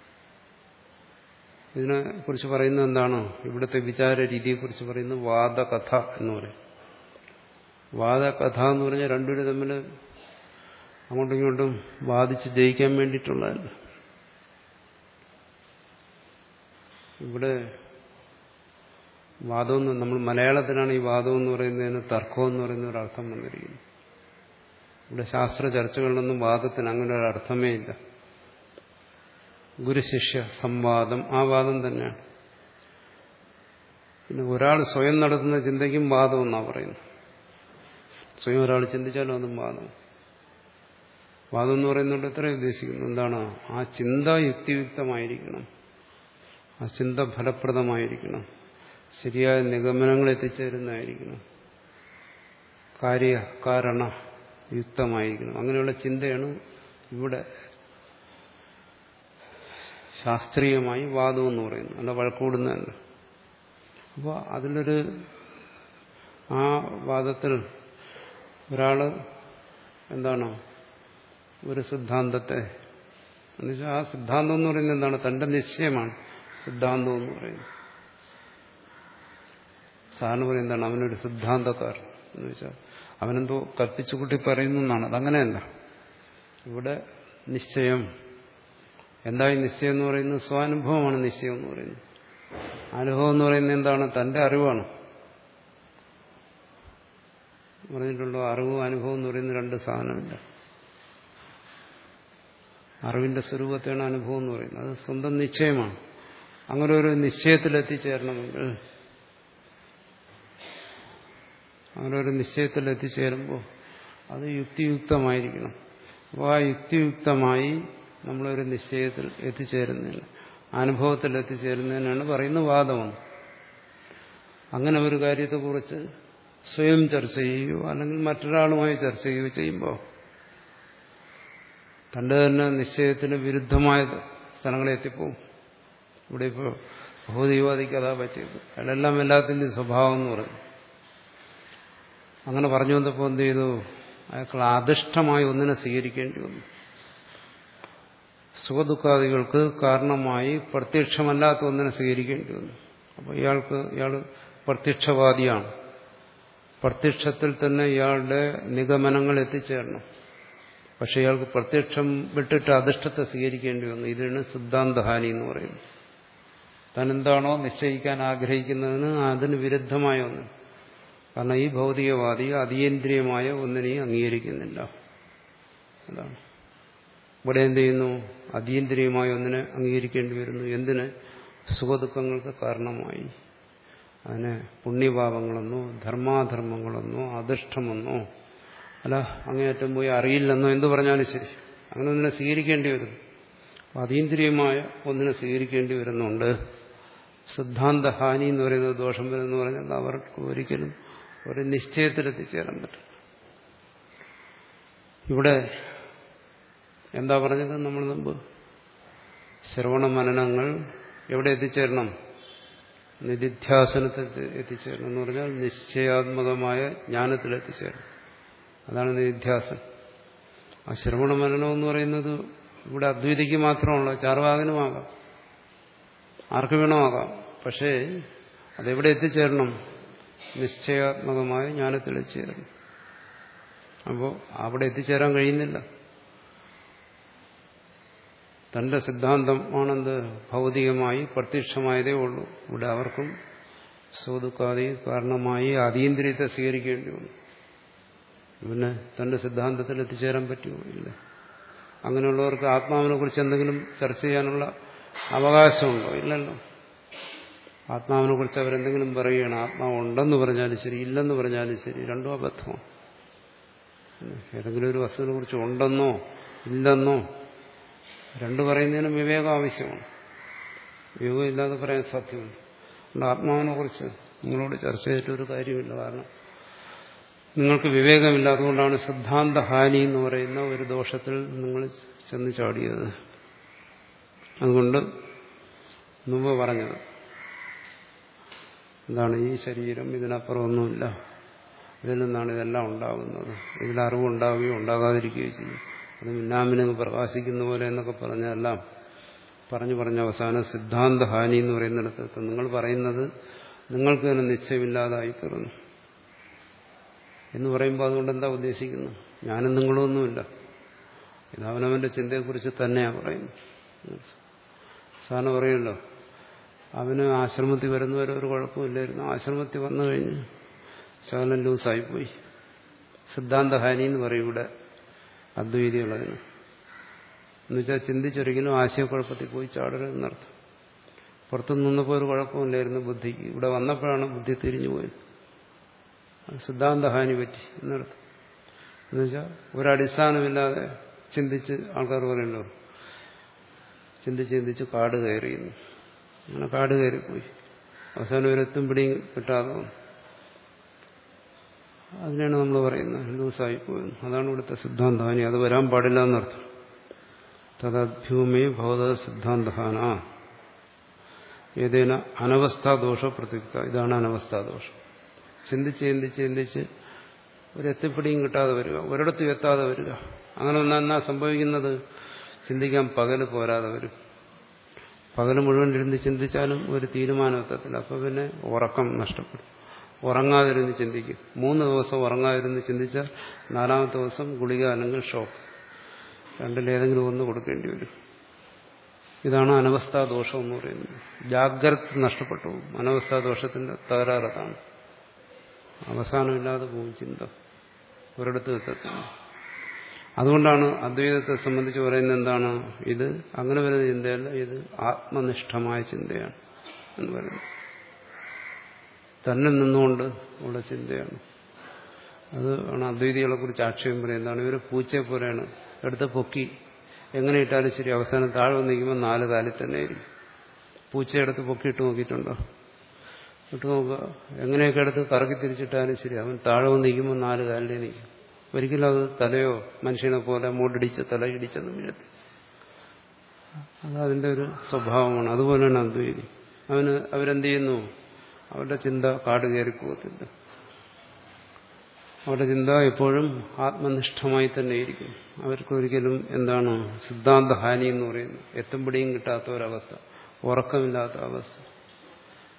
ഇതിനെ കുറിച്ച് പറയുന്നത് എന്താണ്? ഇവിടുത്തെ വിചാര രീതിയെക്കുറിച്ച് പറയുന്നത് വാദകഥ എന്ന് പറയും. വാദകഥ എന്ന് പറഞ്ഞാൽ രണ്ടുപേരും തമ്മിൽ അങ്ങോട്ടും ഇങ്ങോട്ടും വാദിച്ച് ജയിക്കാൻ വേണ്ടിയിട്ടുള്ളതല്ല. ഇവിടെ വാദമെന്ന് നമ്മൾ മലയാളത്തിലാണ് ഈ വാദം എന്ന് പറയുന്നതിന് തർക്കം എന്ന് പറയുന്ന ഒരു അർത്ഥം വന്നിരിക്കുന്നത്. ഇവിടെ ശാസ്ത്ര ചർച്ചകളിലൊന്നും വാദത്തിന് അങ്ങനെ ഒരു അർത്ഥമേ ഇല്ല. ഗുരുശിഷ്യ സംവാദം, ആ വാദം തന്നെയാണ്. പിന്നെ ഒരാൾ സ്വയം നടത്തുന്ന ചിന്തയ്ക്കും വാദം എന്നാണ് പറയുന്നത്. സ്വയം ഒരാൾ ചിന്തിച്ചാലും അതും വാദം. വാദം എന്ന് പറയുന്നത് എത്ര ഉദ്ദേശിക്കുന്നു? എന്താണ്? ആ ചിന്ത യുക്തിയുക്തമായിരിക്കണം, ആ ചിന്ത ഫലപ്രദമായിരിക്കണം, ശരിയായ നിഗമനങ്ങൾ എത്തിച്ചേരുന്നതായിരിക്കണം, കാര്യകാരണ യുക്തമായിരിക്കണം. അങ്ങനെയുള്ള ചിന്തയാണ് ഇവിടെ ശാസ്ത്രീയമായി വാദം എന്ന് പറയുന്നത്, അല്ല വഴക്കൂടുന്നതല്ല. അപ്പോൾ അതിലൊരു ആ വാദത്തിൽ ഒരാൾ എന്താണ് ഒരു സിദ്ധാന്തത്തെ എന്നുവെച്ചാൽ ആ സിദ്ധാന്തം എന്ന് പറയുന്നത് എന്താണ്? തന്റെ നിശ്ചയമാണ് സിദ്ധാന്തം എന്ന് പറയുന്നത്. സാറിന് പറയുന്നതാണ് അവനൊരു സിദ്ധാന്തക്കാരൻ എന്ന് വെച്ചാൽ അവനെന്തോ കൽപ്പിച്ചുകൂട്ടി പറയുന്നു എന്നാണ്. അതങ്ങനെയല്ല. ഇവിടെ നിശ്ചയം എന്തായി? നിശ്ചയം എന്ന് പറയുന്നത് സ്വാനുഭവമാണ്. നിശ്ചയം എന്ന് പറയുന്നത് അനുഭവം എന്ന് പറയുന്നത് എന്താണ്? തന്റെ അറിവാണ്. പറഞ്ഞിട്ടുണ്ടോ? അറിവും അനുഭവം എന്ന് പറയുന്ന രണ്ട് സാധനമില്ല. അറിവിന്റെ സ്വരൂപത്തെയാണ് അനുഭവം എന്ന് പറയുന്നത്. അത് സ്വന്തം നിശ്ചയമാണ്. അങ്ങനെ ഒരു നിശ്ചയത്തിലെത്തിച്ചേരണമെങ്കിൽ, അങ്ങനെ ഒരു നിശ്ചയത്തിൽ എത്തിച്ചേരുമ്പോൾ അത് യുക്തിയുക്തമായിരിക്കണം. അപ്പോൾ ആ യുക്തിയുക്തമായി നമ്മളൊരു നിശ്ചയത്തിൽ എത്തിച്ചേരുന്നില്ല, അനുഭവത്തിൽ എത്തിച്ചേരുന്നതിനാണ് പറയുന്ന വാദമെന്ന്. അങ്ങനെ ഒരു കാര്യത്തെക്കുറിച്ച് സ്വയം ചർച്ച ചെയ്യുകയോ അല്ലെങ്കിൽ മറ്റൊരാളുമായി ചർച്ച ചെയ്യുകയോ ചെയ്യുമ്പോൾ തന്റെ തന്നെ നിശ്ചയത്തിന് വിരുദ്ധമായ സ്ഥലങ്ങളിൽ എത്തിപ്പോവും. ഇവിടെ ഇപ്പോൾ ഭൗതികവാദിക്ക് അതാ പറ്റിയത്. അയാളെല്ലാം എല്ലാത്തിൻ്റെയും സ്വഭാവം എന്ന് പറഞ്ഞു. അങ്ങനെ പറഞ്ഞു വന്നപ്പോൾ എന്ത് ചെയ്തു? അയാൾക്ക് അധിഷ്ഠമായി ഒന്നിനെ സ്വീകരിക്കേണ്ടി വന്നു. സുഖദുഃഖാദികൾക്ക് കാരണമായി പ്രത്യക്ഷമല്ലാത്ത ഒന്നിനെ സ്വീകരിക്കേണ്ടി വന്നു. അപ്പോൾ ഇയാൾക്ക് ഇയാൾ പ്രത്യക്ഷവാദിയാണ്. പ്രത്യക്ഷത്തിൽ തന്നെ ഇയാളുടെ നിഗമനങ്ങൾ എത്തിച്ചേരണം. പക്ഷെ ഇയാൾക്ക് പ്രത്യക്ഷം വിട്ടിട്ട് അധിഷ്ഠത്തെ സ്വീകരിക്കേണ്ടി വന്നു. ഇതിനാണ് സിദ്ധാന്തഹാനി എന്ന് പറയുന്നത്. താൻ എന്താണോ നിശ്ചയിക്കാൻ ആഗ്രഹിക്കുന്നതിന് അതിന് വിരുദ്ധമായ ഒന്ന്. കാരണം ഈ ഭൗതികവാദി അതീന്ദ്രിയമായ ഒന്നിനെയും അംഗീകരിക്കുന്നില്ല. അതാണ് ഇവിടെ എന്ത് ചെയ്യുന്നു? അതീന്ദ്രിയമായ ഒന്നിനെ അംഗീകരിക്കേണ്ടി വരുന്നു. എന്തിന്? സുഖദുഃഖങ്ങൾക്ക് കാരണമായി. അതിനെ പുണ്യപാപങ്ങളെന്നോ ധർമാധർമ്മങ്ങളെന്നോ അധിഷ്ഠമെന്നോ അല്ല അങ്ങേയറ്റം പോയി അറിയില്ലെന്നോ എന്ത് പറഞ്ഞാലും ശരി, അങ്ങനെ ഒന്നിനെ സ്വീകരിക്കേണ്ടി വരും. അതീന്ദ്രിയമായ ഒന്നിനെ സ്വീകരിക്കേണ്ടി വരുന്നുണ്ട്. സിദ്ധാന്തഹാനി എന്ന് പറയുന്നത് ദോഷം വരുമെന്ന് പറഞ്ഞാൽ അവർക്ക് ഒരിക്കലും ഒരു നിശ്ചയത്തിലെത്തിച്ചേരാൻ പറ്റും. ഇവിടെ എന്താ പറഞ്ഞത്? നമ്മൾ മുമ്പ് ശ്രവണ മനനങ്ങൾ എവിടെ എത്തിച്ചേരണം? നിധിധ്യാസനത്തിൽ എത്തിച്ചേരണം എന്ന് പറഞ്ഞാൽ നിശ്ചയാത്മകമായ ജ്ഞാനത്തിൽ എത്തിച്ചേരണം. അതാണ് നിധിധ്യാസനം. ആ ശ്രവണ മനനം എന്ന് പറയുന്നത് ഇവിടെ അദ്വൈതിക്ക് മാത്രമുള്ള, ചാർവാകനുമാകാം, ആർക്ക് വേണമാകാം. പക്ഷേ അതെവിടെ എത്തിച്ചേരണം? നിശ്ചയാത്മകമായ ജ്ഞാനത്തിൽ എത്തിച്ചേരണം. അപ്പോൾ അവിടെ എത്തിച്ചേരാൻ കഴിയുന്നില്ല. തന്റെ സിദ്ധാന്തമാണെന്ത്? ഭൗതികമായി പ്രത്യക്ഷമായതേ ഉള്ളൂ. ഇവിടെ അവർക്കും സുഖദുഃഖാദി കാരണമായി അതീന്ദ്രിയത്തെ സ്വീകരിക്കേണ്ടി വന്നു. പിന്നെ തന്റെ സിദ്ധാന്തത്തിൽ എത്തിച്ചേരാൻ പറ്റുമോ? ഇല്ല. അങ്ങനെയുള്ളവർക്ക് ആത്മാവിനെ കുറിച്ച് എന്തെങ്കിലും ചർച്ച ചെയ്യാനുള്ള അവകാശമുണ്ടോ? ഇല്ലല്ലോ. ആത്മാവിനെ കുറിച്ച് അവരെന്തെങ്കിലും പറയുകയാണ്. ആത്മാവ് ഉണ്ടെന്ന് പറഞ്ഞാലും ശരി, ഇല്ലെന്ന് പറഞ്ഞാലും ശരി, രണ്ടും അബദ്ധമാണ്. ഏതെങ്കിലും ഒരു വസ്തുവിനെ കുറിച്ച് ഉണ്ടെന്നോ ഇല്ലെന്നോ രണ്ടു പറയുന്നതിനും വിവേകം ആവശ്യമാണ്. വിവേകം ഇല്ലാതെ പറയാൻ സാധ്യമല്ല. അതുകൊണ്ട് ആത്മാവിനെ കുറിച്ച് നിങ്ങളോട് ചർച്ച ചെയ്തിട്ടൊരു കാര്യമില്ല. കാരണം നിങ്ങൾക്ക് വിവേകമില്ലാത്തതുകൊണ്ടാണ് സിദ്ധാന്തഹാനി എന്ന് പറയുന്ന ഒരു ദോഷത്തിൽ നിങ്ങൾ ചെന്ന് ചാടിയത്. അതുകൊണ്ട് മുമ്പ് പറഞ്ഞത് എന്താണ്? ഈ ശരീരം ഇതിനപ്പുറം ഒന്നുമില്ല, ഇതിൽ നിന്നാണ് ഇതെല്ലാം ഉണ്ടാകുന്നത്, ഇതിൽ അറിവുണ്ടാവുകയോ ഉണ്ടാകാതിരിക്കുകയോ ചെയ്യും, അത് മിന്നാമിനെന്ന് പ്രകാശിക്കുന്ന പോലെ എന്നൊക്കെ പറഞ്ഞെല്ലാം പറഞ്ഞു പറഞ്ഞ അവസാനം സിദ്ധാന്തഹാനി എന്ന് പറയുന്നിടത്ത് നിങ്ങൾ പറയുന്നത് നിങ്ങൾക്ക് തന്നെ നിശ്ചയമില്ലാതായി തീർന്നു എന്ന് പറയുമ്പോൾ അതുകൊണ്ട് എന്താ ഉദ്ദേശിക്കുന്നു? ഞാനും നിങ്ങളൊന്നുമില്ല, ഇത് അവനവന്റെ ചിന്തയെക്കുറിച്ച് തന്നെയാണ് പറയുന്നത്. സാറിന് പറയുമല്ലോ, അവന് ആശ്രമത്തിൽ വരുന്നവരെ ഒരു കുഴപ്പമില്ലായിരുന്നു, ആശ്രമത്തിൽ വന്നു കഴിഞ്ഞ് ശകലം ലൂസായിപ്പോയി. സിദ്ധാന്തഹാനി എന്ന് പറയും ഇവിടെ അദ്വൈതികളതിന്. എന്നുവെച്ചാൽ ചിന്തിച്ചൊരിക്കലും ആശയക്കുഴപ്പത്തിൽ പോയി ചാടരുതെന്നർത്ഥം. പുറത്തു നിന്നപ്പോൾ ഒരു കുഴപ്പമില്ലായിരുന്നു ബുദ്ധിക്ക്, ഇവിടെ വന്നപ്പോഴാണ് ബുദ്ധി തിരിഞ്ഞു പോയത്. സിദ്ധാന്തഹാനി പറ്റി എന്നർത്ഥം. എന്നുവെച്ചാൽ ഒരടിസ്ഥാനമില്ലാതെ ചിന്തിച്ച് ആൾക്കാർ പറയുമല്ലോ, ചിന്തിച്ച് ചിന്തിച്ച് കാട് കയറിയുന്നു. അങ്ങനെ കാട് കയറിപ്പോയി അവസാനം ഒരെത്തും പിടിയും കിട്ടാതെ വന്നു. അതിനാണ് നമ്മൾ പറയുന്നത് ലൂസായി പോയെന്ന്. അതാണ് ഇവിടുത്തെ സിദ്ധാന്തഹാനി. അത് വരാൻ പാടില്ല എന്നർത്ഥം. തദഭ്യൂമേ ഭവത സിദ്ധാന്തഹാന ഏതേന അനവസ്ഥാദോഷ പ്രതിയുക്ത. ഇതാണ് അനവസ്ഥാദോഷം. ചിന്തിച്ച് ചിന്തിച്ച് ചിന്തിച്ച് ഒരെത്തിപ്പിടിയും കിട്ടാതെ വരിക, ഒരിടത്തും എത്താതെ വരിക. അങ്ങനെ ഒന്നാ എന്നാ സംഭവിക്കുന്നത്? ചിന്തിക്കാൻ പകല് പോരാതെ വരും. പകല് മുഴുവൻ ഇരുന്ന് ചിന്തിച്ചാലും ഒരു തീരുമാനം എത്തത്തില്ല. അപ്പോൾ പിന്നെ ഉറക്കം നഷ്ടപ്പെടും. ഉറങ്ങാതിരുന്ന് ചിന്തിക്കും. മൂന്ന് ദിവസം ഉറങ്ങാതിരുന്ന് ചിന്തിച്ചാൽ നാലാമത്തെ ദിവസം ഗുളിക അല്ലെങ്കിൽ ഷോക്ക്, രണ്ടിലേതെങ്കിലും ഒന്ന് കൊടുക്കേണ്ടി വരും. ഇതാണ് അനവസ്ഥാദോഷം എന്ന് പറയുന്നത്. ജാഗ്രത നഷ്ടപ്പെട്ടു പോകും. അനവസ്ഥാദോഷത്തിന്റെ തകരാറതാണ്. അവസാനമില്ലാതെ പോകും ചിന്ത, ഒരിടത്തും എത്തത്തില്ല. അതുകൊണ്ടാണ് അദ്വൈതത്തെ സംബന്ധിച്ച് പറയുന്നത് എന്താണ്? ഇത് അങ്ങനെ വരുന്ന ചിന്തയല്ല, ഇത് ആത്മനിഷ്ഠമായ ചിന്തയാണ് എന്ന് പറയുന്നത്. തന്നെ നിന്നുകൊണ്ട് ഉള്ള ചിന്തയാണ്. അത് ആണ് അദ്വൈതികളെ കുറിച്ച് ആക്ഷേപം പറയുന്നതാണ്. ഇവർ പൂച്ചയെ പോലെയാണ്, എടുത്ത് പൊക്കി എങ്ങനെ ഇട്ടാലും ശരി അവസാനം താഴെ വന്നിരിക്കുമ്പോൾ നാല് കാലിൽ തന്നെ ആയിരിക്കും. പൂച്ചയെടുത്ത് പൊക്കിയിട്ട് നോക്കിയിട്ടുണ്ടോ? ഇട്ട് നോക്കുക, എങ്ങനെയൊക്കെ എടുത്ത് കറക്കി തിരിച്ചിട്ടാലും ശരി അവൻ താഴെ വന്നിരിക്കുമ്പോൾ നാല് കാലിലേ നിൽക്കും. ഒരിക്കലും അത് തലയോ മനുഷ്യനെ പോലെ മൂടിടിച്ച് തലയിടിച്ചെന്ന് വീഴത്തി. അത് അതിൻ്റെ ഒരു സ്വഭാവമാണ്. അതുപോലെയാണ് അദ്വൈതി. അവന് അവരെന്ത് ചെയ്യുന്നു? അവരുടെ ചിന്ത കാട് കയറിപ്പോകത്തില്ല. അവരുടെ ചിന്ത എപ്പോഴും ആത്മനിഷ്ഠമായി തന്നെ ഇരിക്കും. അവർക്കൊരിക്കലും എന്താണ് സിദ്ധാന്തഹാനി എന്ന് പറയുന്നത്, എത്തും പിടിയും കിട്ടാത്ത ഒരവസ്ഥ, ഉറക്കമില്ലാത്ത അവസ്ഥ,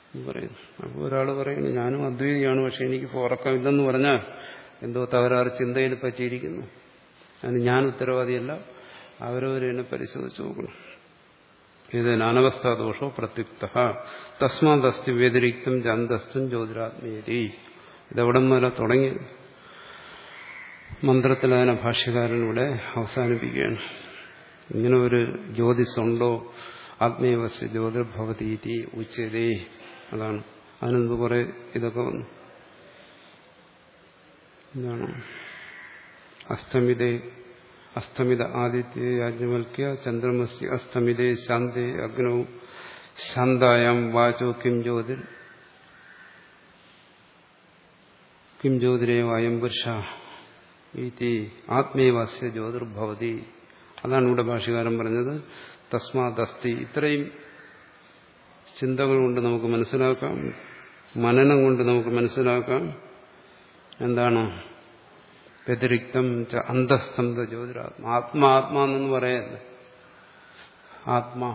പറയുന്നു. അപ്പോൾ ഒരാൾ പറയുന്നു ഞാനും അദ്വൈതിയാണ്, പക്ഷെ എനിക്കിപ്പോൾ ഉറക്കമില്ലെന്ന് പറഞ്ഞാൽ എന്തോ തകരാറ് ചിന്തയിൽ പറ്റിയിരിക്കുന്നു. അതിന് ഞാൻ ഉത്തരവാദിയല്ല, അവരവരെന്നെ പരിശോധിച്ച് നോക്കണം. ഇത് അനവസ്ഥാദോഷോ പ്രത്യുക്ത തസ്മാദസ്തി വ്യതിരിക്തം ജാന്തസ്ഥം ജ്യോതിരാത്മീയതി. ഇതെവിടെ മുതല തുടങ്ങി മന്ത്രത്തിൽ അതിനെ ഭാഷ്യകാരനിവിടെ അവസാനിപ്പിക്കുകയാണ്. ഇങ്ങനെ ഒരു ജ്യോതിസുണ്ടോ? ആത്മീയവസ്യ ജ്യോതിർഭവതീതി ഉച്ചതേ. അതാണ് അതിനെന്ത് കുറെ ഇതൊക്കെ വന്നു. എന്താണ് അസ്തമിതേ അസ്തമിത ആദിത്യ യാജ്ഞവൽക്യ ചന്ദ്രമസ്യ അസ്തമിതേ ശാന്തേ അഗ്നൗ ശാന്തായാം വാചോ കിം ജ്യോതിർ കിം ജ്യോതിരേവ അയം പുരുഷ ഇതി ആത്മീയവസ്യ ജ്യോതിർഭവതി. അതാണ് ഇവിടെ ഭാഷ്യകാരൻ പറഞ്ഞത്. തസ്മാദസ്തി. ഇത്രയും ചിന്തകൾ കൊണ്ട് നമുക്ക് മനസ്സിലാക്കാം, മനനം കൊണ്ട് നമുക്ക് മനസ്സിലാക്കാം. എന്താണ് വ്യതിരിക്തം ച അന്തസ്ഥം ജ്യോതിരാത്മ. ആത്മാ ആത്മാ എന്ന് പറയല്ലേ. ആത്മാ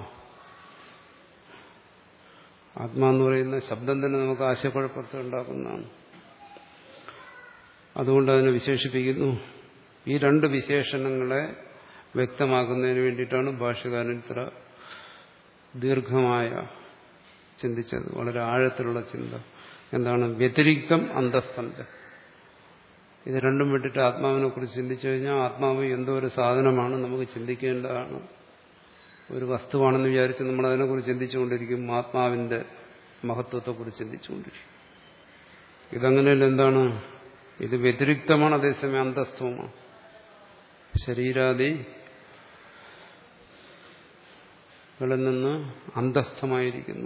ആത്മാ എന്ന് പറയുന്ന ശബ്ദം തന്നെ നമുക്ക് ആശയക്കുഴപ്പത്തെ ഉണ്ടാക്കുന്നതാണ്. അതുകൊണ്ട് അതിനെ വിശേഷിപ്പിക്കുന്നു. ഈ രണ്ട് വിശേഷണങ്ങളെ വ്യക്തമാക്കുന്നതിന് വേണ്ടിയിട്ടാണ് ഭാഷ്യകാരൻ ഇത്ര ദീർഘമായ ചിന്തിച്ചത്. വളരെ ആഴത്തിലുള്ള ചിന്ത. എന്താണ് വ്യതിരിക്തം അന്തസ്ഥം. ഇത് രണ്ടും വിട്ടിട്ട് ആത്മാവിനെ കുറിച്ച് ചിന്തിച്ചു കഴിഞ്ഞാൽ ആത്മാവ് എന്തോ ഒരു സാധനമാണ്, നമുക്ക് ചിന്തിക്കേണ്ടതാണ്, ഒരു വസ്തുവാണെന്ന് വിചാരിച്ച് നമ്മൾ അതിനെക്കുറിച്ച് ചിന്തിച്ചുകൊണ്ടിരിക്കും. ആത്മാവിന്റെ മഹത്വത്തെക്കുറിച്ച് ചിന്തിച്ചുകൊണ്ടിരിക്കും. ഇതങ്ങനെയല്ല. എന്താണ് ഇത്? വ്യതിരിക്തമാണ്, അതേസമയം അന്തസ്ഥവുമാണ്. ശരീരാദി കളിൽ നിന്ന് അന്തസ്ഥമായിരിക്കുന്നു,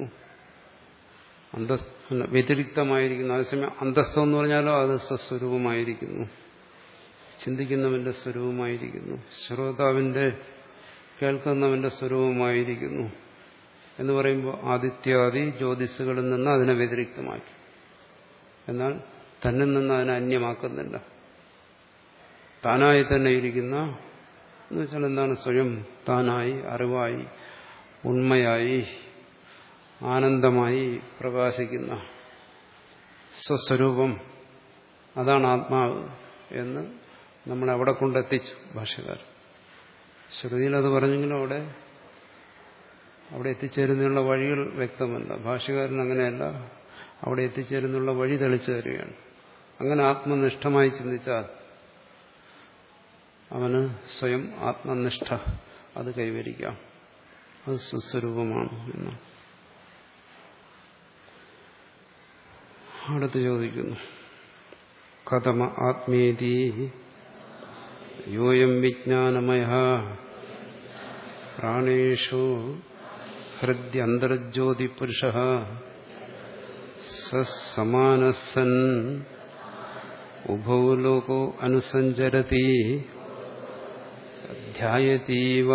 വ്യതിരിക്തമായിരിക്കുന്നു. അതേസമയം അന്തസ്ഥം എന്ന് പറഞ്ഞാലോ അത് സ്വസ്വരൂപമായിരിക്കുന്നു, ചിന്തിക്കുന്നവന്റെ സ്വരൂപമായിരിക്കുന്നു, ശ്രോതാവിന്റെ കേൾക്കുന്നവന്റെ സ്വരൂപമായിരിക്കുന്നു എന്ന് പറയുമ്പോൾ ആദിത്യാദി ജ്യോതിസുകളിൽ നിന്ന് അതിനെ വ്യതിരിക്തമാക്കി. എന്നാൽ തന്നിൽ നിന്ന് അതിനെ അന്യമാക്കുന്നില്ല. താനായി തന്നെ ഇരിക്കുന്ന എന്ന് വെച്ചാൽ എന്താണ്? സ്വയം താനായി, അറിവായി, ഉണ്മയായി, ആനന്ദമായി പ്രകാശിക്കുന്ന സ്വസ്വരൂപം, അതാണ് ആത്മാവ് എന്ന് നമ്മളെ അവിടെ കൊണ്ടെത്തിച്ചു ഭാഷ്യകാരൻ. ശ്രുതിയിൽ അത് പറഞ്ഞെങ്കിലും അവിടെ അവിടെ എത്തിച്ചേരുന്നതിനുള്ള വഴികൾ വ്യക്തമല്ല. ഭാഷ്യകാരൻ അങ്ങനെയല്ല, അവിടെ എത്തിച്ചേരുന്നുള്ള വഴി തെളിച്ചു തരികയാണ്. അങ്ങനെ ആത്മനിഷ്ഠമായി ചിന്തിച്ചാൽ അവന് സ്വയം ആത്മനിഷ്ഠ അത് കൈവരിക്കാം. അത് സുസ്വരൂപമാണ് എന്ന്. അടുത്ത് ചോദിക്കുന്നു, കഥമ ആത്മേതി യോയം വിജ്ഞാനമയഃ പ്രാണേഷു ഹൃദ്യന്തർജ്യോതി പുരുഷഃ സമാനസൻ ഉഭൗ ലോകോ അനുസഞ്ചരതി ധ്യായതീവ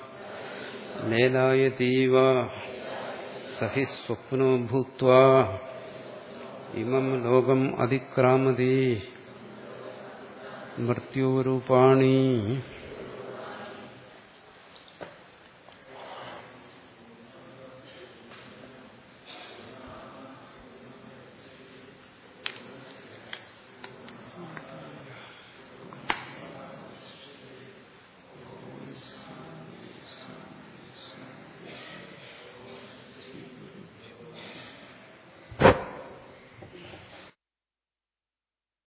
ലേലായതീവ സഹി സ്വപ്നോ ഭൂത്വാ ഇമം ലോകം അതിക്രാമതി മൃത്യുരൂപാണി